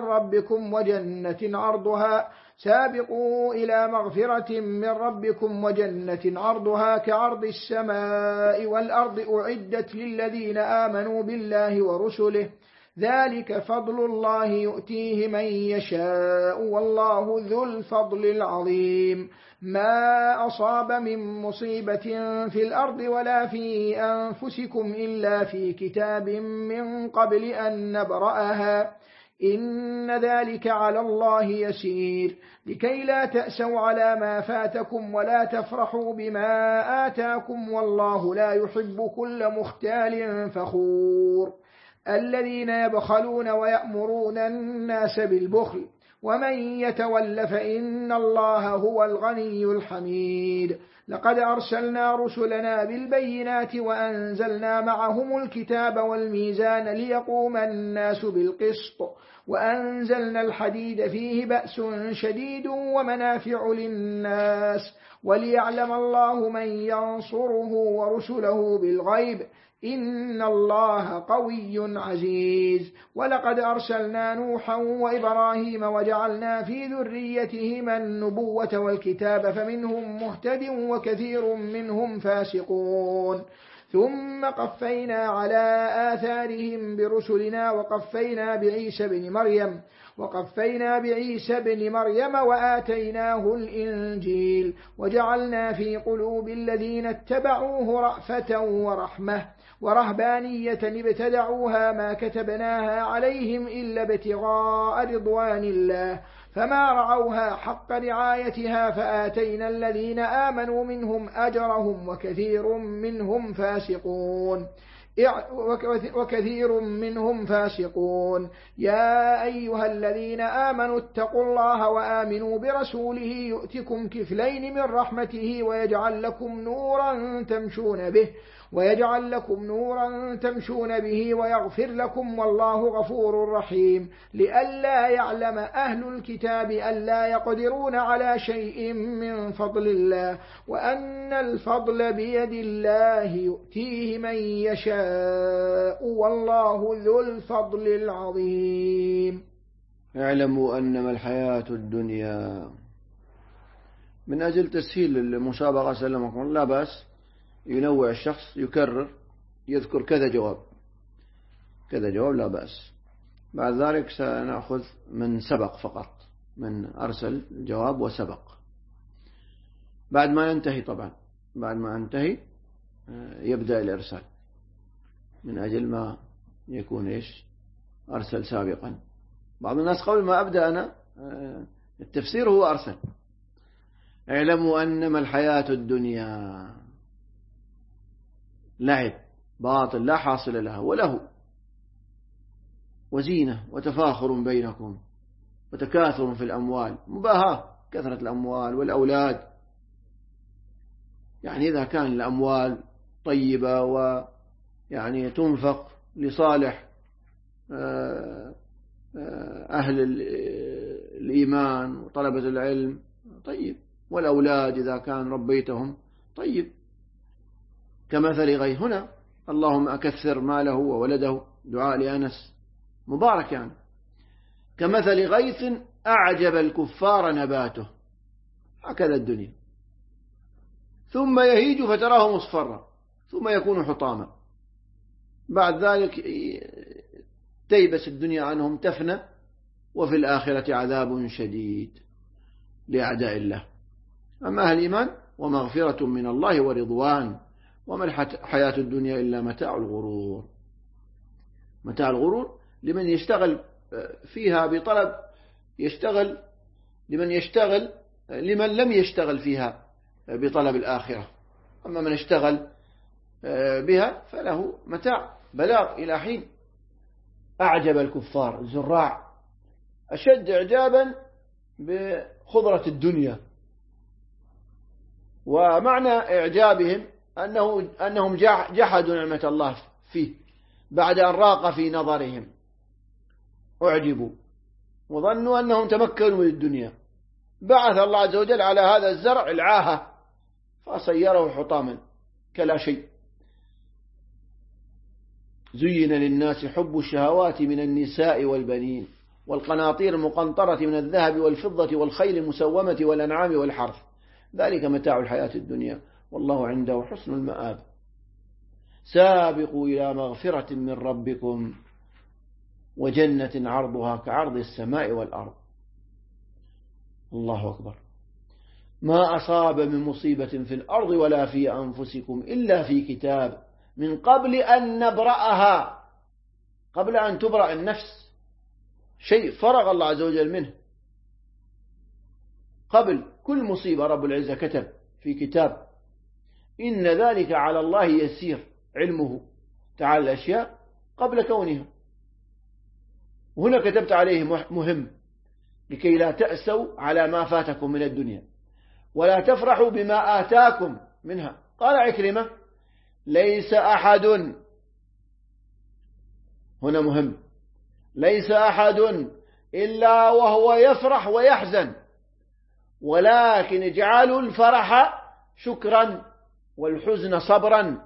من ربكم وجنة عرضها كعرض السماء والأرض أعدت للذين آمنوا بالله ورسله ذلك فضل الله يؤتيه من يشاء والله ذو الفضل العظيم. ما أصاب من مصيبة في الأرض ولا في أنفسكم إلا في كتاب من قبل أن نبرأها إن ذلك على الله يسير لكي لا تأسوا على ما فاتكم ولا تفرحوا بما آتاكم والله لا يحب كل مختال فخور. الذين يبخلون ويأمرون الناس بالبخل ومن يتول فإن الله هو الغني الحميد. لقد أرسلنا رسلنا بالبينات وأنزلنا معهم الكتاب والميزان ليقوم الناس بالقسط وأنزلنا الحديد فيه بأس شديد ومنافع للناس وليعلم الله من ينصره ورسله بالغيب إن الله قوي عزيز. ولقد أرسلنا نوحا وإبراهيم وجعلنا في ذريتهما النبوة والكتاب فمنهم مهتد وكثير منهم فاسقون. ثم قفينا على آثارهم برسلنا وقفينا بعيسى بن مريم وآتيناه الإنجيل وجعلنا في قلوب الذين اتبعوه رأفة ورحمة ورهبانية ابتدعوها ما كتبناها عليهم إلا ابتغاء رضوان الله فما رعوها حق رعايتها فآتينا الذين آمنوا منهم أجرهم وكثير منهم فاسقون. يا أيها الذين آمنوا اتقوا الله وآمنوا برسوله يؤتكم كفلين من رحمته ويجعل لكم نورا تمشون به ويغفر لكم والله غفور رحيم. لئلا يعلم أهل الكتاب ألا يقدرون على شيء من فضل الله وأن الفضل بيد الله يؤتيه من يشاء والله ذو الفضل العظيم. اعلموا أنما الحياة الدنيا. من أجل تسهيل المسابقة سلمكم الله لا بأس ينوع الشخص يكرر يذكر كذا جواب لا بأس. بعد ذلك سنأخذ من سبق فقط، من أرسل جواب وسبق بعد ما ننتهي يبدأ الإرسال من أجل ما يكون أرسل سابقا. بعض الناس قبل ما أبدأ أنا التفسير هو أرسل. اعلموا أنما الحياة الدنيا لعب باطل لا حاصل لها وله وزينة وتفاخر بينكم وتكاثر في الأموال، مباهاة كثرة الأموال والأولاد. يعني إذا كان الأموال طيبة ويعني تنفق لصالح أهل الإيمان وطلبة العلم طيب، والأولاد إذا كان ربيتهم طيب. كمثل غيث، هنا اللهم أكثر ماله وولده، دعاء لأنس مبارك يعني. كمثل غيث أعجب الكفار نباته، هكذا الدنيا، ثم يهيج فتراه مصفرا ثم يكون حطاما، بعد ذلك تيبس الدنيا عنهم تفنى، وفي الآخرة عذاب شديد لأعداء الله. أما أهل الإيمان ومغفرة من الله ورضوان، وما الحياة الدنيا إلا متاع الغرور. متاع الغرور لمن يشتغل فيها بطلب، يشتغل لمن لم يشتغل فيها بطلب الآخرة. أما من اشتغل بها فله متاع بلاغ إلى حين. أعجب الكفار الزراع أشد إعجابا بخضرة الدنيا، ومعنى إعجابهم أنهم جحدوا نعمة الله فيه بعد أن راق في نظرهم، أعجبوا وظنوا أنهم تمكنوا من الدنيا. بعث الله عز وجل على هذا الزرع العاهة فصيره حطاما كلا شيء. زين للناس حب الشهوات من النساء والبنين والقناطير المقنطرة من الذهب والفضة والخيل المسومة والأنعام والحرث، ذلك متاع الحياة الدنيا والله عنده حسن المآب. سابقوا إلى مغفرة من ربكم وجنة عرضها كعرض السماء والأرض. الله أكبر. ما أصاب من مصيبة في الأرض ولا في أنفسكم إلا في كتاب من قبل أن نبرأها، قبل أن تبرأ النفس، شيء فرغ الله عز وجل منه. قبل كل مصيبة رب العزة كتب في كتاب. إن ذلك على الله يسير، علمه تعالى الأشياء قبل كونها. وهنا كتبت عليه مهم لكي لا تأسوا على ما فاتكم من الدنيا ولا تفرحوا بما آتاكم منها. قال عكرمة ليس أحد، هنا مهم، ليس أحد إلا وهو يفرح ويحزن، ولكن اجعلوا الفرح شكرا والحزن صبرا.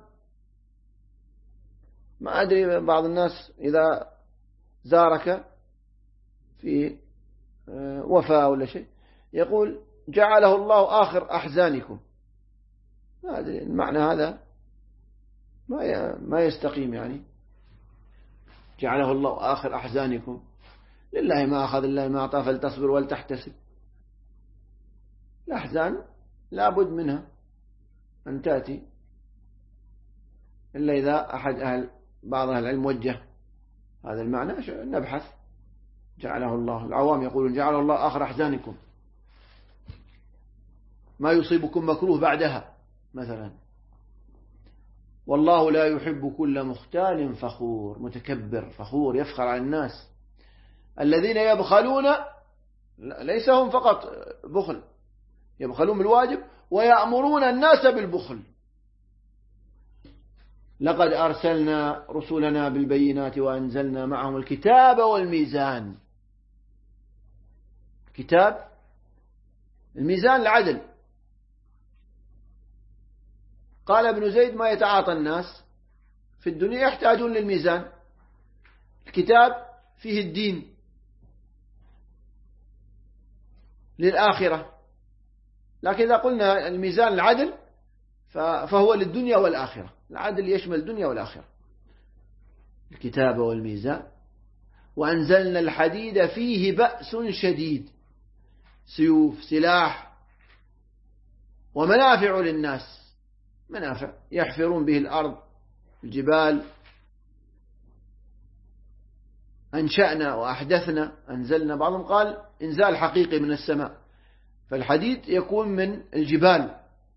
ما أدري بعض الناس إذا زارك في وفاة ولا شيء يقول جعله الله آخر أحزانكم. ما أدري المعنى هذا ما يستقيم، يعني جعله الله آخر أحزانكم. لله ما أخذ الله ما أعطى فلتصبر ولتحتسب. الأحزان لابد منها أن تأتي، إلا إذا بعض أهل العلم وجه هذا المعنى نبحث. جعله الله، العوام يقولون جعله الله آخر أحزانكم، ما يصيبكم مكروه بعدها مثلا. والله لا يحب كل مختال فخور، متكبر فخور يفخر على الناس. الذين يبخلون ليس هم فقط بخل، يبخلون بالواجب ويأمرون الناس بالبخل. لقد أرسلنا رسلنا بالبينات وأنزلنا معهم الكتاب والميزان. كتاب الميزان العدل. قال ابن زيد ما يتعاطى الناس في الدنيا يحتاجون للميزان. الكتاب فيه الدين للآخرة، لكن إذا قلنا الميزان العدل فهو للدنيا والآخرة. العدل يشمل الدنيا والآخرة. الكتاب والميزان. وأنزلنا الحديد فيه بأس شديد، سيوف سلاح ومنافع للناس، منافع يحفرون به الأرض الجبال. أنشأنا وأحدثنا، أنزلنا، بعضهم قال إنزال حقيقي من السماء، فالحديد يكون من الجبال.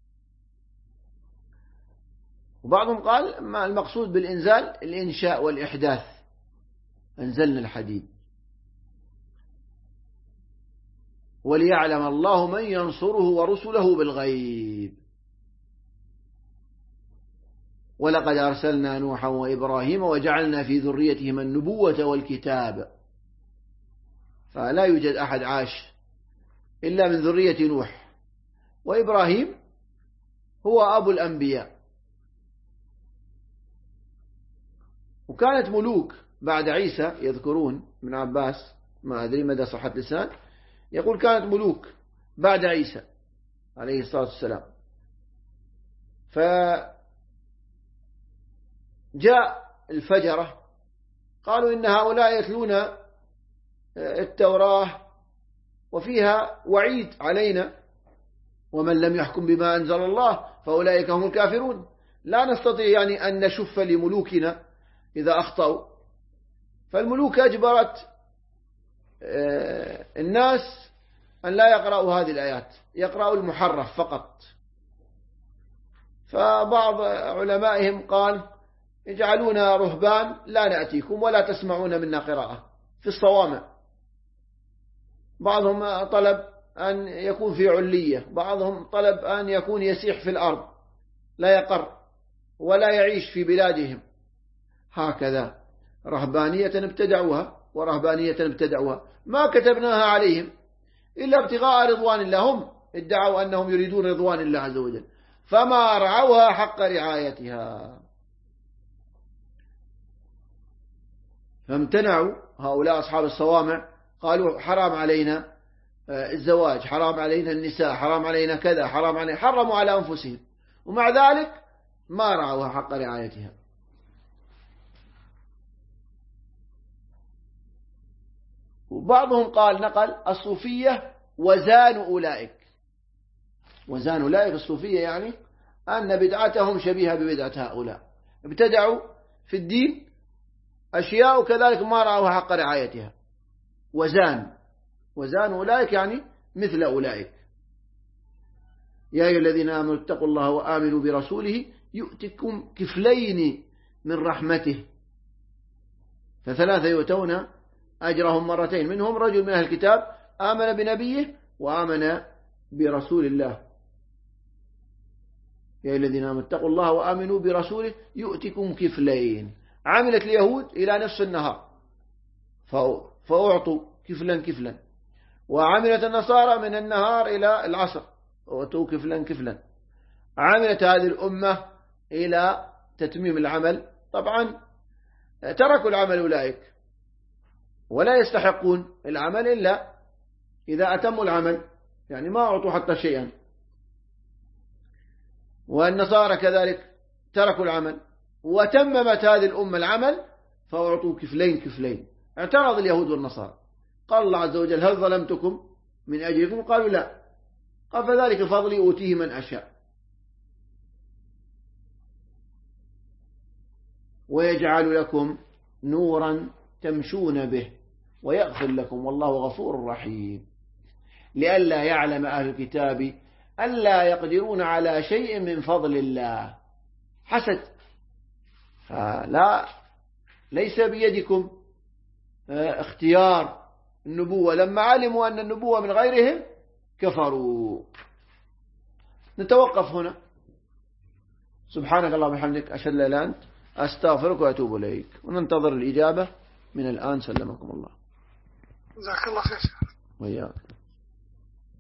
وبعضهم قال ما المقصود بالإنزال الإنشاء والإحداث. أنزلنا الحديد وليعلم الله من ينصره ورسله بالغيب. ولقد أرسلنا نوحا وإبراهيم وجعلنا في ذريتهما النبوة والكتاب. فلا يوجد أحد عاش إلا من ذرية نوح، وإبراهيم هو أبو الأنبياء. وكانت ملوك بعد عيسى، يذكرون ابن عباس، ما أدري مدى صحة لسان، يقول كانت ملوك بعد عيسى عليه الصلاة والسلام. فجاء الفجرة قالوا إن هؤلاء يتلون التوراة وفيها وعيد علينا، ومن لم يحكم بما أنزل الله فأولئك هم الكافرون، لا نستطيع يعني أن نشف لملوكنا إذا أخطأوا. فالملوك أجبرت الناس أن لا يقرأوا هذه الآيات، يقرأوا المحرف فقط. فبعض علمائهم قال اجعلونا رهبان لا نأتيكم ولا تسمعون منا قراءة في الصوامع. بعضهم طلب أن يكون في علية، بعضهم طلب أن يكون يسيح في الأرض لا يقر ولا يعيش في بلادهم. هكذا رهبانية ابتدعوها ورهبانية ابتدعوها، ما كتبناها عليهم إلا ابتغاء رضوان الله. هم ادعوا أنهم يريدون رضوان الله عز وجل، فما رعوها حق رعايتها، فامتنعوا هؤلاء أصحاب الصوامع، قالوا حرام علينا الزواج، حرام علينا النساء، حرام علينا كذا، حرام علينا، حرموا على أنفسهم، ومع ذلك ما رعوها حق رعايتها. وبعضهم قال نقل الصوفية وزان أولئك، وزان أولئك الصوفية يعني أن بدعتهم شبيهة ببدعة هؤلاء، ابتدعوا في الدين أشياء وكذلك ما رعوها حق رعايتها. وزان أولئك يعني مثل أولئك. يا أيها الذين آمنوا اتقوا الله وآمنوا برسوله يؤتكم كفلين من رحمته، فثلاثة يؤتون أجرهم مرتين، منهم رجل من أهل الكتاب آمن بنبيه وآمن برسول الله. يا الذين آمنوا اتقوا الله وآمنوا برسوله يؤتكم كفلين. عملت اليهود إلى نصف النهار فأعطوا كفلا، وعملت النصارى من النهار إلى العصر وأعطوا كفلا. عملت هذه الأمة إلى تتميم العمل. طبعا تركوا العمل أولئك ولا يستحقون العمل إلا إذا أتموا العمل، يعني ما أعطوا حتى شيئا. والنصارى كذلك تركوا العمل وتممت هذه الأمة العمل فأعطوا كفلين. اعترض اليهود والنصارى، قال الله عز وجل هل ظلمتكم من أجلكم؟ قالوا لا، قال فذلك فضلي أوتيه من أشاء. ويجعل لكم نورا تمشون به ويغفر لكم والله غفور رحيم، لئلا يعلم أهل الكتاب ألا يقدرون على شيء من فضل الله. حسد، ليس بيدكم اختيار النبوة، لما علموا أن النبوة من غيرهم كفروا. نتوقف هنا. سبحانك اللهم وبحمدك أشهد أن لا إله إلا أنت أستغفرك وأتوب إليك، وننتظر الإجابة من الآن. سلمكم الله. جزاك الله خير. وإياك.